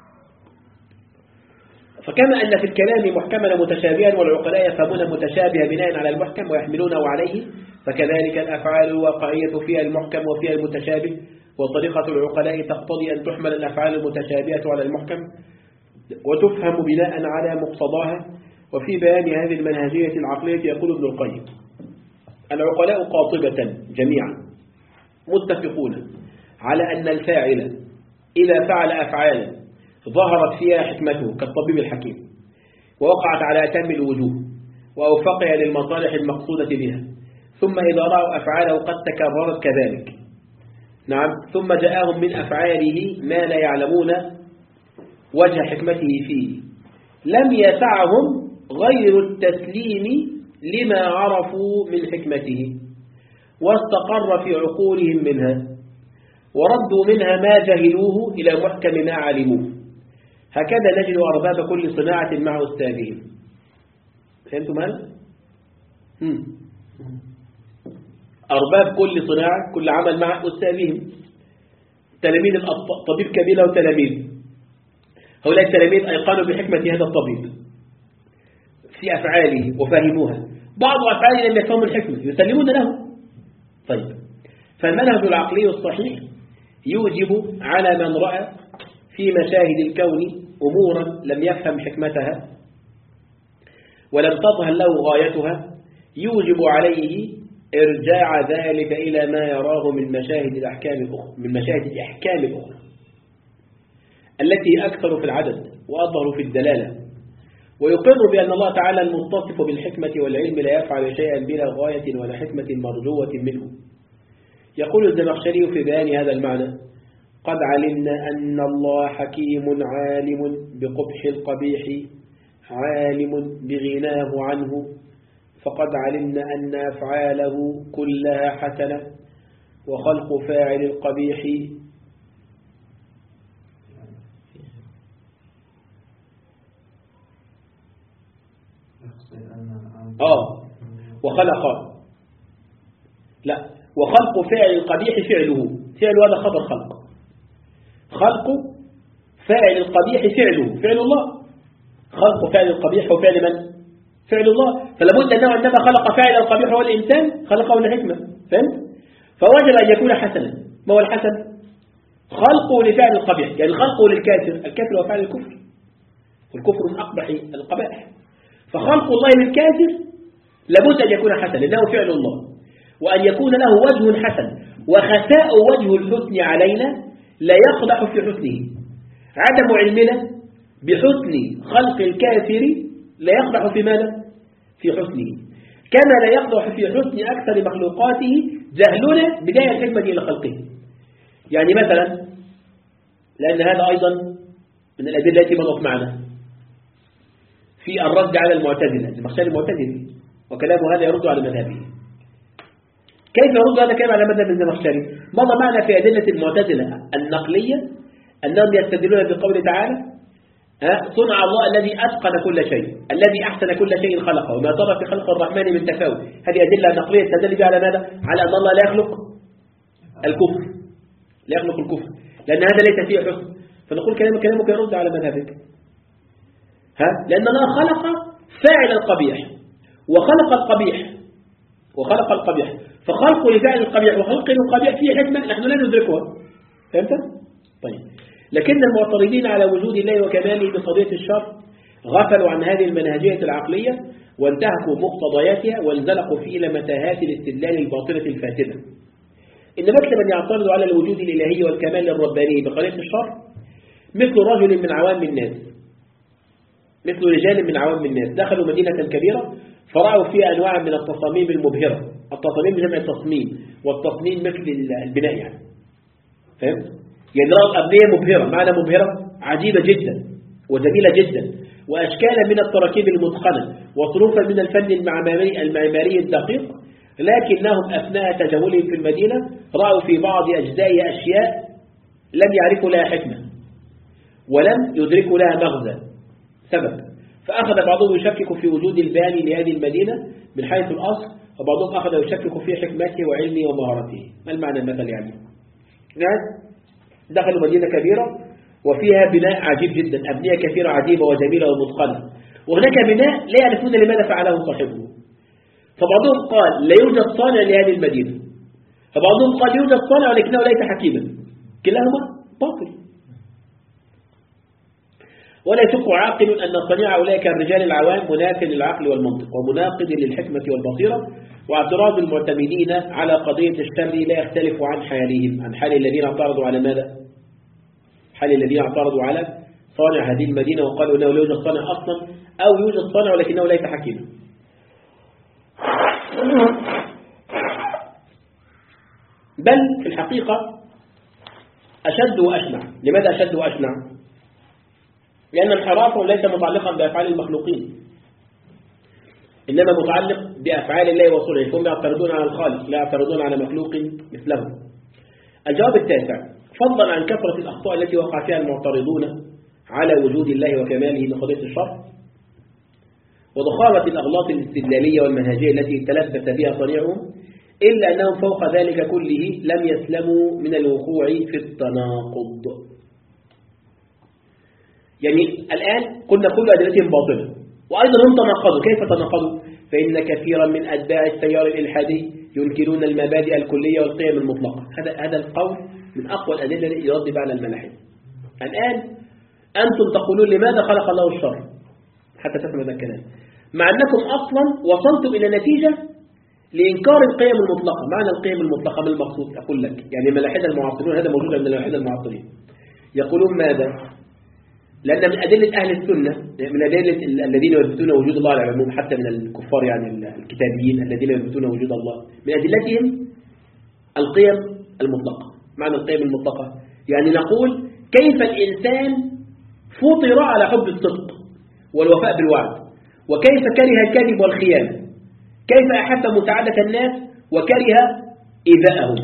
فكما أن في الكلام محكما متشابها والعقلاء يفهمون المتشابه بناء على المحكم ويحملونه عليه، فكذلك الأفعال الواقعية فيها المحكم وفيها المتشابه، وطريقة العقلاء تقتضي أن تحمل الأفعال المتشابهة على المحكم وتفهم بناء على مقتضاها. وفي بيان هذه المنهجية العقلية يقول ابن القيم: العقلاء قاطبة جميعا متفقون على أن الفاعل إذا فعل أفعالا ظهرت فيها حكمته كالطبيب الحكيم ووقعت على أتم الوجوه وأوفقها للمصالح المقصودة بها، ثم إذا رأوا أفعاله قد تكررت كذلك، نعم، ثم جاءهم من أفعاله ما لا يعلمون وجه حكمته فيه، لم يسعهم غير التسليم لما عرفوا من حكمته واستقر في عقولهم منها، وردوا منها ما جهلوه إلى محكم ما علموه. هكذا نجد أرباب كل صناعة مع أستاذهم. فهمتم هذا؟ أرباب كل صناعة كل عمل مع أستاذهم، تلاميذ الطبيب كبيرة وتلاميذ. هؤلاء التلاميذ أيقنوا بحكمة هذا الطبيب في أفعاله وفهموها، بعض أفعاله لم يفهموا الحكمة يسلمون له. طيب، فالمنهج العقلي الصحيح يوجب على من رأى في مشاهد الكون أمورا لم يفهم حكمتها ولم تظهر له غايتها، يوجب عليه إرجاع ذلك إلى ما يراه من مشاهد الأحكام الأخرى من مشاهد الأحكام الأخرى التي أكثر في العدد وأظهر في الدلالة، ويقر بأن الله تعالى المتصف بالحكمة والعلم لا يفعل شيئا بلا غاية ولا حكمة مرجوة منه. يقول الزمخشري في بيان هذا المعنى: قد علمنا أن الله حكيم عالم بقبح القبيح عالم بغناه عنه، فقد علمنا أن أفعاله كلها حسنة، وخلق فاعل القبيح آه وخلق لا وخلق فاعل القبيح فعله، فعل هذا خبر خلق، خلق فاعل القبيح فعله فعل الله، خلق فاعل القبيح وفعل من؟ فعل الله. فلابد أنه عندما خلق فاعل القبيح هو الإنسان خلقه لحكمة، فهمت؟ فوجب أن يكون حسنا. ما هو الحسن؟ خلقه لفعل القبيح، يعني خلقه للكافر، الكافر هو فعل الكفر، والكفر من أقبح القبائح. فخلق الله للكافر لابد أن يكون حسنا لأنه فعل الله، وأن يكون له وجه حسن، وخساء وجه الحسن علينا لا يقدح في حسنه. عدم علمنا بحسن خلق الكافر لا يقدح في ماذا؟ في حسنه، كما لا يقدح في حسن أكثر مخلوقاته جهلنا بداية الحكمة إلى خلقه. يعني مثلا، لأن هذا أيضا من الأدلة التي مضت معنا في الرد على المعتزلة، المخشار المعتزلي، وكلامه هذا يرد على مذهبه. كيف يرد هذا كلام على مذهب الزمخشري؟ مضى معنا في أدلة المعتزلة النقلية أنهم يستدلون بقوله تعالى: صنع الله الذي أتقن كل شيء، الذي أحسن كل شيء خلقه، وما ترى في خلق الرحمن من تفاوت. هذه أدلة نقلية تدل بها على ماذا؟ على أن الله لا يخلق الكفر، لا يخلق الكفر، لأن هذا ليس فيه حسن. فنقول كلامك كلامك يرد على مذهبك، ها؟ لأن الله خلق فاعل القبيح وخلق القبيح وخلق القبيح، فخلق لفاعل القبيح وخلق القبيح فيه حكمة نحن لا ندركها، فهمت؟ طيب، لكن المعترضين على وجود الله وكماله بقضية الشر غفلوا عن هذه المنهجية العقلية وانتهكوا مقتضياتها وانزلقوا في إلى متاهات الاستدلال الباطلة الفاسدة. إن مثل من يعترض على الوجود الإلهي والكمال الرباني بقضية الشر مثل رجل من عوام الناس، مثل رجال من عوام الناس دخلوا مدينة كبيرة فرأوا فيها أنواع من التصاميم المبهرة. التصاميم جمع التصميم، والتصميم مثل البناء يعني، فهمت؟ يعني رأوا أبنية مبهرة، معنى مبهرة عجيبة جدا وجميلة جدا، وأشكالا من التراكيب المتقنة، وصروفا من الفن المعماري المعماري الدقيق، لكنهم أثناء تجولهم في المدينة رأوا في بعض أجزائها أشياء لم يعرفوا لها حكمة ولم يدركوا لها مغزى سبب، فأخذ بعضهم يشكك في وجود الباني لهذه المدينة من حيث الأصل، وبعضهم أخذ يشكك في حكمته وعلمه ومهارته. ما المعنى المثل يعني؟ ناس دخلوا مدينة كبيرة وفيها بناء عجيب جدا، أبنية كثيرة عجيبة وجميلة ومتقنة، وهناك بناء لا يعرفون لماذا فعله صاحبه. فبعضهم قال لا يوجد صانع لهذه المدينة، فبعضهم قال يوجد صانع ولكنه ليس حكيما، كلاهما باطل. ولا يشك عاقل أن صنيع أولئك الرجال العوام مناف للعقل والمنطق ومناقض للحكمة والبصيرة، واعتراض المعتمدين على قضية الشر لا يختلف عن حالهم، عن حال الذين اعترضوا على ماذا؟ حال الذين اعترضوا على صانع هذه المدينة وقالوا أنه لا يوجد صانع أصلا، أو يوجد صانع ولكنه ليس حكيما. بل في الحقيقة أشد وأشنع. لماذا أشد وأشنع؟ لأن انحرافهم ليس متعلقا بأفعال المخلوقين، إنما متعلق بأفعال الله وصنعه، فهم يعترضون على الخالق لا يعترضون على مخلوق مثله. الجواب التاسع: فضلا عن كثرة الأخطاء التي وقع فيها المعترضون على وجود الله وكماله بقضية الشر، وضخامة الأغلاط الاستدلالية والمنهجية التي تلبس بها صنيعهم، إلا أنهم فوق ذلك كله لم يسلموا من الوقوع في التناقض. يعني الآن قلنا كل أدلتهم باطلة، وأيضا هم تناقضوا. كيف تناقضوا؟ فإن كثيرا من أتباع التيار الإلحادي ينكرون المبادئ الكلية والقيم المطلقة. هذا هذا القول من أقوى الأدلة التي يرد بها على الملاحدة. الآن أنتم تقولون لماذا خلق الله الشر حتى تفهم هذا الكلام، مع أنكم أصلا وصلتم إلى نتيجة لإنكار القيم المطلقة. معنى القيم المطلقة ما المقصود؟ أقول لك يعني الملاحدة المعاصرون، هذا موجود عند الملاحدة المعاصرين، يقولون ماذا؟ لأن من أدلة أهل السنة، من أدلة الذين يثبتون وجود الله على العموم حتى من الكفار يعني الكتابيين الذين يثبتون وجود الله، من أدلتهم القيم المطلقة. معنى القيم المطلقة يعني نقول كيف الإنسان فطر على حب الصدق والوفاء بالوعد، وكيف كره الكذب والخيانة، كيف أحب مساعدة الناس وكره إيذاءهم.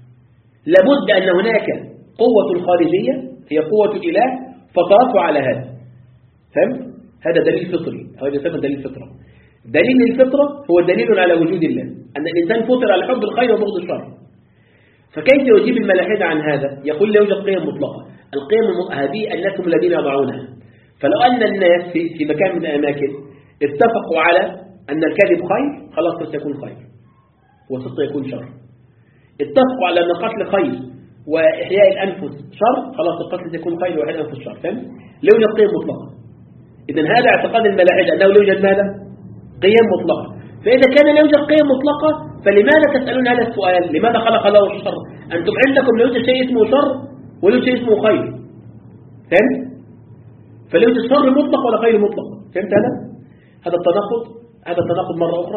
لابد أن هناك قوة خارجية هي قوة الإله فطرته على هذا. فهمت؟ هذا دليل فطري، هذا يسمى دليل فطرة. دليل الفطرة هو دليل على وجود الله، أن الإنسان فطر على حب الخير وبغض الشر. فكيف يجيب الملاحدة عن هذا؟ يقول لا يوجد قيم مطلقة. القيم هذه الناس هم الذين يضعونها. فلو أن الناس في في مكان من الأماكن اتفقوا على أن الكذب خير، خلاص سيكون خير والصدق يكون شر. اتفقوا على أن القتل خير وإحياء الأنفس شر، خلاص القتل سيكون خير وإحياء الأنفس شر. فهمت؟ لا يوجد قيم مطلقة. إذن هذا اعتقاد الملاحدة أنه لا يوجد ماذا؟ قيم مطلقة. فإذا كان لا يوجد قيم مطلقة فلماذا تسألون هذا السؤال؟ لماذا خلق الله الشر؟ أنتم عندكم لا يوجد شيء اسمه شر ولا يوجد شيء اسمه خير. فهمت؟ فلا يوجد شر مطلق ولا خير مطلق. فهمت هذا؟ هذا التناقض، هذا التناقض مرة أخرى.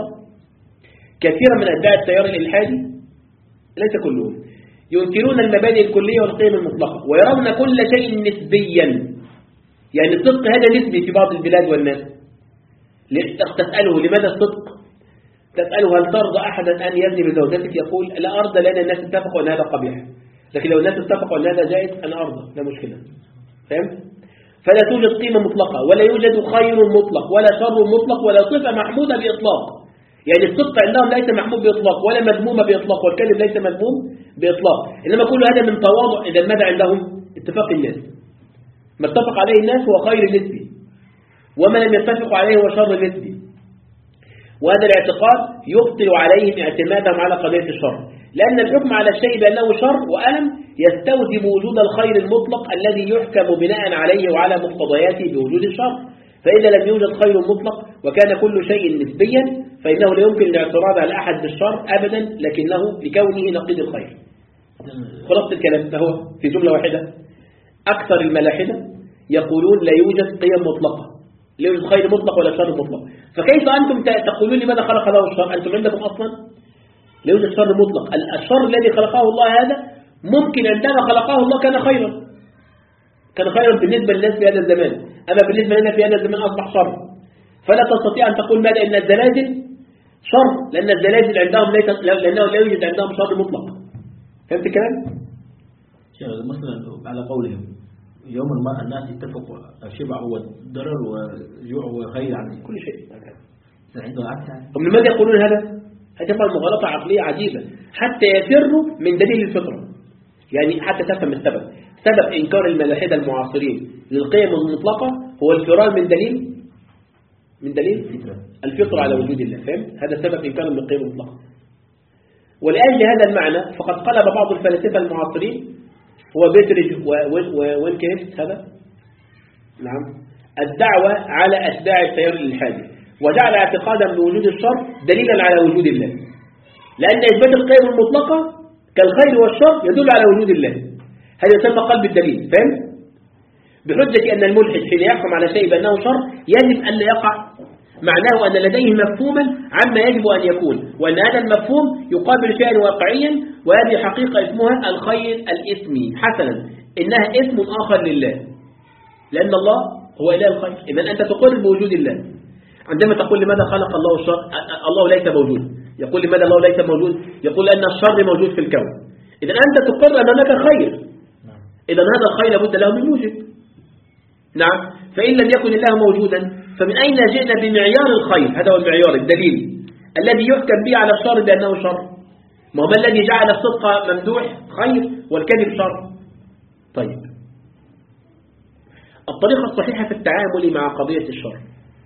كثيرا من أتباع التيار الإلحادي ليس كلهم ينكرون المبادئ الكلية والقيم المطلقة ويرون كل شيء نسبيا. يعني الصدق هذا نسبي في بعض البلاد والناس. تسأله لماذا الصدق؟ تسأله هل ترضى أحدا أن يزني بزوجتك؟ يقول لا أرضى لأن الناس اتفقوا أن هذا قبيح، لكن لو الناس اتفقوا أن هذا جائز أنا أرضى، لا مشكلة. فهمت؟ فلا توجد قيمة مطلقة ولا يوجد خير مطلق ولا شر مطلق ولا صفة محمودة بإطلاق. يعني الصدق عندهم ليس محمود بإطلاق ولا مذمومة بإطلاق، والكذب ليس مذموم بإطلاق، إنما كل هذا من تواضع. إذا ماذا عندهم؟ اتفاق الناس. ما اتفق عليه الناس هو خير نسبي، وما لم يتفقوا عليه هو شر نسبي. وهذا الاعتقاد يبطل عليهم اعتمادهم على قضية الشر، لأن الحكم على الشيء بأنه شر وألم يستوجب وجود الخير المطلق الذي يحكم بناء عليه وعلى مقتضياته بوجود الشر. فإذا لم يوجد خير مطلق وكان كل شيء نسبيا فإنه لا يمكن الاعتراض على أحد بالشر أبدا، لكنه لكونه نقيض الخير. خلاصة الكلام فهو في جملة واحدة: أكثر الملاحدة يقولون لا يوجد قيم مطلقة، لا يوجد خير مطلق ولا شر مطلق. فكيف أنتم تقولون لماذا خلق الله الشر؟ أنتم عندكم أصلا لا يوجد شر مطلق. الشر الذي خلقه الله هذا ممكن عندما خلقه الله كان خيرا، كان خيرا بالنسبة للناس في هذا الزمان، أما بالنسبة لنا في هذا الزمان أصبح شر. فلا تستطيع أن تقول ماذا إن الزلازل شر، لأن الزلازل عندهم ليس، لأنه لا يوجد عندهم شر مطلق. فهمت الكلام؟ مثلا على قولهم يوم ما الناس اتفقوا الشبع هو ضرر وجوع وخير عن كل شيء. عنده عكس. طب لماذا يقولون هذا؟ هذه مغالطة عقلية عجيبة حتى يفروا من دليل الفطرة. يعني حتى تفهم السبب. سبب إنكار الملاحدة المعاصرين للقيم المطلقة هو الفرار من دليل من دليل الفطرة على وجود الله. فهمت؟ هذا سبب إنكارهم للقيم المطلقة. ولأجل هذا المعنى فقد قلب بعض الفلاسفة المعاصرين هو بيتريج وينكهفت هذا نعم الدعوة على أتباع التيار الإلحادي، وجعل اعتقادا بوجود الشر دليلا على وجود الله، لأن إثبات القيم المطلقة كالخير والشر يدل على وجود الله. هذا يسمى قلب الدليل. فهم؟ بحجة أن الملحد حين يحكم على شيء بأنه شر يجب أن لا يقع، معناه أن لديه مفهوما عما يجب أن يكون، وأن هذا المفهوم يقابل شيئا واقعيا، وهذه حقيقة اسمها الخير الإثمي. حسنا، إنها اسم آخر لله، لأن الله هو إله الخير. إذن أنت تقر بوجود الله. عندما تقول لماذا خلق الله الشر؟ الله ليس موجود. يقول لماذا الله ليس موجود؟ يقول أن الشر موجود في الكون. إذن أنت تقر أن هناك خير، إذن هذا الخير لابد له من موجب. نعم. فإن لم يكن الله موجودا فمن أين جئنا بمعيار الخير؟ هذا هو المعيار الدليل الذي يحكم به على الشر بأنه شر. ما هو ما الذي جعل الصدق ممدوح خير والكذب شر؟ طيب الطريقة الصحيحة في التعامل مع قضية الشر،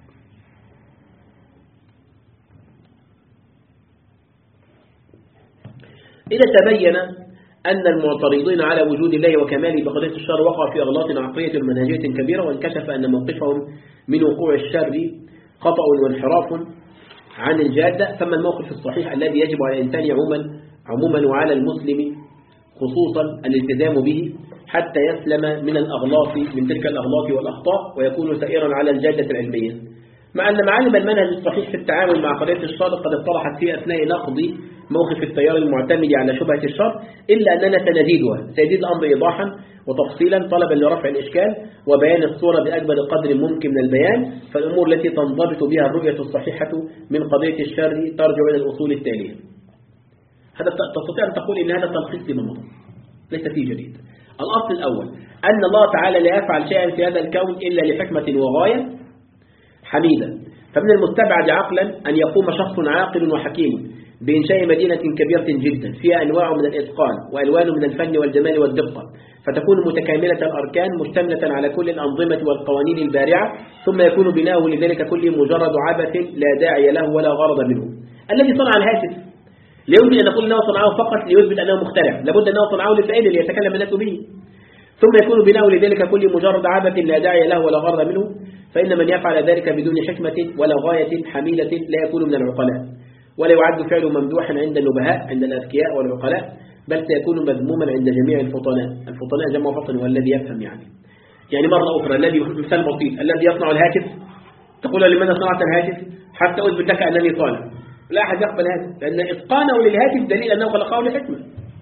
إذا تبين أن المعترضين على وجود الله وكماله بقضية الشر وقعوا في أغلاط عقلية ومنهجية كبيرة، وانكشف أن موقفهم من وقوع الشر خطأ وانحراف عن الجادة، ثم الموقف الصحيح الذي يجب على الإنسان عموما عموما وعلى المسلم خصوصا الالتزام به حتى يسلم من الأغلاط من تلك الأغلاط والأخطاء ويكون سائرا على الجادة العلمية. مع أن معالم المنهج الصحيح في التعامل مع قضية الشر قد اطرحت في أثناء نقض موقف التيار المعتمد على شبهة الشر، إلا أننا سنزيدها سيزيد الأمر إيضاحا وتفصيلا طلبا لرفع الإشكال وبيان الصورة بأكبر قدر ممكن من البيان. فالأمور التي تنضبط بها الرؤية الصحيحة من قضية الشر ترجع إلى الأصول التالية. هذا تستطيع أن تقول إن هذا تلخيص لما مضى، ليس فيه جديد. الأصل الأول أن الله تعالى لا يفعل شيئا في هذا الكون إلا لحكمة وغاية حميدة، فمن المستبعد عقلا أن يقوم شخص عاقل وحكيم بإنشاء مدينة كبيرة جدا فيها أنواع من الإتقان وألوان من الفن والجمال والدقة، فتكون متكاملة الأركان مشتملة على كل الأنظمة والقوانين البارعة، ثم يكون بناؤه لذلك كل مجرد عبث لا داعي له ولا غرض منه. الذي صنع الهاتف لا يمكن أن نقول أنه صنعه فقط ليثبت أنه مخترع، لابد أنه صنعه للفائدة ليتكلم الناس به، ثم يكون بناؤه لذلك كل مجرد عبث لا داعي له ولا غرض منه، فإن من يفعل ذلك بدون حكمة ولا غاية حميدة لا يكون من العقلاء، ولا يعد فعله ممدوحا عند النبهاء عند الأذكياء والعقلاء، بل سيكون مذموما عند جميع الفطناء. الفطناء جمع فطن والذي يفهم يعني يعني مرة أخرى الذي مثال بسيط الذي يصنع الهاتف تقول لماذا صنعت الهاتف؟ حتى أثبت لك أنني صانع. لا أحد يقبل هذا، لأن إتقانه للهاتف دليل أنه خلقه لحكمة.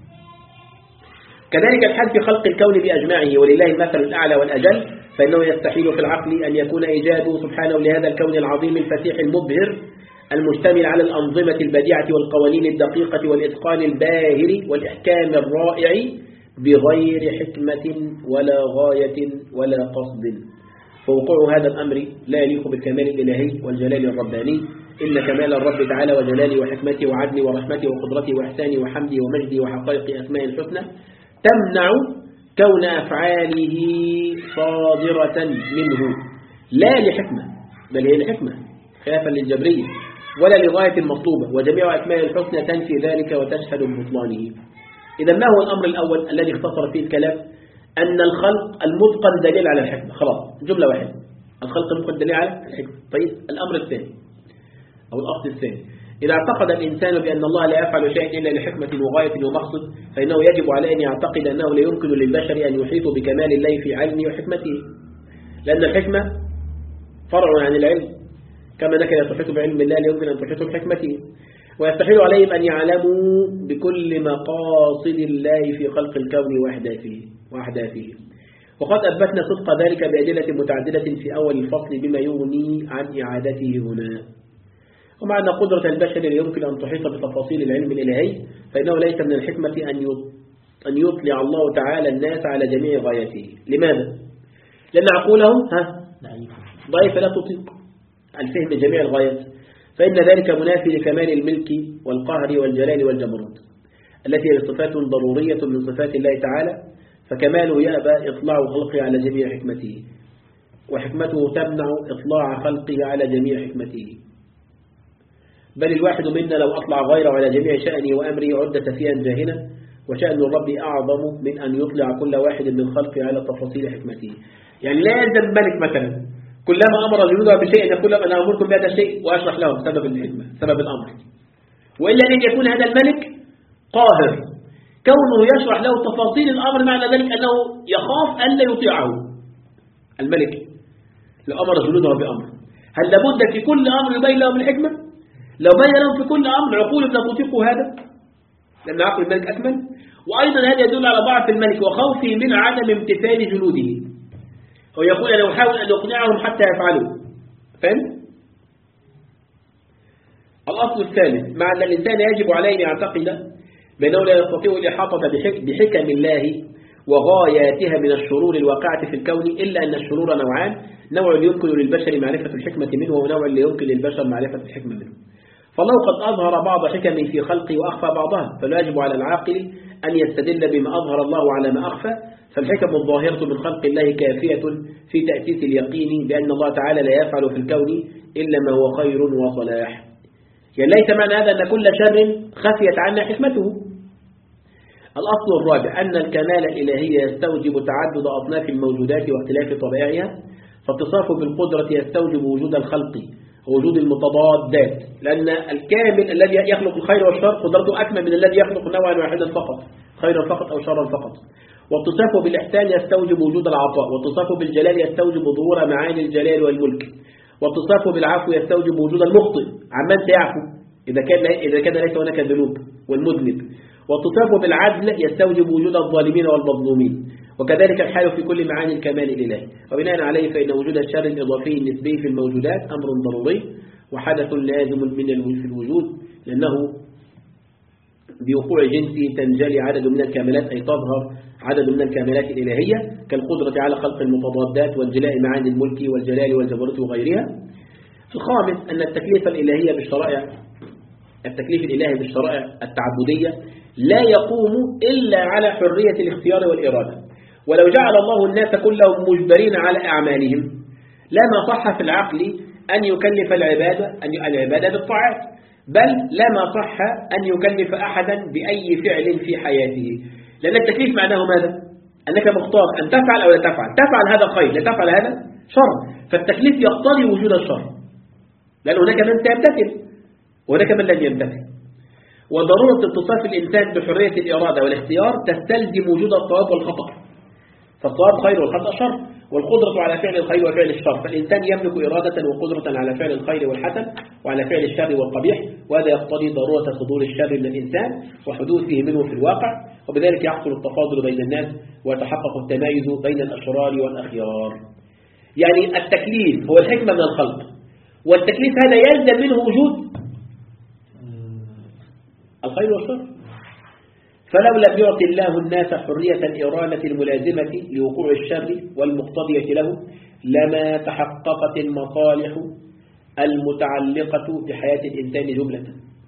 كذلك الحال في خلق الكون بأجمعه، ولله المثل الأعلى والأجل، فإنه يستحيل في العقل أن يكون إيجاده سبحانه لهذا الكون العظيم الفسيح المبهر المشتمل على الأنظمة البديعة والقوانين الدقيقة والإتقان الباهر والإحكام الرائع بغير حكمة ولا غاية ولا قصد. فوقوع هذا الأمر لا يليق بالكمال الإلهي والجلال الرباني، إن كمال الرب تعالى وجلاله وحكمته وعدله ورحمته وقدرته وإحسانه وحمده ومجده وحقائق أسماء الحسنى تمنع كون أفعاله صادرة منه لا لحكمة، بل هي لحكمة خلافا للجبرية ولا لغاية المطلوبة، وجميع أسماء الحسنى تنفي ذلك وتشهد ببطلانه. إذا ما هو الأمر الأول الذي اختصر فيه الكلام؟ أن الخلق المتقن دليل على الحكمة، خلاص جملة واحدة، الخلق المتقن دليل على الحكمة. طيب الأمر الثاني أو الأصل الثاني، إذا اعتقد الإنسان بأن الله لا يفعل شيئا إلا لحكمة وغاية ومقصد، فإنه يجب عليه أن يعتقد أنه لا يمكن للبشر أن يحيطوا بكمال الله في علمه وحكمته، لأن الحكمة فرع عن العلم، كما أنك لا تحيط بعلم الله لا يمكن أن تحيط بحكمته، ويستحيل عليهم أن يعلموا بكل مقاصد الله في خلق الكون وأحداثه وأحداثه. وقد أثبتنا صدق ذلك بأدلة متعددة في أول الفصل بما يغني عن إعادته هنا. ومع أن قدرة البشر لا يمكن أن تحيط بتفاصيل العلم الإلهي، فإنه ليس من الحكمة أن يطلع الله تعالى الناس على جميع غايته. لماذا؟ لأن عقولهم ضعيفة لا تطيق الفهم جميع الغايات، فإن ذلك منافي لكمال الملك والقهر والجلال والجبروت التي هي صفات ضرورية من صفات الله تعالى، فكماله يأبى إطلاع خلقه على جميع حكمته، وحكمته تمنع إطلاع خلقه على جميع حكمته. بل الواحد منا لو أطلع غيره على جميع شأنه وأمره عد سفيها جاهلا، وشأن الرب أعظم من أن يطلع كل واحد من خلقه على تفاصيل حكمته. يعني لا يلزم الملك مثلا كلما أمر جنوده بشيء يقول لهم أنا أمركم بهذا الشيء وأشرح لهم سبب الحكمة سبب الأمر، وإلا أن يكون هذا الملك قاهر، كونه يشرح له تفاصيل الأمر معنى ذلك أنه يخاف أن لا يطيعه. الملك لو أمر جنوده بأمر هل لابد في كل أمر يبين لهم الحكمة؟ لو بين لهم في كل أمر عقول لا تطيق هذا، لأن عقل الملك أكمل. وأيضا هذا يدل على ضعف الملك وخوفه من عدم امتثال جنوده، ويقول أنا أحاول أن أقنعهم حتى يفعلوا. فهم؟ الأصل الثالث، مع أن الإنسان يجب عليه أن يعتقد بأنه لا يستطيع الإحاطة بحكم الله وغاياتها من الشرور الواقعة في الكون، إلا أن الشرور نوعان، نوع يمكن للبشر معرفة الحكمة منه ونوع لا يمكن للبشر معرفة الحكمة منه. فالله قد أظهر بعض حكمه في خلقه وأخفى بعضها، فالواجب على العاقل أن يستدل بما أظهر الله على ما أخفى. فالحكم الظاهرة من خلق الله كافية في تأسيس اليقين بأن الله تعالى لا يفعل في الكون إلا ما هو خير وصلاح. يعني ليس معنى هذا أن كل شر خفيت عنا حكمته. الأصل الرابع أن الكمال الإلهي يستوجب تعدد أصناف الموجودات واختلاف طبائعها، فاتصافه بالقدرة يستوجب وجود الخلق ووجود المتضادات، لأن الكامل الذي يخلق الخير والشر قدرته أكمل من الذي يخلق نوعا واحدا فقط، خيرا فقط أو شرا فقط. واتصافه بالإحسان يستوجب وجود العطاء، واتصافه بالجلال يستوجب ظهور معاني الجلال والملك، واتصافه بالعفو يستوجب وجود المخطئ عمن سيعفو إذا كان إذا كان ليس هناك ذنوب والمذنب، واتصافه بالعدل يستوجب وجود الظالمين والمظلومين، وكذلك الحال في كل معاني الكمال الإلهي. وبناء عليه فإن وجود الشر الإضافي النسبي في الموجودات أمر ضروري وحدث لازم من الوجود، لأنه بوقوع جنسه تنجلي عدد من الكاملات، أي تظهر عدد من الكاملات الإلهية كالقدرة على خلق المتضادات وانجلاء معاني الملك والجلال والجبروت وغيرها. الخامس أن التكليف الإلهي بالشرائع التكليف الإلهي بالشرائع التعبدية لا يقوم إلا على حرية الاختيار والإرادة، ولو جعل الله الناس كلهم مجبرين على أعمالهم لما صح في العقل أن يكلف العبادة أن العبادة بالطاعات، بل لما صح أن يكلف أحدا بأي فعل في حياته، لأن التكليف معناه ماذا؟ أنك مختار أن تفعل أو لا تفعل، تفعل هذا خير لا تفعل هذا شر، فالتكليف يقتضي وجود الشر، لأن هناك من سيمتثل وهناك من لن يمتثل. وضرورة اتصاف الإنسان بحرية الإرادة والاختيار تستلزم وجود الصواب والخطأ، فالصواب خير والخطأ شر، والقدرة على فعل الخير وفعل الشر، فالإنسان يملك إرادة وقدرة على فعل الخير والحسن وعلى فعل الشر والقبيح، وهذا يقتضي ضرورة صدور الشر من الإنسان وحدوثه منه في الواقع، وبذلك يحصل التفاضل بين الناس ويتحقق التمايز بين الأشرار والأخيار. يعني التكليف هو الحكمة من الخلق، والتكليف هذا يلزم منه وجود الخير والشر. فلو لم يعطي الله الناس حرية الإرادة الملازمة لوقوع الشر والمقتضية له لما تحققت المصالح المتعلقة بحياة الإنسان جملة،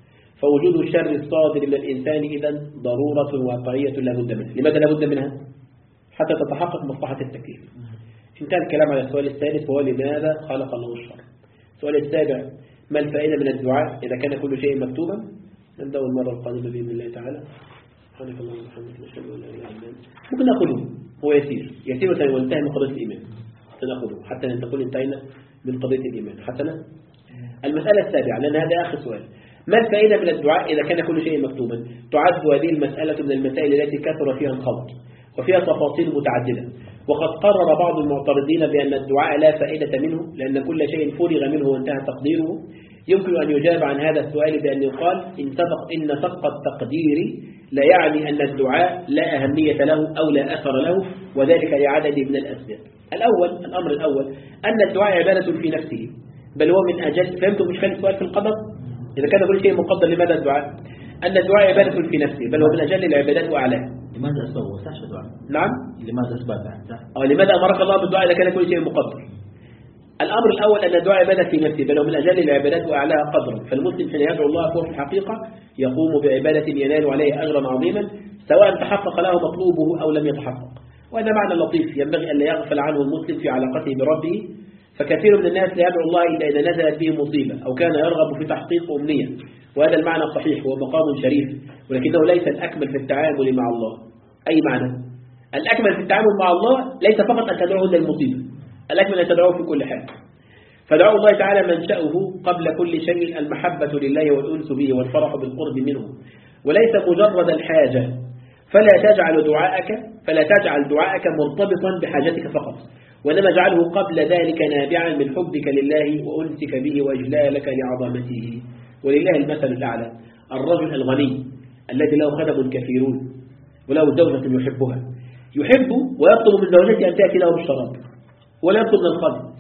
فوجود الشر الصادر من الإنسان إذن ضرورة واقعية لا بد منها. لماذا لا بد منها؟ حتى تتحقق مصلحة التكليف. انتهى الكلام على السؤال الثالث وهو لماذا خلق الله الشر. السؤال السابع ما الفائدة من الدعاء إذا كان كل شيء مكتوبا؟ نبدأ المرة القادمة بإذن الله تعالى. سبحانك اللهم وبحمدك نشهد ان لا اله الا انت. ممكن ناخذه، هو يسير يسير وينتهي من قضية الإيمان، حتى ناخذه حتى نقول انتهينا من قضية الإيمان. حسنا. المسألة السابعة لأن هذا آخر سؤال، ما الفائدة من الدعاء إذا كان كل شيء مكتوبا؟ تعد هذه المسألة من المسائل التي كثر فيها الخلط وفيها تفاصيل متعددة، وقد قرر بعض المعترضين بأن الدعاء لا فائدة منه لأن كل شيء فرغ منه وانتهى تقديره. يمكن أن يجاب عن هذا السؤال بأن يقال إن سبق إن سبق التقدير لا يعني أن الدعاء لا أهمية له أو لا أثر له، وذلك لعدد من الأسباب. الأول الأمر الأول أن الدعاء عبادة في نفسه، بل هو من أجل. فهمتم إشكال السؤال في القدر؟ إذا كان كل شيء مقدر لماذا الدعاء؟ أن الدعاء عبادة في نفسه، بل هو من أجل العبادات وأعلاها. لماذا أسبابه؟ صح الدعاء؟ نعم. لماذا أسبابه؟ أو لماذا أمرك الله بالدعاء إذا كان كل شيء مقدر؟ الأمر الأول أن الدعاء عبادة في نفسه، بل هو من أجل العبادات وأعلاها قدرا. فالمسلم حين يدعو الله فهو في الحقيقة يقوم بعبادة ينال عليه أجرا عظيما سواء تحقق له مطلوبه أو لم يتحقق. وهذا معنى لطيف ينبغي أن لا يغفل عنه المسلم في علاقته بربه. فكثير من الناس لا يدعو الله إلا إذا نزلت به مصيبة أو كان يرغب في تحقيق أمنية، وهذا المعنى صحيح ومقام شريف، ولكنه ليس الأكمل في التعامل مع الله. أي معنى؟ الأكمل في التعامل مع الله ليس فقط أن تدعوه للمصيبة، الأكمل أن تدعوه في كل حال. فدعاء الله تعالى منشأه قبل كل شيء المحبة لله والأنس به والفرح بالقرب منه، وليس مجرد الحاجة. فلا تجعل دعاءك فلا تجعل دعاءك مرتبطا بحاجتك فقط، وإنما اجعله قبل ذلك نابعا من حبك لله وأنسك به وإجلالك لعظمته. ولله المثل الأعلى، الرجل الغني الذي له خدم كثيرون وله زوجة يحبها، يحب ويطلب من زوجته أن تأتي له بالشراب ولا يطلب من الخادم،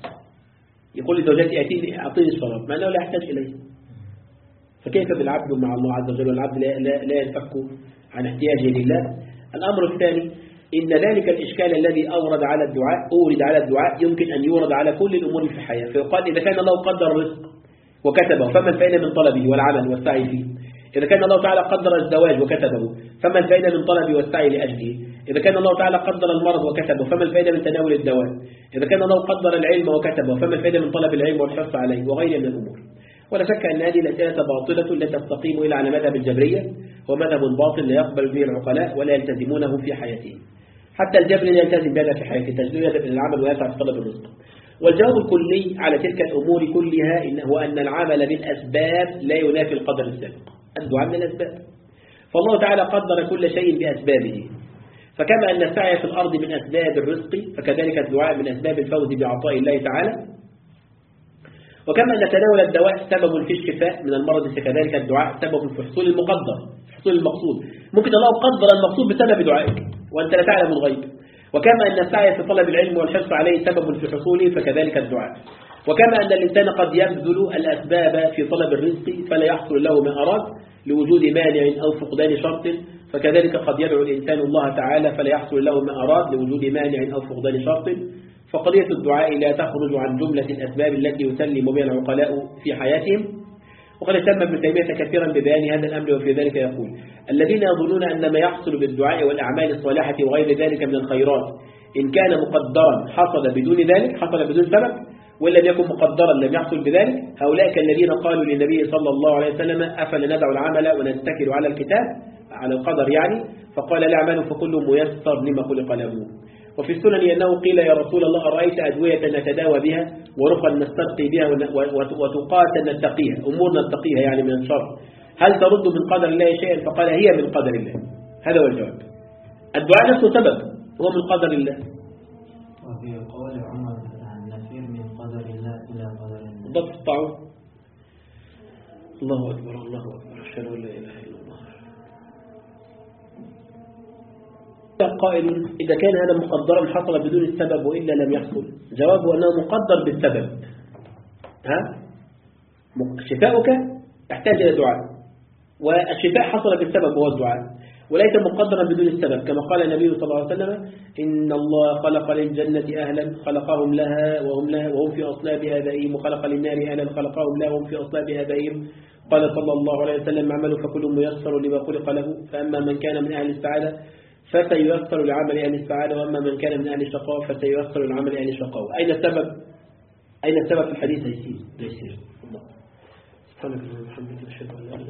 يقول لزوجتي أتيني أعطيني الشراب مع أنه لا يحتاج إليه. فكيف بالعبد مع الله عز وجل؟ والعبد لا, لا, لا ينفك عن احتياجه لله. الأمر الثاني إن ذلك الإشكال الذي أورد على الدعاء أورد على الدعاء يمكن أن يورد على كل الأمور في الحياة. فيقال إذا كان الله قدر الرزق وكتبه فما الفائدة من طلبه والعمل والسعي فيه؟ إذا كان الله تعالى قدر الزواج وكتبه فما الفائدة من طلبه والسعي لأجله؟ إذا كان الله تعالى قدر المرض وكتبه فما الفائدة من تناول الدواء؟ إذا كان الله قدر العلم وكتبه فما الفائدة من طلب العلم والحرص عليه وغيره من الأمور؟ ولا شك أن هذه الأسئلة باطلة لا تستقيم إلى على مذهب الجبرية، ومذهب باطل لا يقبل به العقلاء ولا يلتزمونه في حياتهم. حتى الجبر لا يلتزم بهذا في حياته، تجديد العمل ويسعى في طلب الرزق. والجواب الكلي على تلك الأمور كلها إنه أن العمل بالأسباب لا ينافي القدر السابق. الدعاء من الأسباب، فالله تعالى قدر كل شيء بأسبابه، فكما أن السعي في الأرض من أسباب الرزق فكذلك الدعاء من أسباب الفوز بعطاء الله تعالى. وكما أن تناول الدواء سبب في الشفاء من المرض فكذلك الدعاء سبب في حصول المقدر، حصول المقصود. ممكن الله قدر المقصود بسبب دعائك وأنت لا تعلم الغيب. وكما أن السعي في طلب العلم والحرص عليه سبب في حصوله فكذلك الدعاء. وكما أن الإنسان قد يبذل الأسباب في طلب الرزق فلا يحصل له ما أراد لوجود مانع أو فقدان شرط، فكذلك قد يدعو الإنسان الله تعالى فلا يحصل له ما أراد لوجود مانع أو فقدان شرط. فقضية الدعاء لا تخرج عن جملة الأسباب التي يسلم بها العقلاء في حياتهم. وقد اهتم ابن تيمية كثيرا ببيان هذا الأمر، وفي ذلك يقول: الذين يظنون أن ما يحصل بالدعاء والأعمال الصالحة وغير ذلك من الخيرات إن كان مقدرا حصل بدون ذلك، حصل بدون سبب، وإن لم يكن مقدرا لم يحصل بذلك. هؤلاء كالذين قالوا للنبي صلى الله عليه وسلم: أفلا ندع العمل ونتكل على الكتاب، على القدر يعني، فقال: لا اعملوا فكل ميسر لما خلق له. وفي السنن أنه قيل: يا رسول الله أرأيت أدوية نتداوى بها ورقا نسترقي بها وتقاتا نتقيها، أمور نتقيها يعني من الشر، هل ترد من قدر الله شيئا؟ فقال: هي من قدر الله. هذا هو الجواب. الدعاء نفسه سبب، هو من قدر الله. وفي قول عمر: نسير من قدر الله إلى قدر الله. ضبط الطاعون. الله أكبر الله أكبر، أشهد أن لا إله إلا الله. قائل: إذا كان هذا مقدرا حصل بدون السبب وإلا لم يحصل؟ جوابه أنه مقدر بالسبب. ها؟ شفاؤك يحتاج إلى دعاء، والشفاء حصل بالسبب وهو الدعاء، وليس مقدرا بدون السبب. كما قال النبي صلى الله عليه وسلم: إن الله خلق للجنة أهلا خلقهم لها وهم لها وهم في أصلابها بهيم، وخلق للنار أهلا خلقهم لها وهم في أصلابها بهيم. قال صلى الله عليه وسلم: اعملوا فكل ميسر لما خلق له، فأما من كان من أهل السعادة فسييسر لعمل أهل السعادة، وأما من كان من أهل الشقاء فسييسر لعمل أهل الشقاء. أين السبب؟ أين السبب في الحديث؟ يسير يسير. سبحانك اللهم وبحمدك، نشهد أن لا إله إلا أنت.